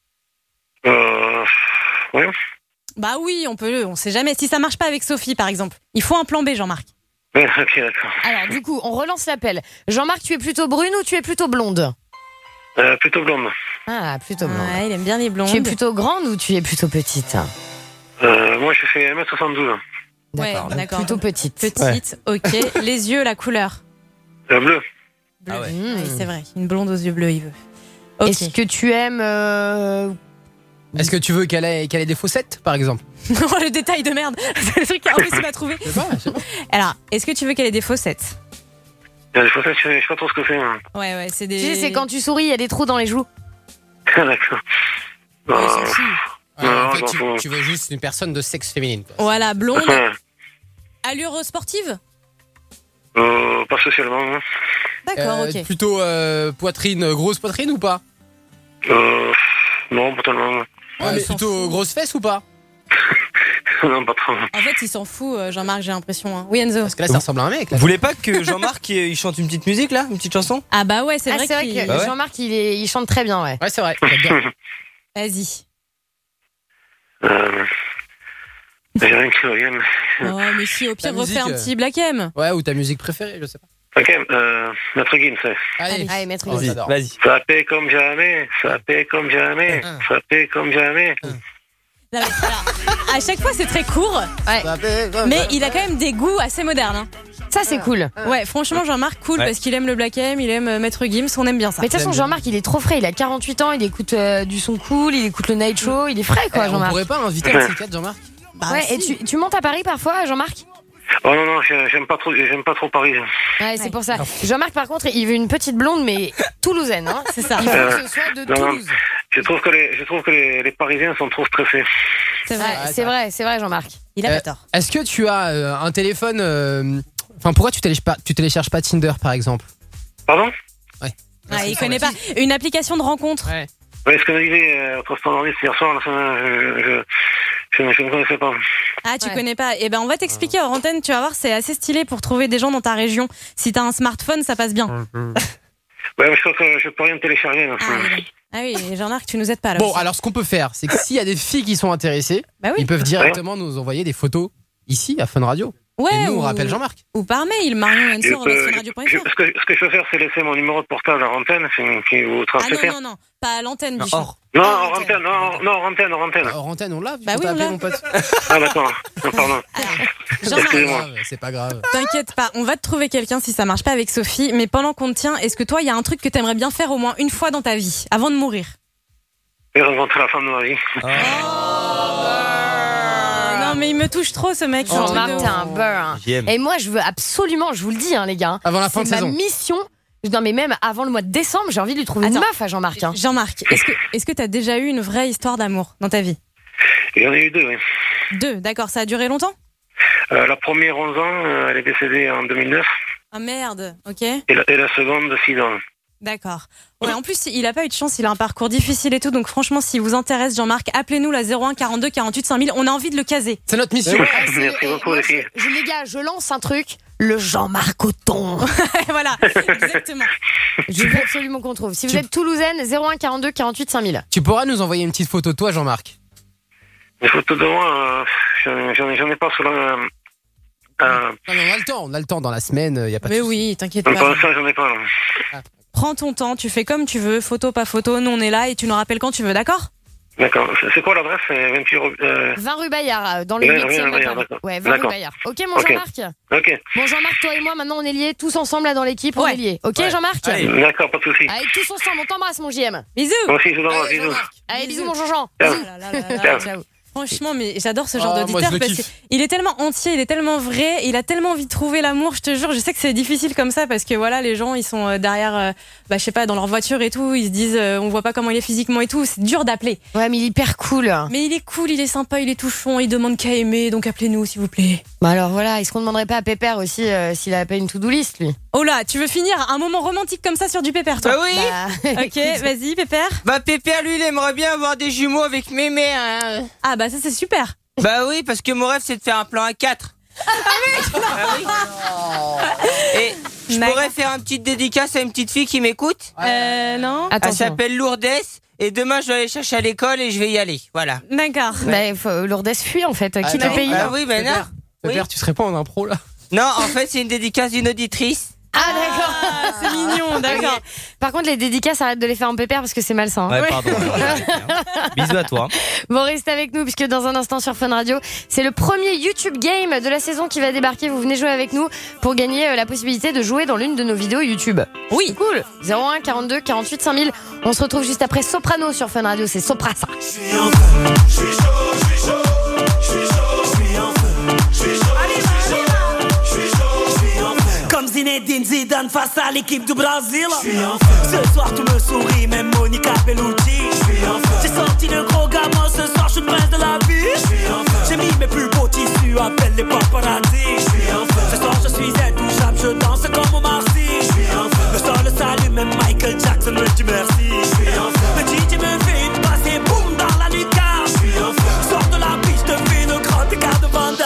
Euh. Oui. Bah oui, on peut, on sait jamais. Si ça marche pas avec Sophie par exemple, il faut un plan B, Jean-Marc. Ouais, ok, d'accord. Alors du coup, on relance l'appel. Jean-Marc, tu es plutôt brune ou tu es plutôt blonde? Euh, plutôt blonde. Ah, plutôt blonde. Ouais, il aime bien les blondes. Tu es plutôt grande ou tu es plutôt petite? Euh, moi, je fais un mètre soixante-douze. Ouais, D'accord, donc d'accord. plutôt petite. Petite, ok. Les yeux, la couleur. Euh, bleu. Bleu. Ah ouais. Mmh. Oui, c'est vrai. Une blonde aux yeux bleus, il veut. Ok. Est-ce que tu aimes euh, Est-ce que tu veux qu'elle ait, qu'elle ait des faussettes, par exemple? Oh, le détail de merde. C'est le truc qui est impossible à trouver. Je sais pas, je sais pas. Alors, est-ce que tu veux qu'elle ait des faussettes? Il y a des faussettes, je sais je sais pas trop ce que c'est. hein. Ouais, ouais, c'est Tu des. sais, c'est quand tu souris, il y a des trous dans les joues. Ah, d'accord. Ouais, Euh, c'est fou. Ouais, Non, en fait, j'en tu, fous. tu veux juste une personne de sexe féminine. quoi. Voilà, blonde. ouais. Allure sportive? Euh, pas spécialement. hein. D'accord, Euh, ok. Plutôt euh, poitrine, grosse poitrine ou pas? Euh, non, pas tellement. Ouais, mais mais s'en plutôt fout. grosse fesse ou pas? non, pas trop. En fait, il s'en fout, euh, Jean-Marc, j'ai l'impression. hein. Oui, Enzo. Parce que là, ça ressemble à un mec. Là. Vous voulez pas que Jean-Marc il il chante une petite musique là, une petite chanson? Ah bah ouais, c'est Ah, vrai c'est vrai qu'il- que Bah ouais. Jean-Marc, il, est- il chante très bien, ouais. Ouais, c'est vrai. j'adore. Vas-y. Euh, j'ai rien qui revienne. Oh, mais si, au pire, La refais un musique, petit Black M. Ouais, ou ta musique préférée, je sais pas. Ok, euh, Maître Gims, c'est. Allez, Allez, maître Oh, Gims. j'adore. Vas-y. Ça paie comme jamais, ça paie comme jamais, Hein. ça paie comme jamais. Non, mais, alors, à chaque fois, c'est très court, Ouais. mais il a quand même des goûts assez modernes. hein. Ça, c'est cool. Ouais, franchement, Jean-Marc, cool, Ouais. parce qu'il aime le Black M, il aime euh, Maître Gims, on aime bien ça. Mais de toute façon, J'aime bien. Jean-Marc, il est trop frais. Il a quarante-huit ans, il écoute euh, du son cool, il écoute le night show, il est frais, quoi, Eh, on Jean-Marc. pourrait pas inviter un de ces quatre, Jean-Marc? Bah, Ouais, si. et tu, tu montes à Paris parfois, Jean-Marc? Oh non, non, j'ai- j'aime pas trop, j'aime pas trop Paris. Ouais, c'est pour ça. Jean-Marc, par contre, il veut une petite blonde, mais toulousaine, hein. C'est ça. Il faut Euh, que ce soit de non, non. Toulouse. Je trouve que les, je trouve que les, les Parisiens sont trop stressés. C'est vrai. Ouais, c'est vrai, c'est vrai, Jean-Marc. Il a Euh, pas tort. Est-ce que tu as euh, un téléphone euh, Enfin, pourquoi tu télécharges pas, tu télécharges pas Tinder, par exemple? Pardon? Ah, il connaît pas. Une application de rencontre. Ouais. Oui, ce que me disait euh, votre standardiste hier soir, là, ça, je, je, je, ne- je ne connaissais pas. Ah, tu Ouais. connais pas. Eh ben, on va t'expliquer en antenne, tu vas voir, c'est assez stylé pour trouver des gens dans ta région. Si t'as un smartphone, ça passe bien. Ouais, mais je crois que je peux rien télécharger. Là. Ah, oui. Ah oui, Jean-Marc, tu nous aides pas là. Bon, aussi. alors ce qu'on peut faire, c'est que s'il y a des filles qui sont intéressées, Bah oui. ils peuvent directement nous envoyer des photos ici à Fun Radio. Ouais, Et nous, on ou- rappelle Jean-Marc. Ou par mail, Marion Je Ensor, peux- radio point je- F R. ce, que, ce que je peux faire, c'est laisser mon numéro de portable à l'antenne, c'est qui vous Ah transmettez. non, non, non, pas à l'antenne, Non, Bichon. hors. Non, Ah, hors antenne, non, non, hors antenne, hors antenne. Hors antenne, on l'a vu. Bah on oui, t'a on appelé, l'a. mon pote. Ah d'accord, non, pardon. C'est pas Excusez-moi. grave, c'est pas grave. T'inquiète pas, on va te trouver quelqu'un si ça marche pas avec Sophie. Mais pendant qu'on te tient, est-ce que toi, il y a un truc que t'aimerais bien faire au moins une fois dans ta vie, avant de mourir? J'ai rencontré la femme de ma vie. Non, mais il me touche trop, ce mec. Jean-Marc, t'es un beurre. J'y aime. Et moi, je veux absolument, je vous le dis, hein, les gars. Avant la fin de c'est ma saison. mission Non, mais même avant le mois de décembre, j'ai envie de lui trouver Attends. une meuf à Jean-Marc. Hein. Jean-Marc, est-ce que est-ce que t'as déjà eu une vraie histoire d'amour dans ta vie? Il y en a eu deux, oui. Deux, d'accord. Ça a duré longtemps? Euh, la première, onze ans, euh, elle est décédée en deux mille neuf. Ah merde, ok. Et la, et la seconde, six ans. D'accord. Ouais, en plus, il a pas eu de chance, il a un parcours difficile et tout. Donc franchement, si vous intéresse Jean-Marc, appelez-nous la zéro un quarante-deux quarante-huit cinq mille. On a envie de le caser. C'est notre mission. Ouais, merci beaucoup, les filles. Je, les gars, je lance un truc. Le Jean-Marc au thon. Voilà, exactement. Je veux absolument qu'on trouve. Si vous êtes toulousaine, zéro un quarante-deux quarante-huit cinq mille. Tu pourras nous envoyer une petite photo de toi, Jean-Marc? Les photos de moi, euh, j'en, j'en, ai, j'en ai pas sur la... Euh, non, mais on a le temps, on a le temps dans la semaine, il y a pas de Mais souci. oui, t'inquiète pour pas. l'instant, j'en ai pas, là. Prends ton temps, tu fais comme tu veux, photo, pas photo. Nous, on est là et tu nous rappelles quand tu veux, d'accord? D'accord. C'est quoi l'adresse? vingt-huit euh... vingt rue Bayard, dans le Ouais, huitième. rue Bayard, d'accord. Ouais, vingt rue D'accord. Bayard. Ok, mon Ok. Jean-Marc. Ok. Bon, Jean-Marc, toi et moi, maintenant, on est liés tous ensemble là dans l'équipe. On Ouais. est liés. Ok, Ouais. Jean-Marc? Allez. D'accord, pas de soucis. Allez, tous ensemble, on t'embrasse, mon J M. Bisous. Moi aussi, je vous embrasse, bisous. Allez, bisous, mon Jean-Jean. Ciao. Bisous. Oh là là là là. Ciao. Ciao. Franchement, mais j'adore ce genre Oh, moi, d'auditeur je le parce kiffe. qu'il est tellement entier, il est tellement vrai, il a tellement envie de trouver l'amour, je te jure. Je sais que c'est difficile comme ça parce que voilà, les gens ils sont euh, derrière, euh, bah je sais pas, dans leur voiture et tout, ils se disent, euh, on voit pas comment il est physiquement et tout, c'est dur d'appeler. Ouais, mais il est hyper cool. Mais il est cool, il est sympa, il est touchant, il demande qu'à aimer, donc appelez-nous s'il vous plaît. Bah alors voilà, est-ce qu'on demanderait pas à Pépère aussi euh, s'il a pas une to-do list, lui? Oh là, tu veux finir un moment romantique comme ça sur du Pépère, toi? Bah oui. Bah, Ok, vas-y, Pépère. Bah Pépère, lui, il aimerait bien avoir des jumeaux avec Mémé. Hein. Ah bah ça c'est super. Bah oui, parce que mon rêve, c'est de faire un plan à quatre. Ah oui. Et je D'accord. pourrais faire une petite dédicace à une petite fille qui m'écoute. Euh non. Elle Attention. s'appelle Lourdes. Et demain, je vais aller chercher à l'école et je vais y aller. Voilà. D'accord. Bah, faut- Lourdes fuit en fait. Qui Ah, le non. paye? Ah oui, mais non. Pépère, Oui. tu serais pas en impro là? Non, en fait, c'est une dédicace d'une auditrice. Ah d'accord. Ah, c'est mignon, d'accord. Par contre, les dédicaces, arrête de les faire en Pépère parce que c'est malsain. hein. Ouais, pardon. Bisous à toi. Bon, restez avec nous puisque dans un instant sur Fun Radio, c'est le premier YouTube Game de la saison qui va débarquer. Vous venez jouer avec nous pour gagner euh, la possibilité de jouer dans l'une de nos vidéos YouTube. Oui. Cool. zéro un quarante-deux quarante-huit cinq mille. On se retrouve juste après Soprano sur Fun Radio. C'est Soprassa. Comme Zinedine Zidane face à l'équipe du Brésil. Ce soir tout me sourit, même Monica Bellucci. J'ai sorti le gros gamin, ce soir je suis le prince de la vie. J'ai mis mes plus beaux tissus, appelle les paparazzi. Ce soir je suis intouchable, je danse comme Omar Sy. Le sol s'allume, même Michael Jackson me dit merci. Le D J me fait une passe et boum dans la lucarne. Sors de la piste, te fais une grande écart de Vanda.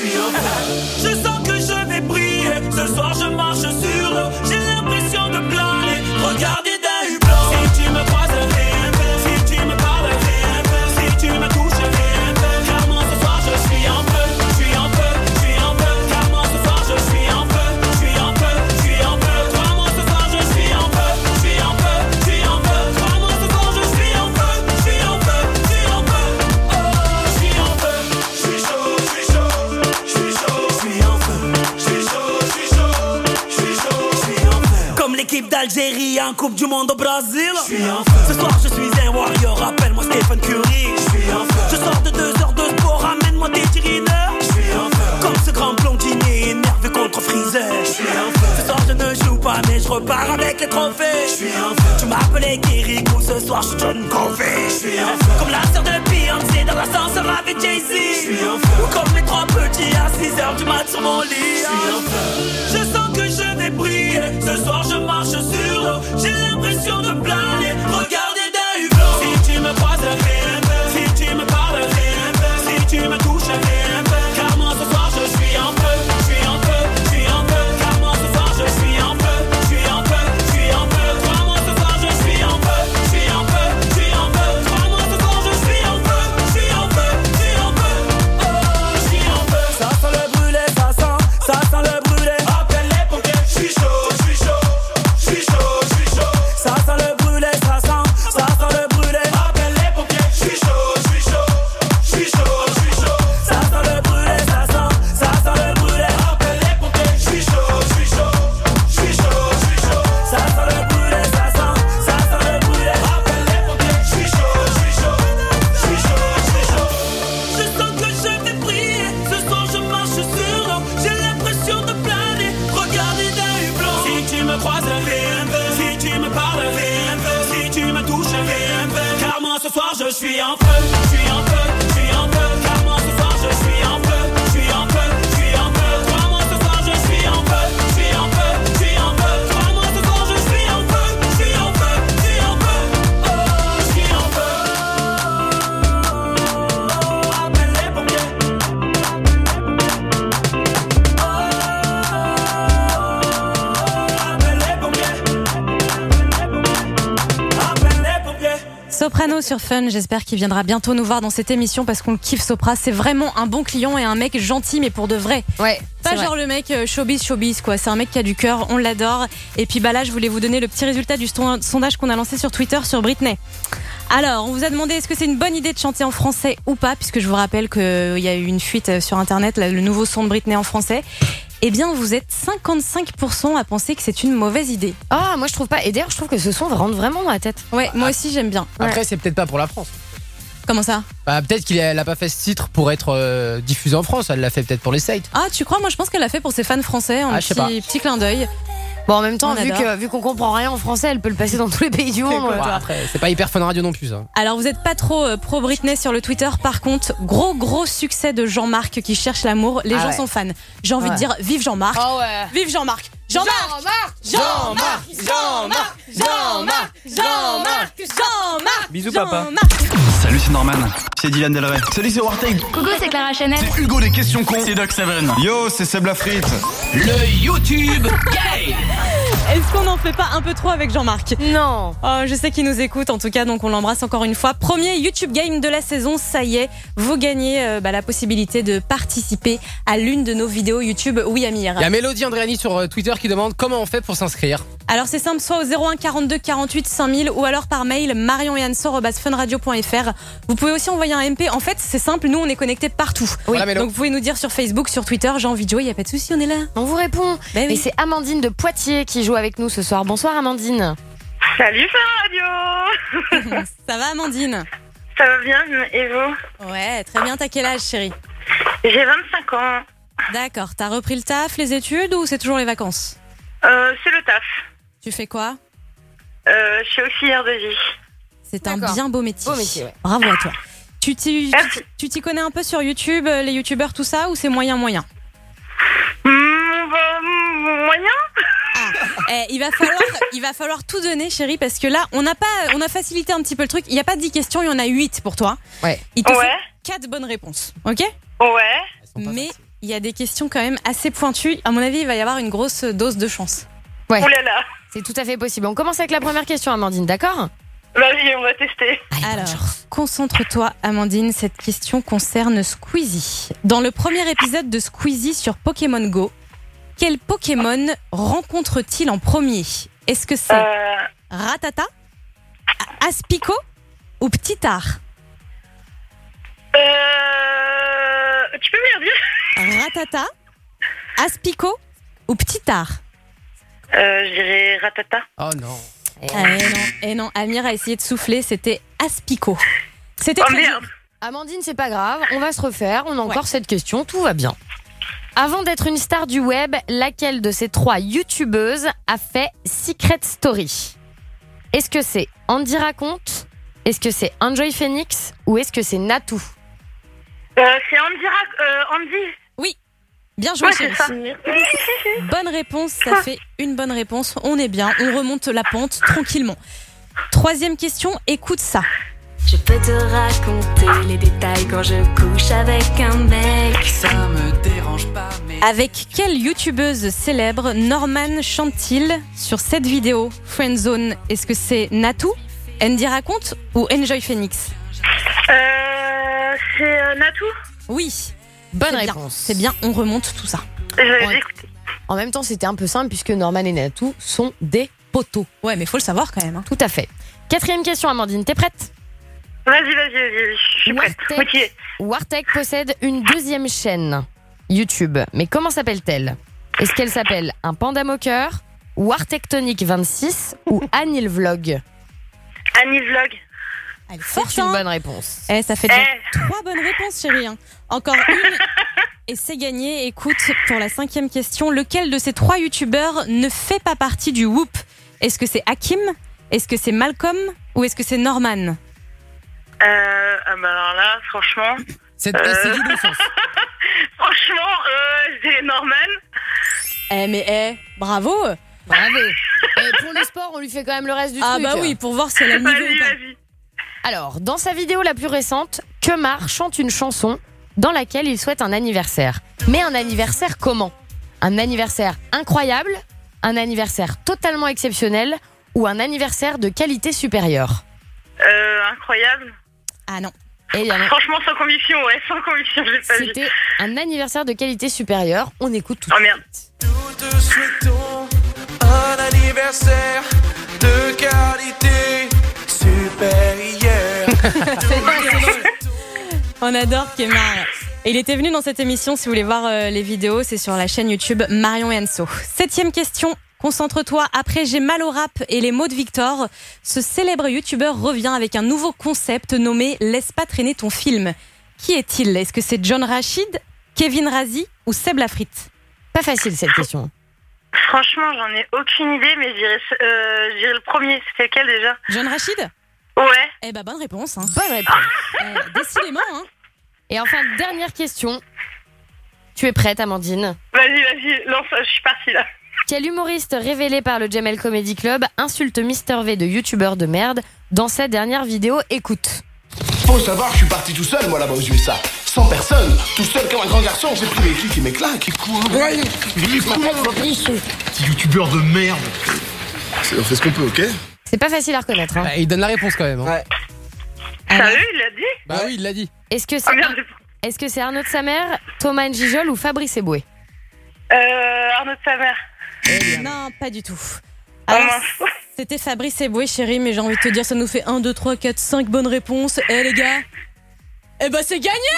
Je sens que je vais briller. Ce soir je marche sur l'eau. J'ai l'impression de planer. Regardez d'un hublot. Si tu me croises, rien faire. Si tu me parles, rien faire. Si tu me touches, rien faire. Car moi ce soir je suis en feu. Je suis en feu, je suis en feu. Car moi ce soir je suis en feu. Je suis en feu, je suis en feu. Toi moi ce soir je suis en feu. Je suis en feu, je suis en feu. Toi moi ce soir je suis en feu. Je suis en feu, je suis en feu. Oh, je suis en feu. Je suis chaud, je suis chaud. Je suis chaud, je suis en feu. Je suis chaud, je suis chaud. Je suis chaud, je suis en feu. Comme l'équipe d'Algérie en Coupe du Monde au Brésil. Je suis en feu. Ce soir je suis un warrior, appelle-moi Stephen Curry. Je suis en feu. Je sors de deux heures de sport, amène-moi des tirineurs. Je suis en feu. Comme ce grand blondinier énervé contre Freezer. Je suis en feu. Ce soir je ne joue pas mais je repars avec les trophées. Je suis en feu. Tu m'appelais Kirikou, ce soir je suis John Covey. Je suis en feu. Comme la sœur de Beyoncé dans l'ascenseur avec Jay-Z. Je suis en feu. Ou comme les trois petits à six heures du mat sur mon lit. Je suis en feu. Je sens que je vais briller. Ce soir je marche sur l'eau. J'ai l'impression de planer. Regardez d'un hublot. Si tu me croises, rien faire. Si tu me parles, rien faire. Si tu me touches, rien faire. Car moi ce soir je suis en feu. Je suis en feu, je suis en feu. Car moi ce soir je suis en feu. Je suis en feu, je suis en feu. Toi moi ce soir je suis en feu. Je suis en feu, je suis en feu. Toi moi ce soir je suis en feu. Je suis en feu, je suis en feu. Oh, je suis en feu. Ça sent le brûlé, ça sent, ça sent le brûlé. Appelle les pompiers. Je suis chaud, je suis chaud. suis en feu, je suis en feu, je suis en feu. Car moi ce soir je suis en feu, je suis en feu, je suis en feu. Crois-moi ce soir je suis en feu, je suis en feu, je suis en feu. Crois-moi ce soir je suis en feu, je suis en feu, je suis en feu. Oh, je suis en feu. Appelle les pompiers. Appelle les pompiers. Appelle les pompiers. Soprano sur Fun, j'espère qu'il viendra bientôt nous voir dans cette émission parce qu'on le kiffe. Sopra, c'est vraiment un bon client et un mec gentil, mais pour de vrai. Ouais. Pas c'est genre vrai. le mec euh, showbiz showbiz quoi, c'est un mec qui a du cœur, on l'adore. Et puis bah là je voulais vous donner le petit résultat du sto- sondage qu'on a lancé sur Twitter sur Britney. Alors on vous a demandé est-ce que c'est une bonne idée de chanter en français ou pas, puisque je vous rappelle qu'il y a eu une fuite sur internet, là, le nouveau son de Britney en français. Eh bien vous êtes cinquante-cinq pour cent à penser que c'est une mauvaise idée. Ah, moi je trouve pas. Et d'ailleurs, je trouve que ce son rentre vraiment dans la tête. Ouais, moi aussi j'aime bien. Après, Ouais. c'est peut-être pas pour la France. Comment ça? Bah, peut-être qu'il a, elle a pas fait ce titre pour être euh, diffusé en France. Elle l'a fait peut-être pour les States. Ah tu crois? Moi je pense qu'elle l'a fait pour ses fans français, un Ah, je sais petit, pas. petit clin d'œil. Bon, en même temps, On vu adore. que vu qu'on comprend rien en français, elle peut le passer dans tous les pays du monde. Ouais, après, c'est pas hyper Fun Radio non plus. hein. Alors vous n'êtes pas trop euh, pro Britney sur le Twitter, par contre gros gros succès de Jean-Marc qui cherche l'amour, les Ah gens ouais. sont fans. J'ai envie Ouais. de dire vive Jean-Marc, Oh ouais. vive Jean-Marc, Jean-Marc, Jean-Marc, Jean-Marc, Jean-Marc, Jean-Marc, Jean-Marc. Bisous, papa. Jean-Marc. Salut, c'est Norman. C'est Dylan Del Rey. Salut, c'est Warteg. Coucou, c'est Clara Chanel. C'est Hugo des questions cons. C'est Doc Seven. Yo, c'est Seb Lafrite. Le YouTube Game. Est-ce qu'on n'en fait pas un peu trop avec Jean-Marc? Non. Oh, je sais qu'il nous écoute en tout cas, donc on l'embrasse encore une fois. Premier YouTube Game de la saison, ça y est, vous gagnez euh, bah, la possibilité de participer à l'une de nos vidéos YouTube. Oui, Amir. Il y a Mélodie Andréani sur euh, Twitter qui demande comment on fait pour s'inscrire. Alors c'est simple, soit au zéro un quarante-deux quarante-huit cinq mille ou alors par mail marion et anso arobase funradio point fr. Vous pouvez aussi envoyer un M P. En fait, c'est simple, nous on est connectés partout. Oui. Voilà, Mélo. Donc vous pouvez nous dire sur Facebook, sur Twitter, j'ai envie de jouer, il y a pas de souci, on est là. On vous répond. Ben oui. Et c'est Amandine de Poitiers qui joue avec nous ce soir. Bonsoir Amandine. Salut Fun Radio. Ça va Amandine? Ça va bien et vous? Ouais, très bien, t'as quel âge chérie? J'ai vingt-cinq ans. D'accord, t'as repris le taf, les études ou c'est toujours les vacances? Euh, c'est le taf. Tu fais quoi? Euh, je suis auxiliaire de vie. C'est un D'accord. bien beau métier. Beau métier, ouais. Bravo à toi. Tu t'y, Merci. tu- tu t'y connais un peu sur YouTube, euh, les youtubeurs, tout ça, ou c'est moyen moyen? Mmh, bah, mmh, moyen. Eh, il va falloir, il va falloir tout donner, chérie, parce que là, on n'a pas, on a facilité un petit peu le truc. Il n'y a pas dix questions, il y en a huit pour toi. Ouais. Il te Ouais. faut quatre bonnes réponses, ok? Ouais. Mais il y a des questions quand même assez pointues. À mon avis, il va y avoir une grosse dose de chance. Ouais. Ouh là là. C'est tout à fait possible. On commence avec la première question, Amandine, d'accord? Vas-y, on va tester. Alors, concentre-toi, Amandine. Cette question concerne Squeezie. Dans le premier épisode de Squeezie sur Pokémon Go, quel Pokémon rencontre-t-il en premier? Est-ce que c'est Euh, Ratata, Aspico ou Ptitard? euh, tu peux me le dire? Ratata, Aspico ou Ptitard? Euh, je dirais Ratata. Oh non. Eh non, eh non, Amir a essayé de souffler, c'était Aspico. C'était Oh très dur. merde. Amandine, c'est pas grave, on va se refaire. On a Ouais. encore cette question, tout va bien. Avant d'être une star du web, laquelle de ces trois youtubeuses a fait Secret Story? Est-ce que c'est Andy Raconte? Est-ce que c'est Enjoy Phoenix? Ou est-ce que c'est Natou? Euh, c'est Andy. Rac- euh, Andy. Oui, bien joué, Ouais, c'est chérie. ça. Bonne réponse, ça fait une bonne réponse. On est bien, on remonte la pente tranquillement. Troisième question, écoute ça. Je peux te raconter les détails quand je couche avec un mec. Ça me dérange pas, mais. Avec quelle youtubeuse célèbre Norman chante-t-il sur cette vidéo Friendzone? Est-ce que c'est Natou, Andy Raconte ou Enjoy Phoenix? Euh, c'est euh, Natou. Oui, Bonne c'est bien. réponse. C'est bien, on remonte tout ça. Je vais Ouais. écouter. En même temps, c'était un peu simple puisque Norman et Natou sont des poteaux. Ouais, mais faut le savoir quand même. hein. Tout à fait. Quatrième question, Amandine, t'es prête? Vas-y, vas-y, vas-y. Je suis prête. Wartech. Motivée. Wartech possède une deuxième chaîne YouTube. Mais comment s'appelle-t-elle? Est-ce qu'elle s'appelle Un Panda Moqueur, Wartectonic vingt-six ou Anil Vlog? Annie Vlog. Elle est C'est forte, une hein. bonne réponse. Eh, ça fait déjà Eh. trois bonnes réponses, chérie. hein. Encore une. Et c'est gagné. Écoute, pour la cinquième question, lequel de ces trois youtubeurs ne fait pas partie du Whoop? Est-ce que c'est Hakim? Est-ce que c'est Malcolm? Ou est-ce que c'est Norman? Euh, ah bah alors là, franchement. C'est euh... c'est du bon sens. Franchement, euh, je dirais Norman. Eh mais eh, bravo. Bravo. Et pour le sport, on lui fait quand même le reste du ah truc. Ah bah oui, pour voir si elle a le niveau Vas-y, ou pas. vas-y. Alors, dans sa vidéo la plus récente, Kemar chante une chanson dans laquelle il souhaite un anniversaire. Mais un anniversaire comment ? Un anniversaire incroyable, un anniversaire totalement exceptionnel ou un anniversaire de qualité supérieure ? Euh, incroyable. Ah non. Eh bien non. Franchement, sans conviction, ouais, sans conviction, j'ai pas vu. C'était un anniversaire de qualité supérieure. On écoute tout. Oh merde. Nous te souhaitons un anniversaire de qualité supérieure. On adore Kemar. Et il était venu dans cette émission, si vous voulez voir euh, les vidéos, c'est sur la chaîne YouTube Marion et Enso. Septième question, concentre-toi. Après J'ai mal au rap et les mots de Victor, ce célèbre youtubeur revient avec un nouveau concept nommé Laisse pas traîner ton film. Qui est-il ? Est-ce que c'est John Rachid, Kevin Razi ou Seb Lafrite ? Pas facile cette question. Franchement, j'en ai aucune idée, mais je dirais, euh, je dirais le premier. C'était quel déjà ? John Rachid ? Ouais. Eh bah bonne réponse. Hein. Bonne réponse. euh, décidément. Hein. Et enfin, dernière question. Tu es prête, Amandine ? Vas-y, vas-y, lance, je suis partie là. Quel humoriste révélé par le Jamel Comedy Club insulte Mister V de youtubeur de merde dans sa dernière vidéo ? Écoute. Faut savoir, je suis parti tout seul, moi, là-bas aux U S A. Sans personne, tout seul comme un grand garçon. J'ai pris mes clics et mes claques. Quoi ? Ouais, petit youtubeur de merde. On fait ce qu'on peut, ok ? C'est pas facile à reconnaître. Hein. Bah, il donne la réponse quand même. Hein. Ouais. Sérieux, il l'a dit ? Bah oui, il l'a dit. Est-ce que c'est, oh, merde, est-ce que c'est Arnaud de sa mère, Thomas Njijol ou Fabrice Eboué ? Euh, Arnaud de sa mère. Non, pas du tout. Alors, c'était Fabrice Eboué, chérie, mais j'ai envie de te dire, ça nous fait un, deux, trois, quatre, cinq bonnes réponses. Eh les gars, eh bah c'est gagné.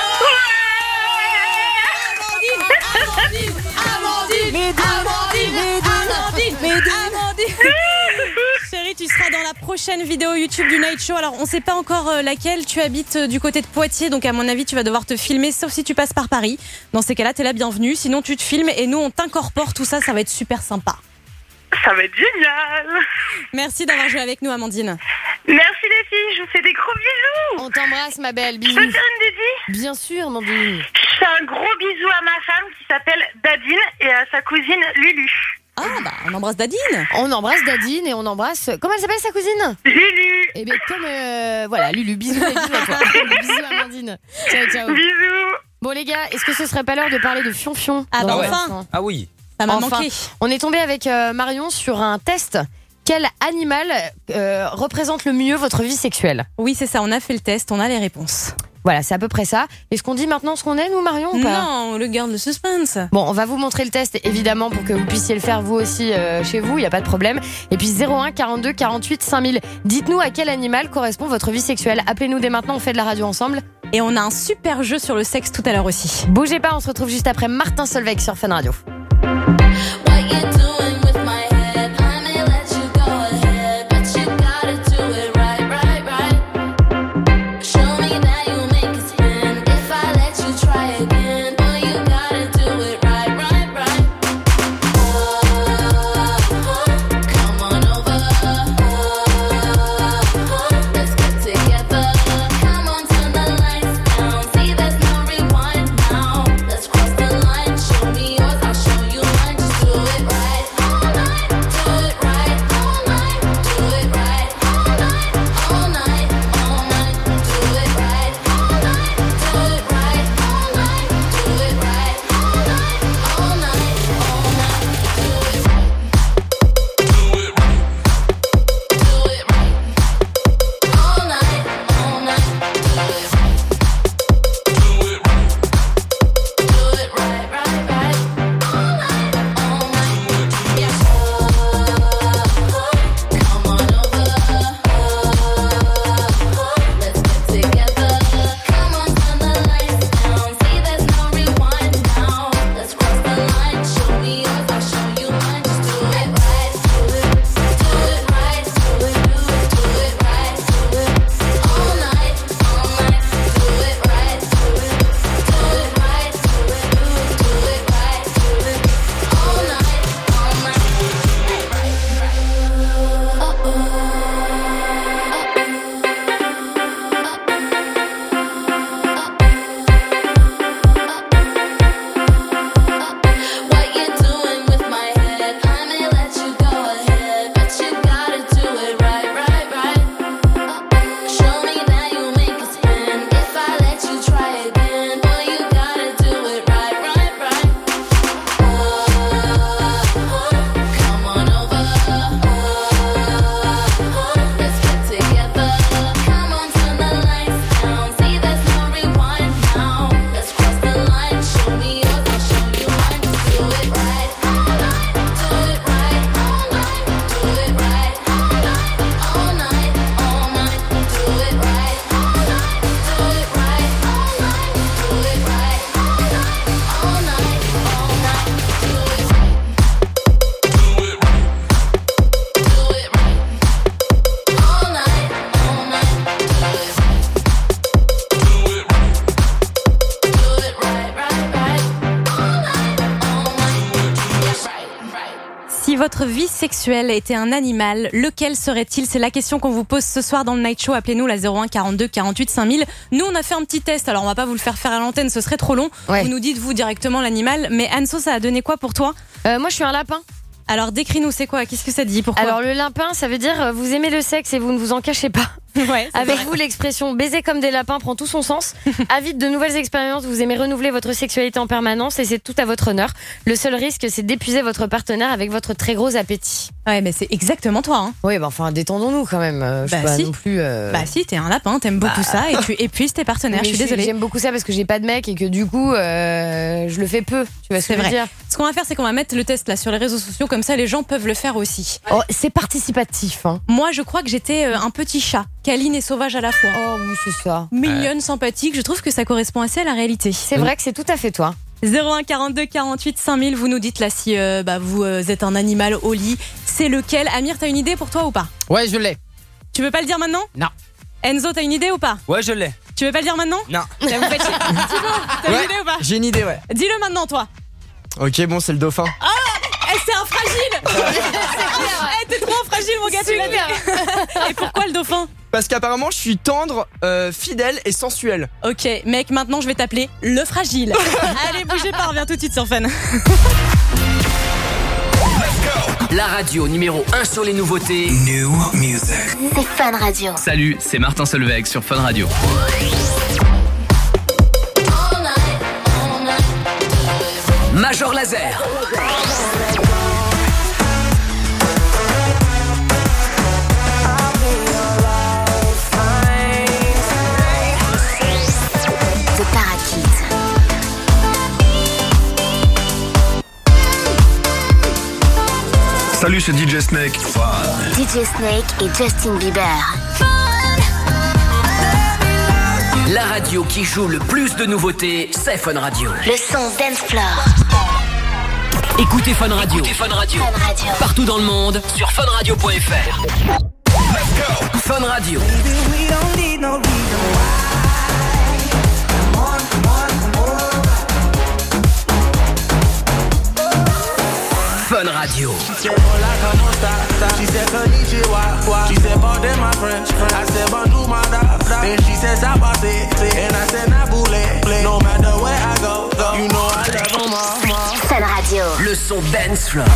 Amandine, Amandine, Amandine, Amandine, Amandine, Amandine. Chérie, tu seras dans la prochaine vidéo YouTube du Night Show. Alors, on sait pas encore euh, laquelle. Tu habites euh, du côté de Poitiers, donc à mon avis, tu vas devoir te filmer, sauf si tu passes par Paris. Dans ces cas-là, t'es la bienvenue. Sinon, tu te filmes et nous, on t'incorpore. Tout ça, ça va être super sympa. Ça va être génial. Merci d'avoir joué avec nous, Amandine. Merci les filles, je vous fais des gros bisous. On t'embrasse, ma belle. Je Bisous. peux te faire une dédie ? Bien sûr, Amandine. Je fais un gros bisou à ma femme qui s'appelle Dadine et à sa cousine Lulu. Ah bah on embrasse Dadine. On embrasse Dadine et on embrasse... Comment elle s'appelle sa cousine ? Lulu. Eh bien comme... Euh, voilà, Lulu, bisous et bisous à toi. Bisous Amandine. Ciao, ciao. Bisous. Bon les gars, est-ce que ce serait pas l'heure de parler de Fion-Fion ? Ah bah dans enfin. l'instant ? Ah oui. Ça m'a Enfin, manqué. on est tombé avec euh, Marion sur un test. Quel animal euh, représente le mieux votre vie sexuelle ? Oui, c'est ça, on a fait le test, on a les réponses. Voilà, c'est à peu près ça. Est-ce qu'on dit maintenant ce qu'on est, nous, Marion, ou pas ? Non, on le garde le suspense. Bon, on va vous montrer le test, évidemment, pour que vous puissiez le faire vous aussi euh, chez vous, il n'y a pas de problème. Et puis zéro un quarante-deux quarante-huit cinq mille. Dites-nous à quel animal correspond votre vie sexuelle. Appelez-nous dès maintenant, on fait de la radio ensemble. Et on a un super jeu sur le sexe tout à l'heure aussi. Bougez pas, on se retrouve juste après Martin Solveig sur Fun Radio. I'll show Si votre vie sexuelle était un animal, lequel serait-il ? C'est la question qu'on vous pose ce soir dans le Night Show. Appelez-nous la zéro un quarante-deux quarante-huit cinq mille. Nous, on a fait un petit test. Alors, on va pas vous le faire faire à l'antenne, ce serait trop long. Ouais. Vous nous dites, vous, directement l'animal. Mais Anso, ça a donné quoi pour toi ? euh, Moi, je suis un lapin. Alors, décris-nous, c'est quoi ? Qu'est-ce que ça dit ? Pourquoi ? Alors, le lapin, ça veut dire euh, vous aimez le sexe et vous ne vous en cachez pas. Ouais, Avec vrai. vous, l'expression baiser comme des lapins prend tout son sens. Avide de nouvelles expériences, vous aimez renouveler votre sexualité en permanence et c'est tout à votre honneur. Le seul risque, c'est d'épuiser votre partenaire avec votre très gros appétit. Ouais, mais c'est exactement toi. Hein. Oui, bah enfin, détendons-nous quand même. Euh, je bah, suis pas si. non plus. Euh... Bah, si, t'es un lapin, t'aimes beaucoup bah... ça et tu épuises tes partenaires. Je suis désolée. J'aime beaucoup ça parce que j'ai pas de mec et que du coup, euh, je le fais peu. Tu vois ce que je veux dire ? Ce qu'on va faire, c'est qu'on va mettre le test là sur les réseaux sociaux, comme ça les gens peuvent le faire aussi. Oh, c'est participatif. Hein. Moi, je crois que j'étais euh, un petit chat, câline et sauvage à la fois. Oh oui, c'est ça. Mignonne, ouais. sympathique. Je trouve que ça correspond assez à la réalité. C'est vrai que c'est tout à fait toi. zéro un quarante-deux quarante-huit cinq mille. Vous nous dites là si euh, bah, vous euh, êtes un animal au lit. C'est lequel ? Amir, t'as une idée pour toi ou pas ? Ouais, je l'ai. Tu veux pas le dire maintenant ? Non. Enzo, t'as une idée ou pas ? Ouais, je l'ai. Tu veux pas le dire maintenant ? Non. Là, vous faites chier. Thibaut, t'as ouais, une idée ou pas ? J'ai une idée, ouais. Dis-le maintenant, toi. Ok, bon, c'est le dauphin. Ah, eh, c'est un fragile. Eh, t'es trop fragile, mon gars, tu l'as dit. Et pourquoi le dauphin ? Parce qu'apparemment, je suis tendre, euh, fidèle et sensuel. Ok, mec, maintenant, je vais t'appeler le fragile. Allez, bougez pas, reviens tout de suite sur Fun. La radio numéro un sur les nouveautés. New Music. C'est Fun Radio. Salut, c'est Martin Solveig sur Fun Radio. Major Laser. The Parakeet. Salut, c'est D J Snake. D J Snake et Justin Bieber. La radio qui joue le plus de nouveautés, c'est Fun Radio. Le son Dance Floor. Écoutez Fun Radio. Écoutez Fun Radio. Fun Radio. Partout dans le monde sur fun radio point f r. Fun Radio. Fun Radio. She said, hola, como esta? She said, konnichiwa. She said, pardon my French. I said, bonjour, my da. Then she said, sabase. And I said, naboule. No matter where I go, go. You know I love them all. Fun Radio. Le son Dance Floor.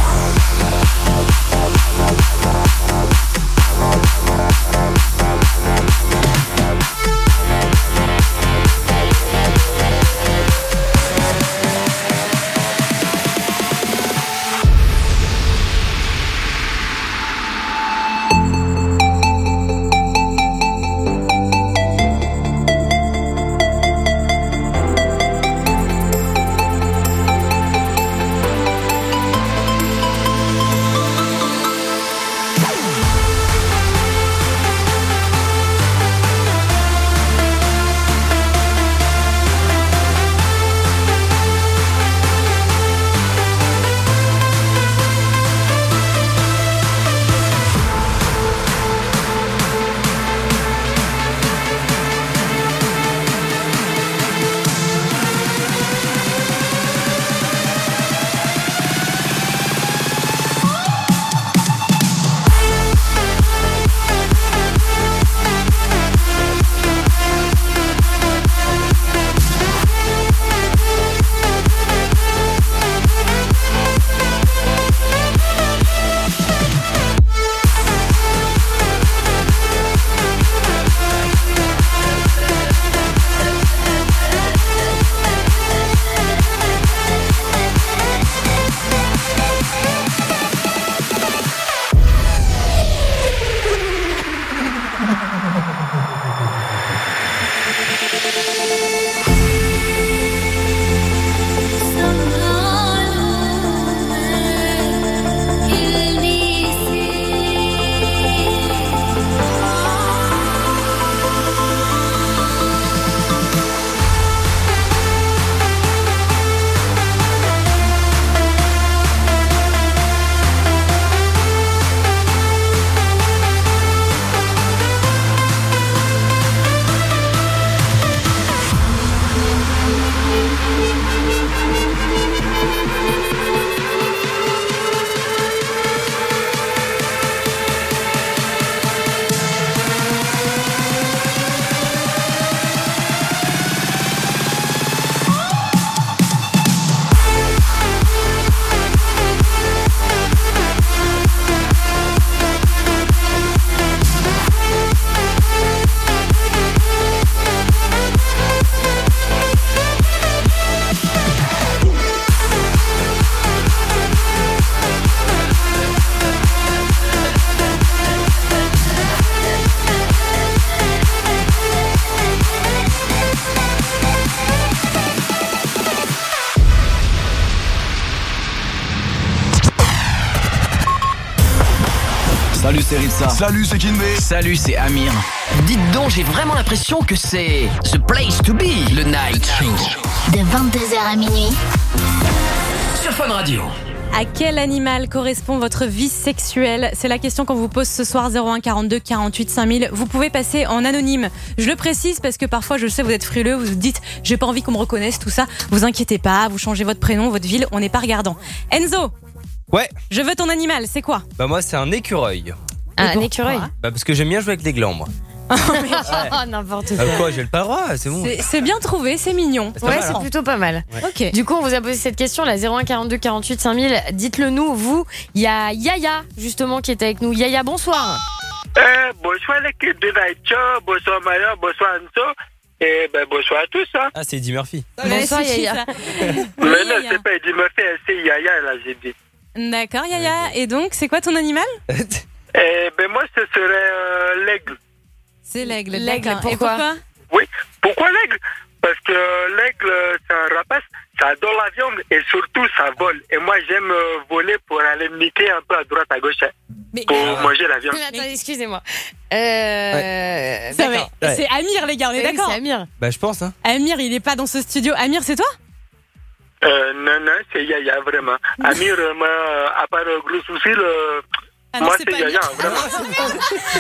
Salut, c'est Ritza. Salut, c'est Kinvé. Salut, c'est Amir. Dites donc, j'ai vraiment l'impression que c'est the place to be, le Night Show. De vingt-deux heures à minuit. Sur Fun Radio. À quel animal correspond votre vie sexuelle? C'est la question qu'on vous pose ce soir. Zéro un quarante-deux quarante-huit cinq mille. Vous pouvez passer en anonyme. Je le précise parce que parfois je sais vous êtes frileux, vous vous dites j'ai pas envie qu'on me reconnaisse, tout ça. Vous inquiétez pas, vous changez votre prénom, votre ville, on n'est pas regardant. Enzo, Ouais, je veux ton animal, c'est quoi? bah moi c'est un écureuil. Ah, un écureuil. Bah parce que j'aime bien jouer avec les glands moi. Oh, n'importe quoi. Ah, quoi, j'ai le pas le droit, c'est bon. C'est- C'est bien trouvé, c'est mignon. Ouais, c'est plutôt pas mal. Ok. Du coup, on vous a posé cette question, la zéro un quarante-deux quarante-huit cinq mille. Dites-le nous, vous. Il y a Yaya, justement, qui est avec nous. Yaya, bonsoir. Eh, bonsoir l'équipe de Night Show, bonsoir Mario, bonsoir Anso, et ben bonsoir à tous. Hein. Ah, c'est Eddie Murphy. Bonsoir, c'est qui, Yaya. ça? Mais non, Yaya. c'est pas Eddie Murphy, c'est Yaya, là, j'ai dit. D'accord, Yaya. Et donc, c'est quoi ton animal? Eh ben moi, ce serait euh, l'aigle. C'est l'aigle. L'aigle, d'accord. Et pourquoi pourquoi? Oui, pourquoi l'aigle? Parce que euh, l'aigle, euh, c'est un rapace, ça adore la viande et surtout ça vole. Et moi, j'aime euh, voler pour aller niquer un peu à droite, à gauche, hein, Mais- pour manger la viande. Attendez, excusez-moi. Euh, Ça va. d'accord. Ouais. C'est Amir, les gars, on est Oui, d'accord? c'est Amir. Bah je pense hein. Amir, il est pas dans ce studio. Amir, c'est toi? Euh, non, non, c'est Yaya, vraiment. Amir, euh, moi, euh, à part euh, gros souci, euh, Ah non, moi, c'est c'est pas Yaya, Amir. vraiment.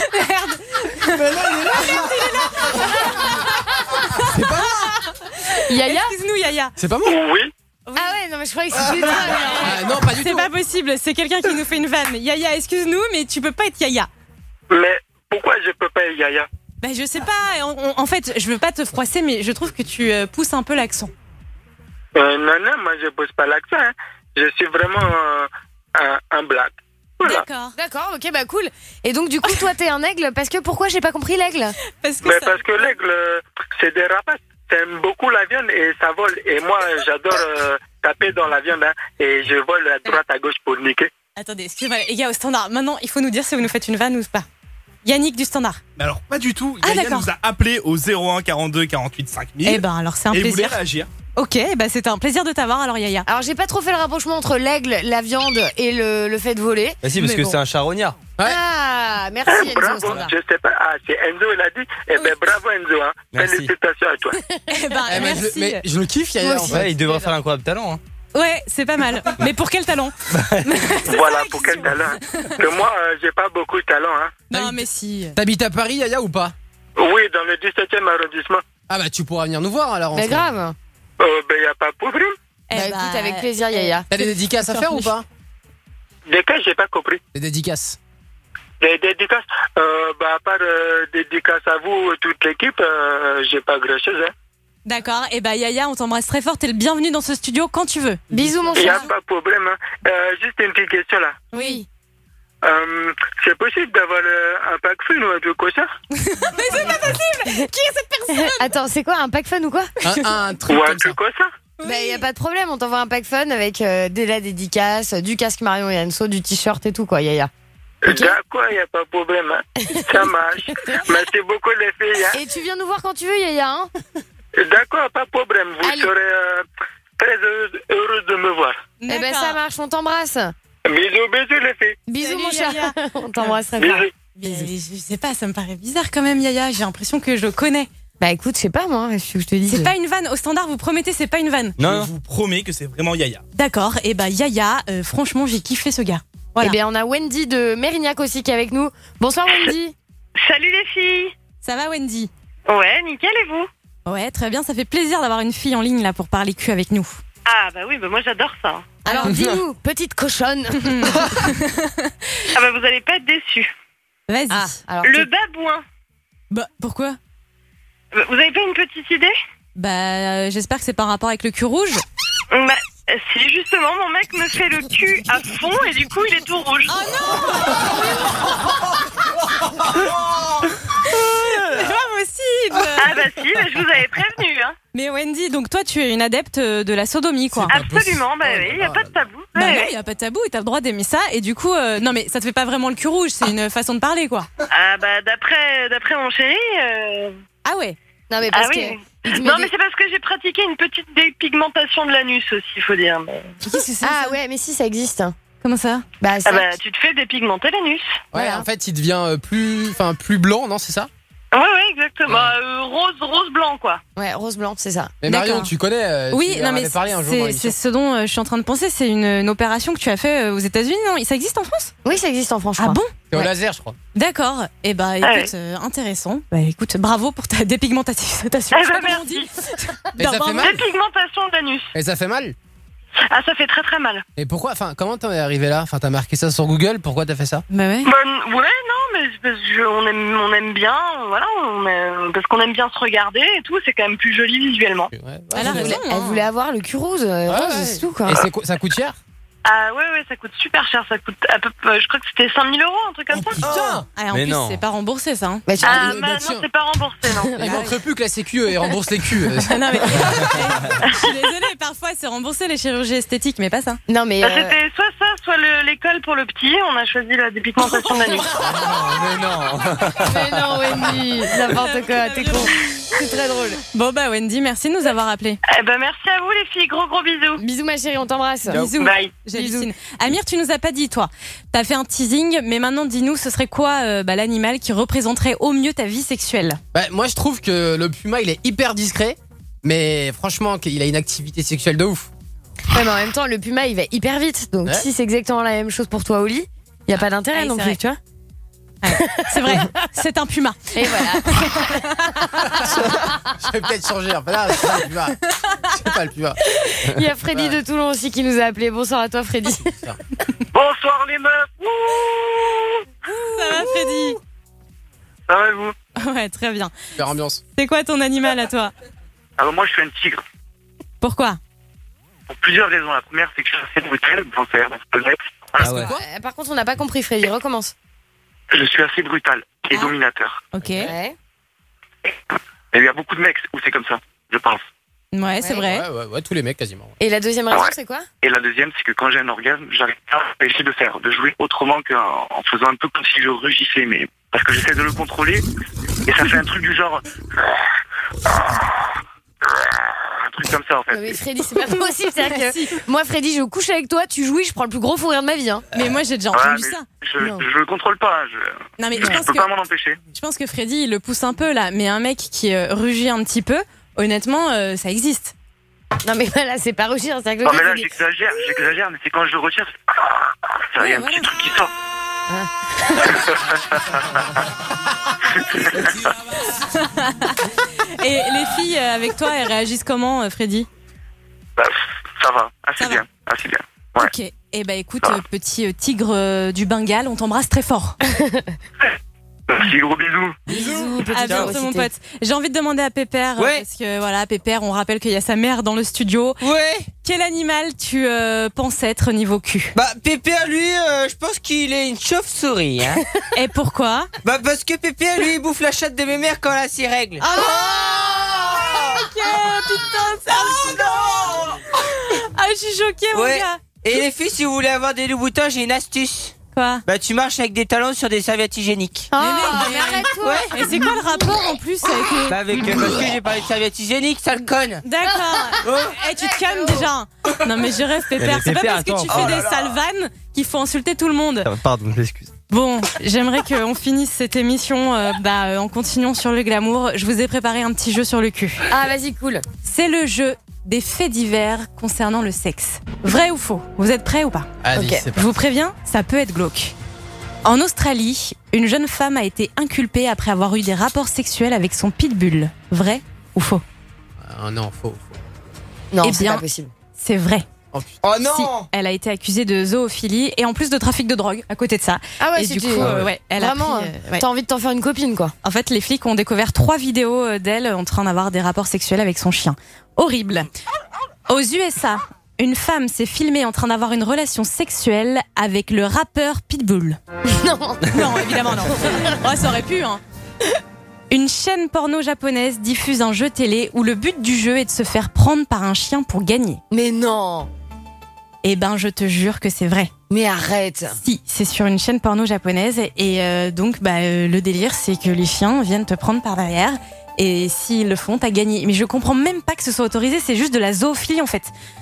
C'est pas Yaya? Excuse-nous, Yaya. C'est pas moi. Oui. Ah ouais, non, mais je croyais que c'était toi. Ah, non, pas du C'est tout. pas possible, c'est quelqu'un qui nous fait une vanne. Yaya, excuse-nous, mais tu peux pas être Yaya. Mais pourquoi je peux pas être Yaya? Bah, je sais pas. on- on- en fait, je veux pas te froisser, mais je trouve que tu euh, pousses un peu l'accent. euh, Non, non, moi, je pose pas l'accent. Hein. Je suis vraiment euh, un, un black. Voilà. D'accord. D'accord, ok, bah cool. Et donc, du coup, toi, t'es un aigle parce que pourquoi j'ai pas compris l'aigle? Parce que Mais ça- parce que l'aigle, euh, c'est des rapaces. Ça aime beaucoup la viande et ça vole. Et moi, j'adore euh, taper dans la viande hein, et je vole à droite, à gauche pour niquer. Attendez, excusez-moi, les gars, au standard. Maintenant, il faut nous dire si vous nous faites une vanne ou pas. Yannick du standard. Mais alors, pas du tout. Ah, Yaya d'accord. nous a appelé au zéro un quarante-deux quarante-huit cinq mille. Eh ben, alors, c'est un et il voulait plaisir. réagir. Ok, bah c'était un plaisir de t'avoir, alors Yaya. Alors, j'ai pas trop fait le rapprochement entre l'aigle, la viande et le, le fait de voler. Bah si parce Mais que bon. c'est un charognard. Ah, merci Ah, Enzo au bravo, standard. je sais pas. Ah, c'est Enzo, il a dit. Eh ben, bravo Enzo. Hein. Merci. Félicitations à toi. Eh ben, Eh, mais, je, merci. mais je le kiffe, Yaya, Moi en aussi. fait. Ouais, il devrait faire un incroyable talent. Hein. Ouais, c'est pas mal. Mais pour quel talent? Voilà, pour quel talent. Que moi, euh, j'ai pas beaucoup de talent. Hein. Non, mais si. T'habites à Paris, Yaya, ou pas? Oui, dans le dix-septième arrondissement. Ah bah tu pourras venir nous voir alors. Mais ensemble. grave. Euh, ben, y a pas de problème. Eh Bah ben, écoute, avec plaisir, Yaya. T'as des dédicaces à faire ou pas? Des cas, j'ai pas compris. Des dédicaces. Des dédicaces, euh, bah, à part euh, dédicaces à vous, toute l'équipe, euh, j'ai pas grand chose. Hein. D'accord, et bah Yaya, on t'embrasse très fort, t'es le bienvenu dans ce studio quand tu veux. Bisous, mon Il y a cher. pas de problème. Hein. Euh, juste une petite question là. Oui. Euh, c'est possible d'avoir euh, un pack fun ou un truc comme ça? Mais c'est pas possible. Qui est cette personne? Attends, c'est quoi, un pack fun ou quoi? Un, un truc Ou un comme ça. truc comme ça? Bah, y a pas de problème, on t'envoie un pack fun avec euh, de la dédicace, du casque Marion et Anso, du t-shirt et tout, quoi, Yaya. Ok. D'accord, il n'y a pas de problème. Hein. Ça marche. Merci beaucoup les filles. Hein. Et tu viens nous voir quand tu veux, Yaya, hein? D'accord, pas de problème. Vous Allez. serez euh, très heureuse, heureuse de me voir. Eh ben ça marche, on t'embrasse. Bisous, bisous les filles. Bisous, Salut, mon cher. Yaya. On t'embrasse très fort. Bisous. Mais je sais pas, ça me paraît bizarre quand même, Yaya. J'ai l'impression que je le connais. Bah écoute, je sais pas moi, je je te dis. C'est pas une vanne. Au standard, vous promettez, c'est pas une vanne. Je vous promets que c'est vraiment Yaya. D'accord, et bah Yaya, euh, franchement, j'ai kiffé ce gars. Voilà. Eh bien, on a Wendy de Mérignac aussi qui est avec nous. Bonsoir Wendy. Salut les filles. Ça va, Wendy? Ouais, nickel, et vous? Ouais, très bien. Ça fait plaisir d'avoir une fille en ligne là pour parler cul avec nous. Ah bah oui, bah moi j'adore ça. Alors dis-nous, petite cochonne. Ah bah vous allez pas être déçus. Vas-y. Ah, alors Le t'es- babouin. Bah pourquoi? Vous avez pas une petite idée? Bah euh, j'espère que c'est pas un rapport avec le cul rouge. Bah si, justement, mon mec me fait le cul à fond et du coup il est tout rouge. Oh C'est pas possible. Ah bah si, bah, je vous avais prévenu. Hein. Mais Wendy, donc toi tu es une adepte de la sodomie quoi. Absolument, bah oui, y a pas de tabou. Bah Ouais, non, ouais. il y a pas de tabou et t'as le droit d'aimer ça et du coup euh, non mais ça te fait pas vraiment le cul rouge, c'est une façon de parler quoi. Ah bah d'après d'après mon chéri. euh, Ah ouais. Non mais parce ah oui. que il te met Non des- mais c'est parce que j'ai pratiqué une petite dépigmentation de l'anus aussi, il faut dire. mais- Qu'est-ce que c'est Ah ça ouais, mais si ça existe. Comment ça? Bah, Ah bah, tu te fais dépigmenter l'anus. Ouais, en fait, il devient euh, plus, enfin, plus blanc, non, c'est ça? Ouais, ouais, exactement. Bah, euh, rose, rose blanc, quoi. Ouais, rose blanc, c'est ça. Mais Marion, tu connais euh, Oui, tu non en mais avais parlé un jour dans c'est, l'émission. c'est ce dont euh, je suis en train de penser. C'est une, une opération que tu as fait euh, aux États-Unis, non? Ça existe en France? Oui, ça existe en France. Ah bon? C'est au Ouais. laser, je crois. D'accord. Et bah écoute, Ah ouais. euh, intéressant. Bah écoute, bravo pour ta dépigmentation. Je sais Eh pas bah, comment on merci. dit. Et ça Bravo. fait mal? Dépigmentation de l'anus. Et ça fait mal? Ah, ça fait très très mal. Et pourquoi, enfin, comment t'en es arrivé là? Enfin, t'as marqué ça sur Google, pourquoi t'as fait ça? Bah ouais. Bah, ouais, non, mais c'est parce que on aime, on aime bien, voilà, on aime- parce qu'on aime bien se regarder et tout, c'est quand même plus joli visuellement. Elle a Elle raison. voulait, elle hein. voulait avoir le cul rose, euh, Ouais, rose, ouais. c'est tout quoi. Et c'est quoi- ça coûte cher? Ah ouais, ouais, ça coûte super cher, ça coûte à peu près, je crois que c'était cinq mille euros, un truc comme ça. Putain! Ah, en Mais plus, non. c'est pas remboursé ça. Hein. Bah, tu- Ah, bah, bah, tiens. non, c'est pas remboursé, non. Il manquerait plus que la Sécu et rembourse les culs. Ah, non, mais... je suis désolée, parfois c'est remboursé les chirurgies esthétiques, mais pas ça. Non mais Bah, euh, c'était soit ça, soit le- l'école pour le petit, on a choisi la dépigmentation de l'anus. Mais non. mais non Wendy, n'importe quoi, t'es con. C'est très drôle. Bon bah Wendy, merci de nous avoir appelés. Eh ben, merci à vous les filles, gros gros bisous. Bisous ma chérie, on t'embrasse. Bisous. Bye. J'hallucine. Amir, tu nous as pas dit, toi. T'as fait un teasing, mais maintenant dis-nous, ce serait quoi euh, bah, l'animal qui représenterait au mieux ta vie sexuelle? Bah, moi, je trouve que le puma, il est hyper discret, mais franchement, il a une activité sexuelle de ouf. Ouais, mais en même temps, le puma il va hyper vite. Donc Ouais. si c'est exactement la même chose pour toi au lit, il y a pas d'intérêt Ouais, non c'est plus, vrai. tu vois. C'est vrai, c'est un puma. Et voilà. Je vais peut-être changer. Enfin, là, c'est pas le puma. C'est pas le puma. Il y a Freddy de Toulon aussi qui nous a appelé. Bonsoir à toi Freddy. Bonsoir les meufs. Ouh, Ça va Freddy? ça va et vous? Ouais, très bien. Super ambiance. C'est quoi ton animal à toi? Alors moi je suis un tigre. Pourquoi? Pour plusieurs raisons. La première c'est que je suis assez brutal. Bon, c'est c'est honnête. Ah ouais. Euh, Par contre, on n'a pas compris Freddy, recommence. Je suis assez brutal et dominateur. Ok. Ouais. Et il y a beaucoup de mecs où c'est comme ça, je pense. Ouais, c'est vrai. Ouais, ouais, ouais, tous les mecs quasiment. Et la deuxième raison, Ouais. c'est quoi? Et la deuxième, c'est que quand j'ai un orgasme, j'arrive pas à empêcher de faire, de jouer autrement qu'en en faisant un peu comme si je rugissais, mais parce que j'essaie de le contrôler et ça fait un truc du genre un truc comme ça en fait. Non, mais Freddy, c'est pas possible. C'est-à-dire que moi, Freddy, je couche avec toi, tu jouis, je prends le plus gros fou rire de ma vie. Hein. Mais moi j'ai déjà Ouais, entendu mais ça. Je, Non. je le contrôle pas, je, Non mais je je pense peux que pas m'en empêcher. je pense que Freddy il le pousse un peu là, mais un mec qui euh, rugit un petit peu, honnêtement, euh, ça existe. Non, mais voilà, c'est pas rugir. C'est-à-dire que le Non gars, mais là c'est des- j'exagère, j'exagère, mais c'est quand je le retire, c'est- il y a un Ouais, petit voilà. truc qui sort. Et les filles euh, avec toi, elles réagissent comment, euh, Freddy? Bah, ça va, assez Ça va. bien, assez bien. Ouais. Ok. Eh ben écoute, euh, petit euh, tigre euh, du Bengale, on t'embrasse très fort. Merci, gros bisous. Bisous, À petite bientôt férocité. mon pote. J'ai envie de demander à Pépère, euh, Ouais. parce que voilà, Pépère, on rappelle qu'il y a sa mère dans le studio. Ouais. Quel animal tu euh, penses être niveau cul? Bah, Pépère, lui, euh, je pense qu'il est une chauve-souris. Hein. Et pourquoi? Bah, parce que Pépère, lui, il bouffe la chatte de mes mères quand elle a ses règles. Ah non Ok, putain, ça non Ah, je suis choquée, mon Ouais. gars. Et les filles, si vous voulez avoir des loups boutons, j'ai une astuce. Quoi? Bah, tu marches avec des talons sur des serviettes hygiéniques. Oh, mais arrête-toi. Ouais. Et c'est quoi le rapport en plus avec les... Bah, avec, euh, parce que j'ai parlé de serviettes hygiéniques, sale conne. D'accord. Eh, tu te calmes déjà. Non mais je rêve, Pépère. C'est pas Pépère, parce que tu attends. fais Oh des là sales vannes qu'il faut insulter tout le monde. Pardon, je m'excuse. Bon, j'aimerais qu'on finisse cette émission euh, bah, euh, en continuant sur le glamour. Je vous ai préparé un petit jeu sur le cul. Ah, vas-y, cool. C'est le jeu des faits divers concernant le sexe. Vrai ou faux? Vous êtes prêts ou pas? Allez, Ok. c'est Je vous préviens, ça peut être glauque. En Australie, une jeune femme a été inculpée après avoir eu des rapports sexuels avec son pitbull. Vrai ou faux? Ah non, faux. faux. Non, Eh c'est bien, pas possible. C'est vrai. Oh, putain. Oh Si, non. elle a été accusée de zoophilie et en plus de trafic de drogue à côté de ça. Ah ouais, et si du tu- coup, Ah euh, ouais. ouais, elle Vraiment, a pris, euh, ouais. t'as envie de t'en faire une copine, quoi. En fait, les flics ont découvert trois vidéos euh, d'elle en train d'avoir des rapports sexuels avec son chien. Horrible. Aux U S A, une femme s'est filmée en train d'avoir une relation sexuelle avec le rappeur Pitbull. Non. Non, évidemment non. Oh, ça aurait pu, hein. Une chaîne porno japonaise diffuse un jeu télé où le but du jeu est de se faire prendre par un chien pour gagner. Mais non. Eh ben, je te jure que c'est vrai. Mais arrête. Si, c'est sur une chaîne porno japonaise et euh, donc bah, euh, le délire c'est que les chiens viennent te prendre par derrière et s'ils le font, t'as gagné. Mais je comprends même pas que ce soit autorisé, c'est juste de la zoophilie en fait.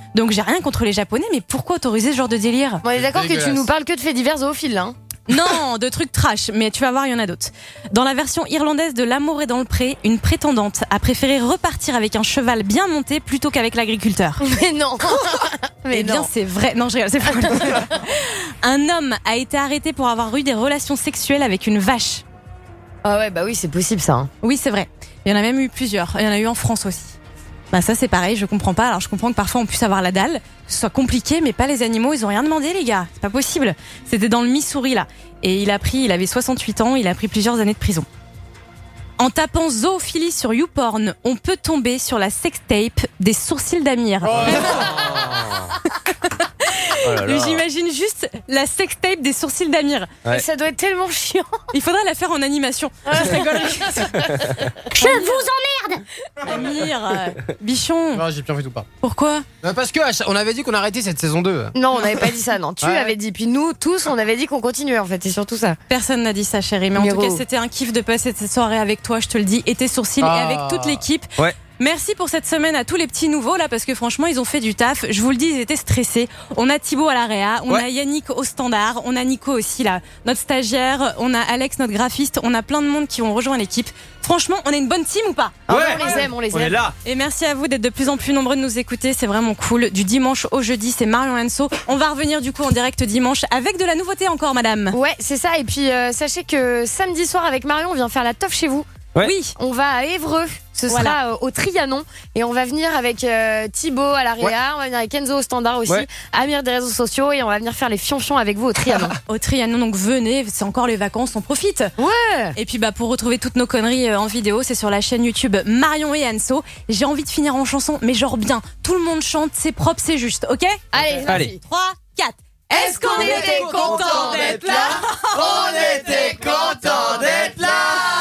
Donc j'ai rien contre les Japonais, mais pourquoi autoriser ce genre de délire? On est d'accord que tu nous parles que de faits divers zoophiles, là. Hein. Non, de trucs trash, mais tu vas voir, il y en a d'autres. Dans la version irlandaise de L'amour est dans le pré, une prétendante a préféré repartir avec un cheval bien monté plutôt qu'avec l'agriculteur. Mais non. Mais eh bien, c'est vrai. Non, je rigole, c'est faux. Un homme a été arrêté pour avoir eu des relations sexuelles avec une vache. Ah ouais, bah oui, c'est possible ça. Hein. Oui, c'est vrai. Il y en a même eu plusieurs. Il y en a eu en France aussi. Bah ça c'est pareil, je comprends pas. Alors je comprends que parfois on puisse avoir la dalle, que ce soit compliqué, mais pas les animaux, ils ont rien demandé les gars, c'est pas possible. C'était dans le Missouri là, et il a pris, il avait soixante-huit ans, il a pris plusieurs années de prison. En tapant zoophilie sur YouPorn, on peut tomber sur la sextape des sourcils d'Amir. Oh Oh là là. J'imagine juste la sextape des sourcils d'Amir. Ouais. Ça doit être tellement chiant. Il faudrait la faire en animation. Ça serait Je vous emmerde. Amir, euh, bichon. Non, j'ai plus envie de tout pas. Pourquoi? Bah parce que on avait dit qu'on arrêtait cette saison deux. Non, on n'avait pas dit ça, non. Tu Ouais. avais dit, puis nous tous, on avait dit qu'on continuait en fait, c'est surtout ça. Personne n'a dit ça, chérie. Mais en Miro. tout cas, c'était un kiff de passer cette soirée avec toi, je te le dis, et tes sourcils, Ah. et avec toute l'équipe. Ouais. Merci pour cette semaine à tous les petits nouveaux là, parce que franchement ils ont fait du taf. Je vous le dis, ils étaient stressés. On a Thibaut à la réa, on Ouais. a Yannick au standard, on a Nico aussi là, notre stagiaire, on a Alex notre graphiste, on a plein de monde qui ont rejoint l'équipe. Franchement, on est une bonne team ou pas? Ah ouais, Ouais. on les aime, on les On aime. est là. Et merci à vous d'être de plus en plus nombreux de nous écouter, c'est vraiment cool. Du dimanche au jeudi, c'est Marion Enso. On va revenir du coup en direct dimanche avec de la nouveauté encore, madame. Ouais, c'est ça. Et puis euh, sachez que samedi soir avec Marion, on vient faire la teuf chez vous. Ouais. Oui. On va à Évreux, ce sera Voilà. euh, au Trianon, et on va venir avec euh, Thibaut à la réa, Ouais. on va venir avec Kenzo au standard aussi, Ouais. Amir des réseaux sociaux, et on va venir faire les fions-fions avec vous au Trianon. Au Trianon, donc venez, c'est encore les vacances, on profite. Ouais. Et puis bah pour retrouver toutes nos conneries euh, en vidéo, c'est sur la chaîne YouTube Marion et Anso. J'ai envie de finir en chanson, mais genre bien. Tout le monde chante, c'est propre, c'est juste, ok? Allez, Allez. trois, quatre. Est-ce qu'on était content d'être là? On était content d'être là.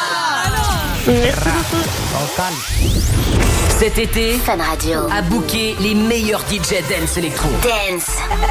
Cet été, Fun Radio. à booker les meilleurs D J dance électro. Dance.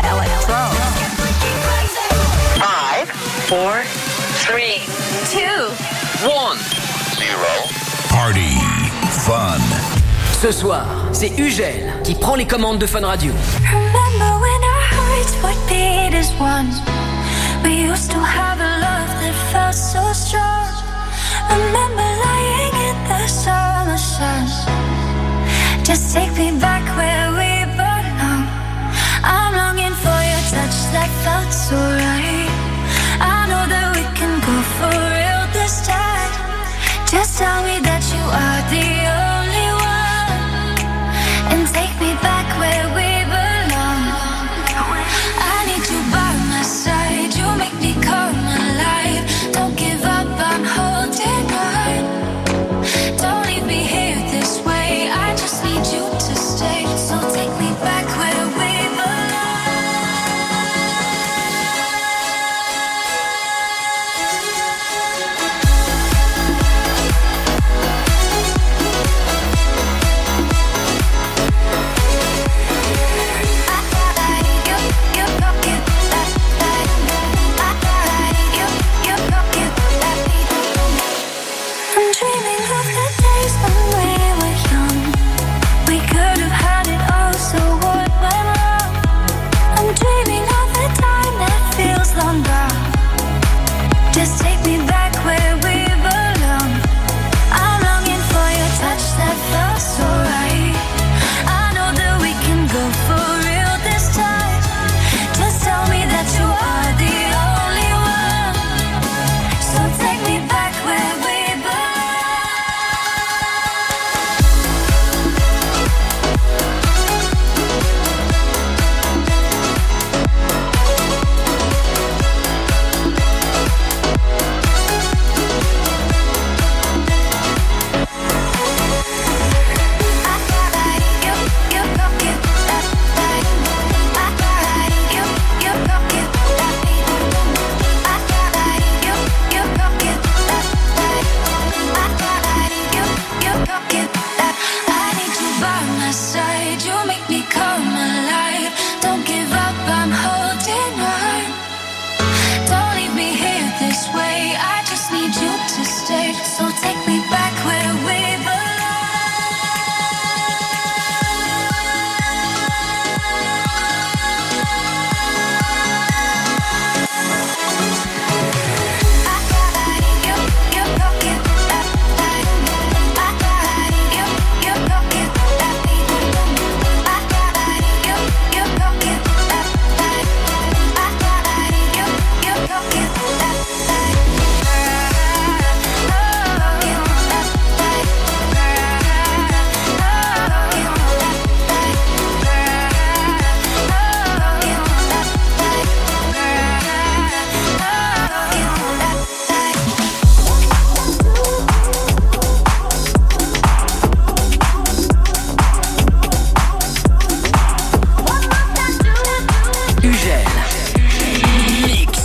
five, four, three, two, one. Party. Fun. Ce soir, c'est Ugel qui prend les commandes de Fun Radio. Remember when our hearts would beat as one? We used to have a love that felt so strong. Remember lying in the summer sun. Just take me back where we belong. I'm longing for your touch that felt so right. I know that we can go for real this time. Just tell me that you are the only one, and take me back where we belong. I need you by my side. You make me come alive. Don't give up, I'm holding on. Don't leave me here this way. I just need you to stay. So take me back where we I'm dreaming of the days when we were young. We could have had it all, so what went wrong? I'm dreaming of the time that feels long gone. Just take me back where we belong. I'm longing for your touch that felt so right. I know that we can go for real this time. Just tell me that you are the only one. So take me back where we belong.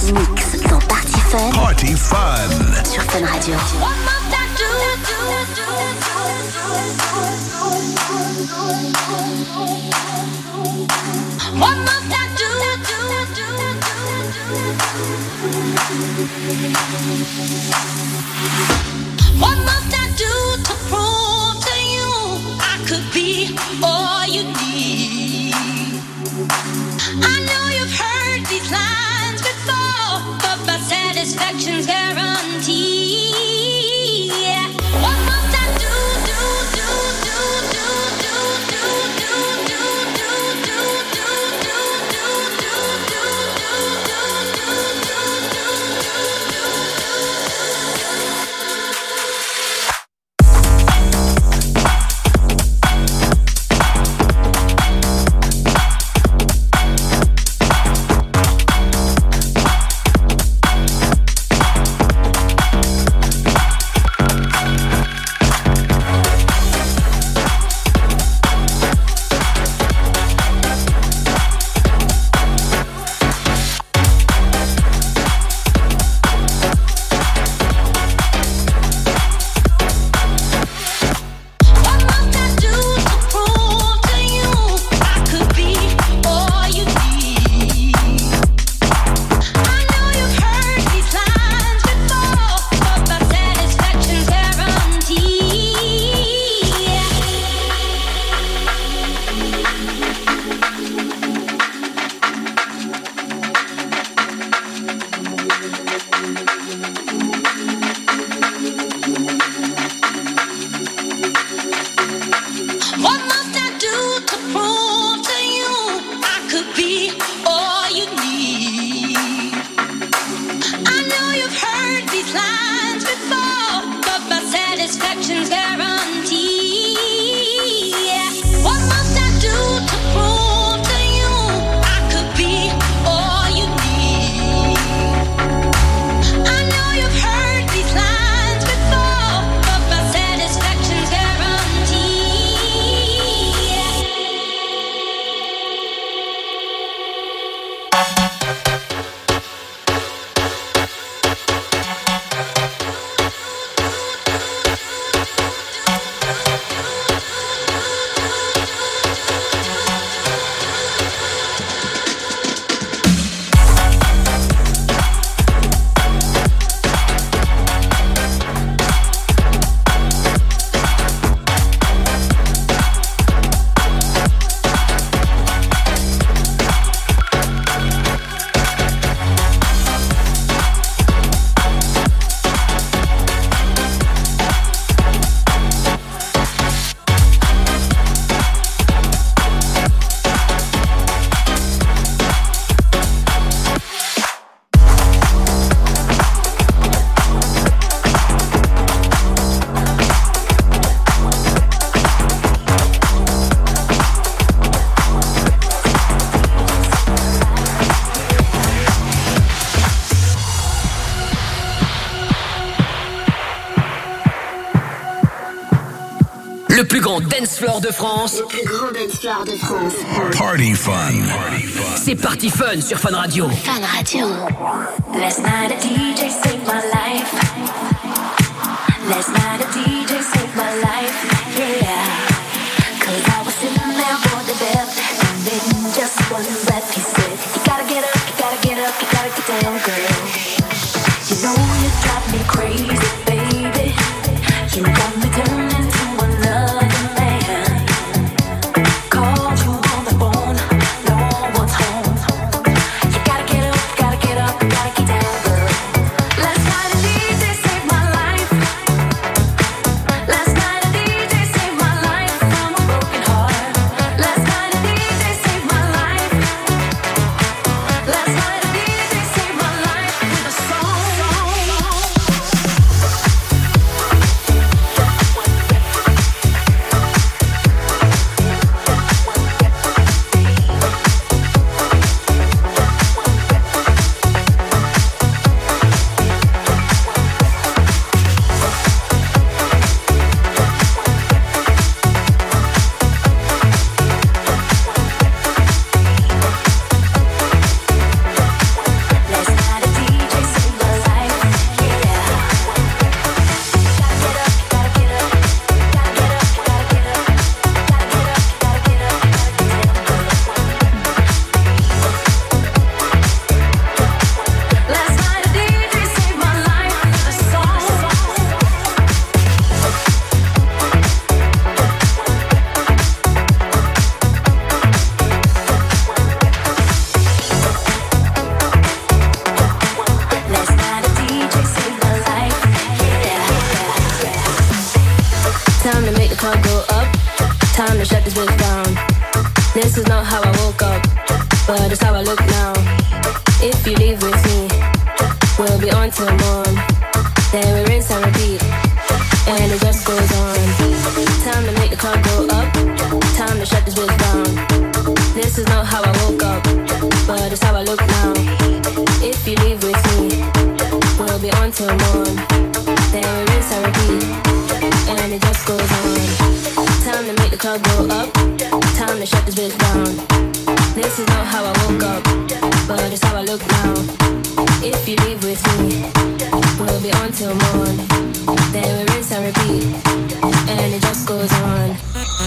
Mix dans Party Fun. Party Fun. Sur Fun Radio. One more time, do, do, do, One more time, do to prove to you I could be all you need. I know you've heard these lines before, but my satisfaction's guaranteed. One more time, do, do, do, do, do, do, do, do, do, do, do, do, Le plus grand dance floor de France. Le plus grand dance floor de France. Party Fun. C'est Party Fun sur Fun Radio. Fun Radio. Last night a D J saved my life. Last night a D J saved my life. Yeah. Cause I was sitting there bored to death. And then just one breath he said, you gotta get up, you gotta get up, you gotta get down, girl. You know you drive me crazy, baby. You got me turning to another man. Called you on the phone, no one's home. You gotta get up, gotta get up, gotta get down, girl. Last night a D J saved my life. Last night a D J saved my life from a broken heart. Last night a D J saved my life. Last night a D J saved my life. club go up. Time to shut this bitch down. This is not how I woke up, but it's how I look now. If you leave with me, we'll be on till morn. Then we rinse and repeat, and it just goes on. Time to make the club go up. Time to shut this bitch down. This is not how I woke up, but it's how I look now. If you leave with me, we'll be on till morn. Then we rinse and repeat, and it just goes on. Time to make the club go up. Time to shut this bitch down. This is not how I woke up, but it's how I look now. If you leave with me, we'll be on till morn. Then we rinse and repeat, and it just goes on.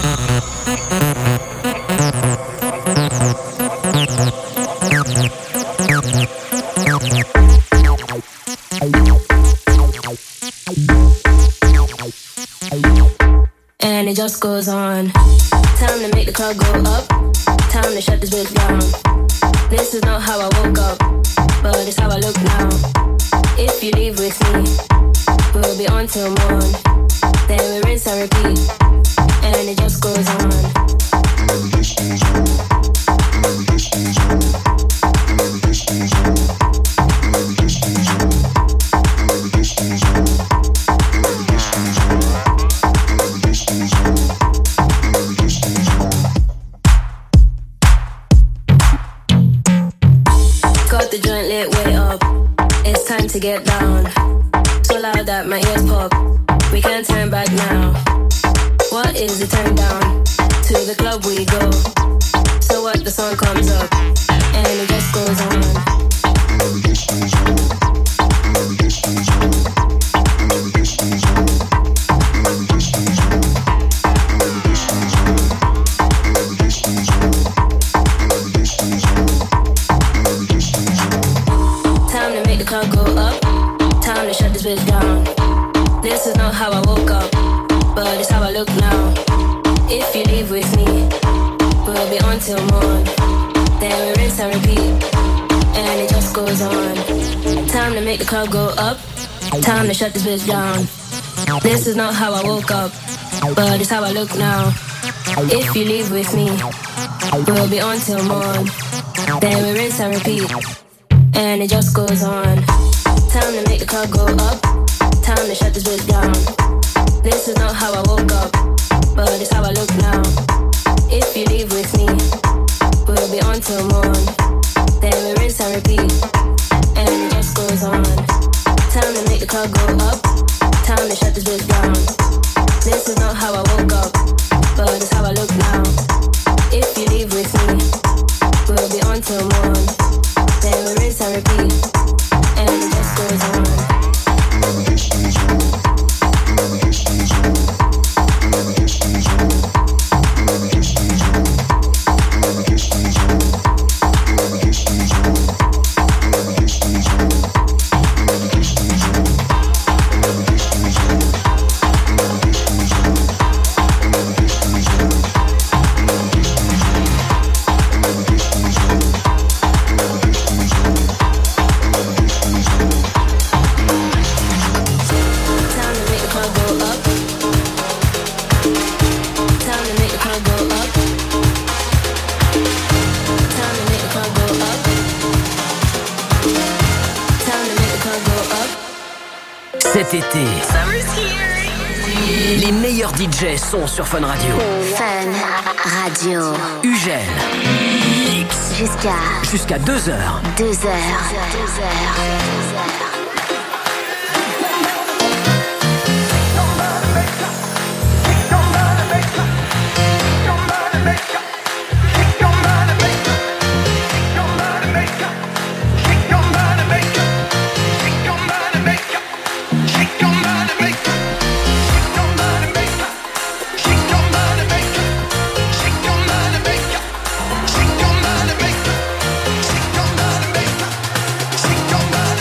And it just goes on. Time to make the club go up. Time to shut this bitch down. This is not how I woke up, but it's how I look now. If you leave with me, we'll be on till morn. Then we rinse and repeat, and it just goes on. And it just goes on. And it just goes on. And it just goes on. And it just goes on. And it just goes on. And it just goes on. And it just goes on. And it just goes on. Got the joint lit way up. It's time to get down. So loud that my ears pop. We can't turn back now. What is the turn down? To the club we go. So what, the song comes up, and it just goes on. And it just goes on. And it just goes on. And it just goes on. And it just goes on. And it just goes on. And it just goes on. And it just goes on. And it just goes on. Time to make the club go up. Time to shut this bitch down. This is not how I woke up, but it's how I look now. If you leave with me, we'll be on till morn. Then we rinse and repeat, and it just goes on. Time to make the club go up. Time to shut this bitch down. This is not how I woke up, but it's how I look now. If you leave with me, we'll be on till morn. Then we rinse and repeat, and it just goes on. Time to make the club go up. Time to shut this bitch down. This is not how I woke up, but it's how I look now. If you leave with me, we'll be on till morn. Then we rinse and repeat, and it just goes on. Time to make the club go up. Time to shut this bitch down. This is not how I woke up, but it's how I look now. If you leave with me, we'll be on till morn. Then we rinse and repeat, and it just goes on. And it just goes on. And it just goes on. And it just goes on. And it just goes on. And it just goes on. And it just goes on. And it just goes on. And it just goes on. And it just goes on. And it just goes on. And it just goes on. And it just goes on. And it just goes on. And it just goes on. And it just goes on. Time to make the club go up. Time to make the club go up. Time to make the club go up. Time to make the club go up. Cet été, les meilleurs D Js sont sur Fun Radio. Fun Radio. Ugel. Jusqu'à Jusqu'à deux heures. deux heures. deux heures. Shake your body,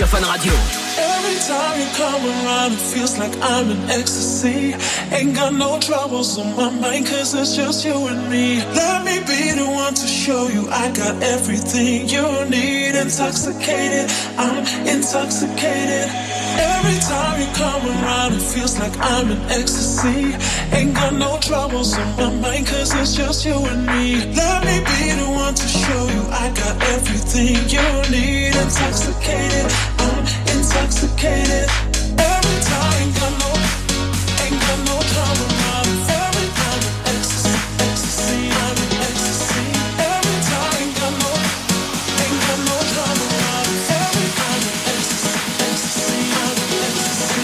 sur Fun Radio. Every time you come around, it feels like I'm in ecstasy. Ain't got no troubles on my mind, cause it's just you and me. Let me be the one to show you I got everything you need. Intoxicated, I'm intoxicated. Every time you come around, it feels like I'm in ecstasy. Ain't got no troubles on my mind, cause it's just you and me. Let me be the one to show you I got everything you need. Intoxicated, I'm intoxicated. Every time, ain't got no, ain't got no trouble around. Every time in ecstasy, ecstasy, I'm in ecstasy. Every time, ain't got no, ain't got no trouble around. Every time in ecstasy, ecstasy, I'm in ecstasy.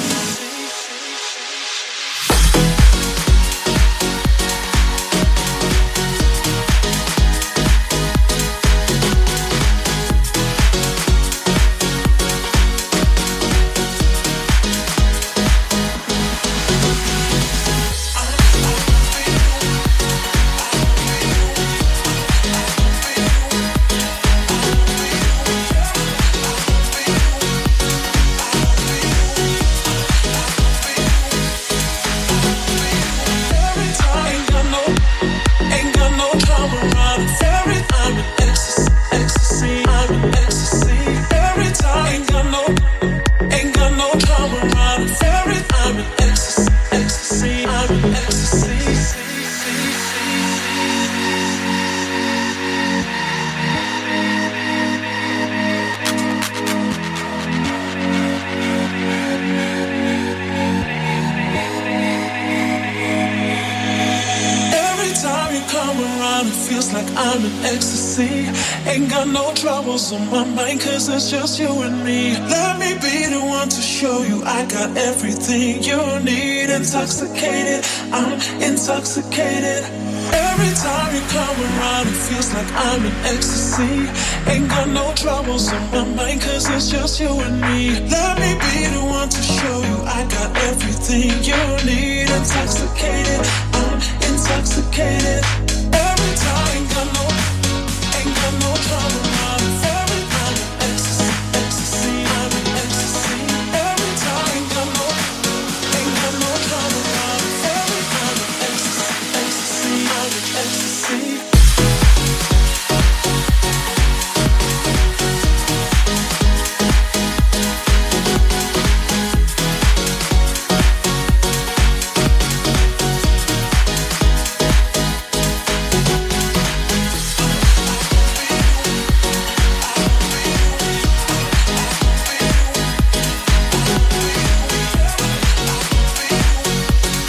Ain't got no troubles on my mind, cause it's just you and me. Let me be the one to show you I got everything you need. Intoxicated, I'm intoxicated. Every time you come around, it feels like I'm in ecstasy. Ain't got no troubles on my mind, cause it's just you and me. Let me be the one to show you I got everything you need. Intoxicated.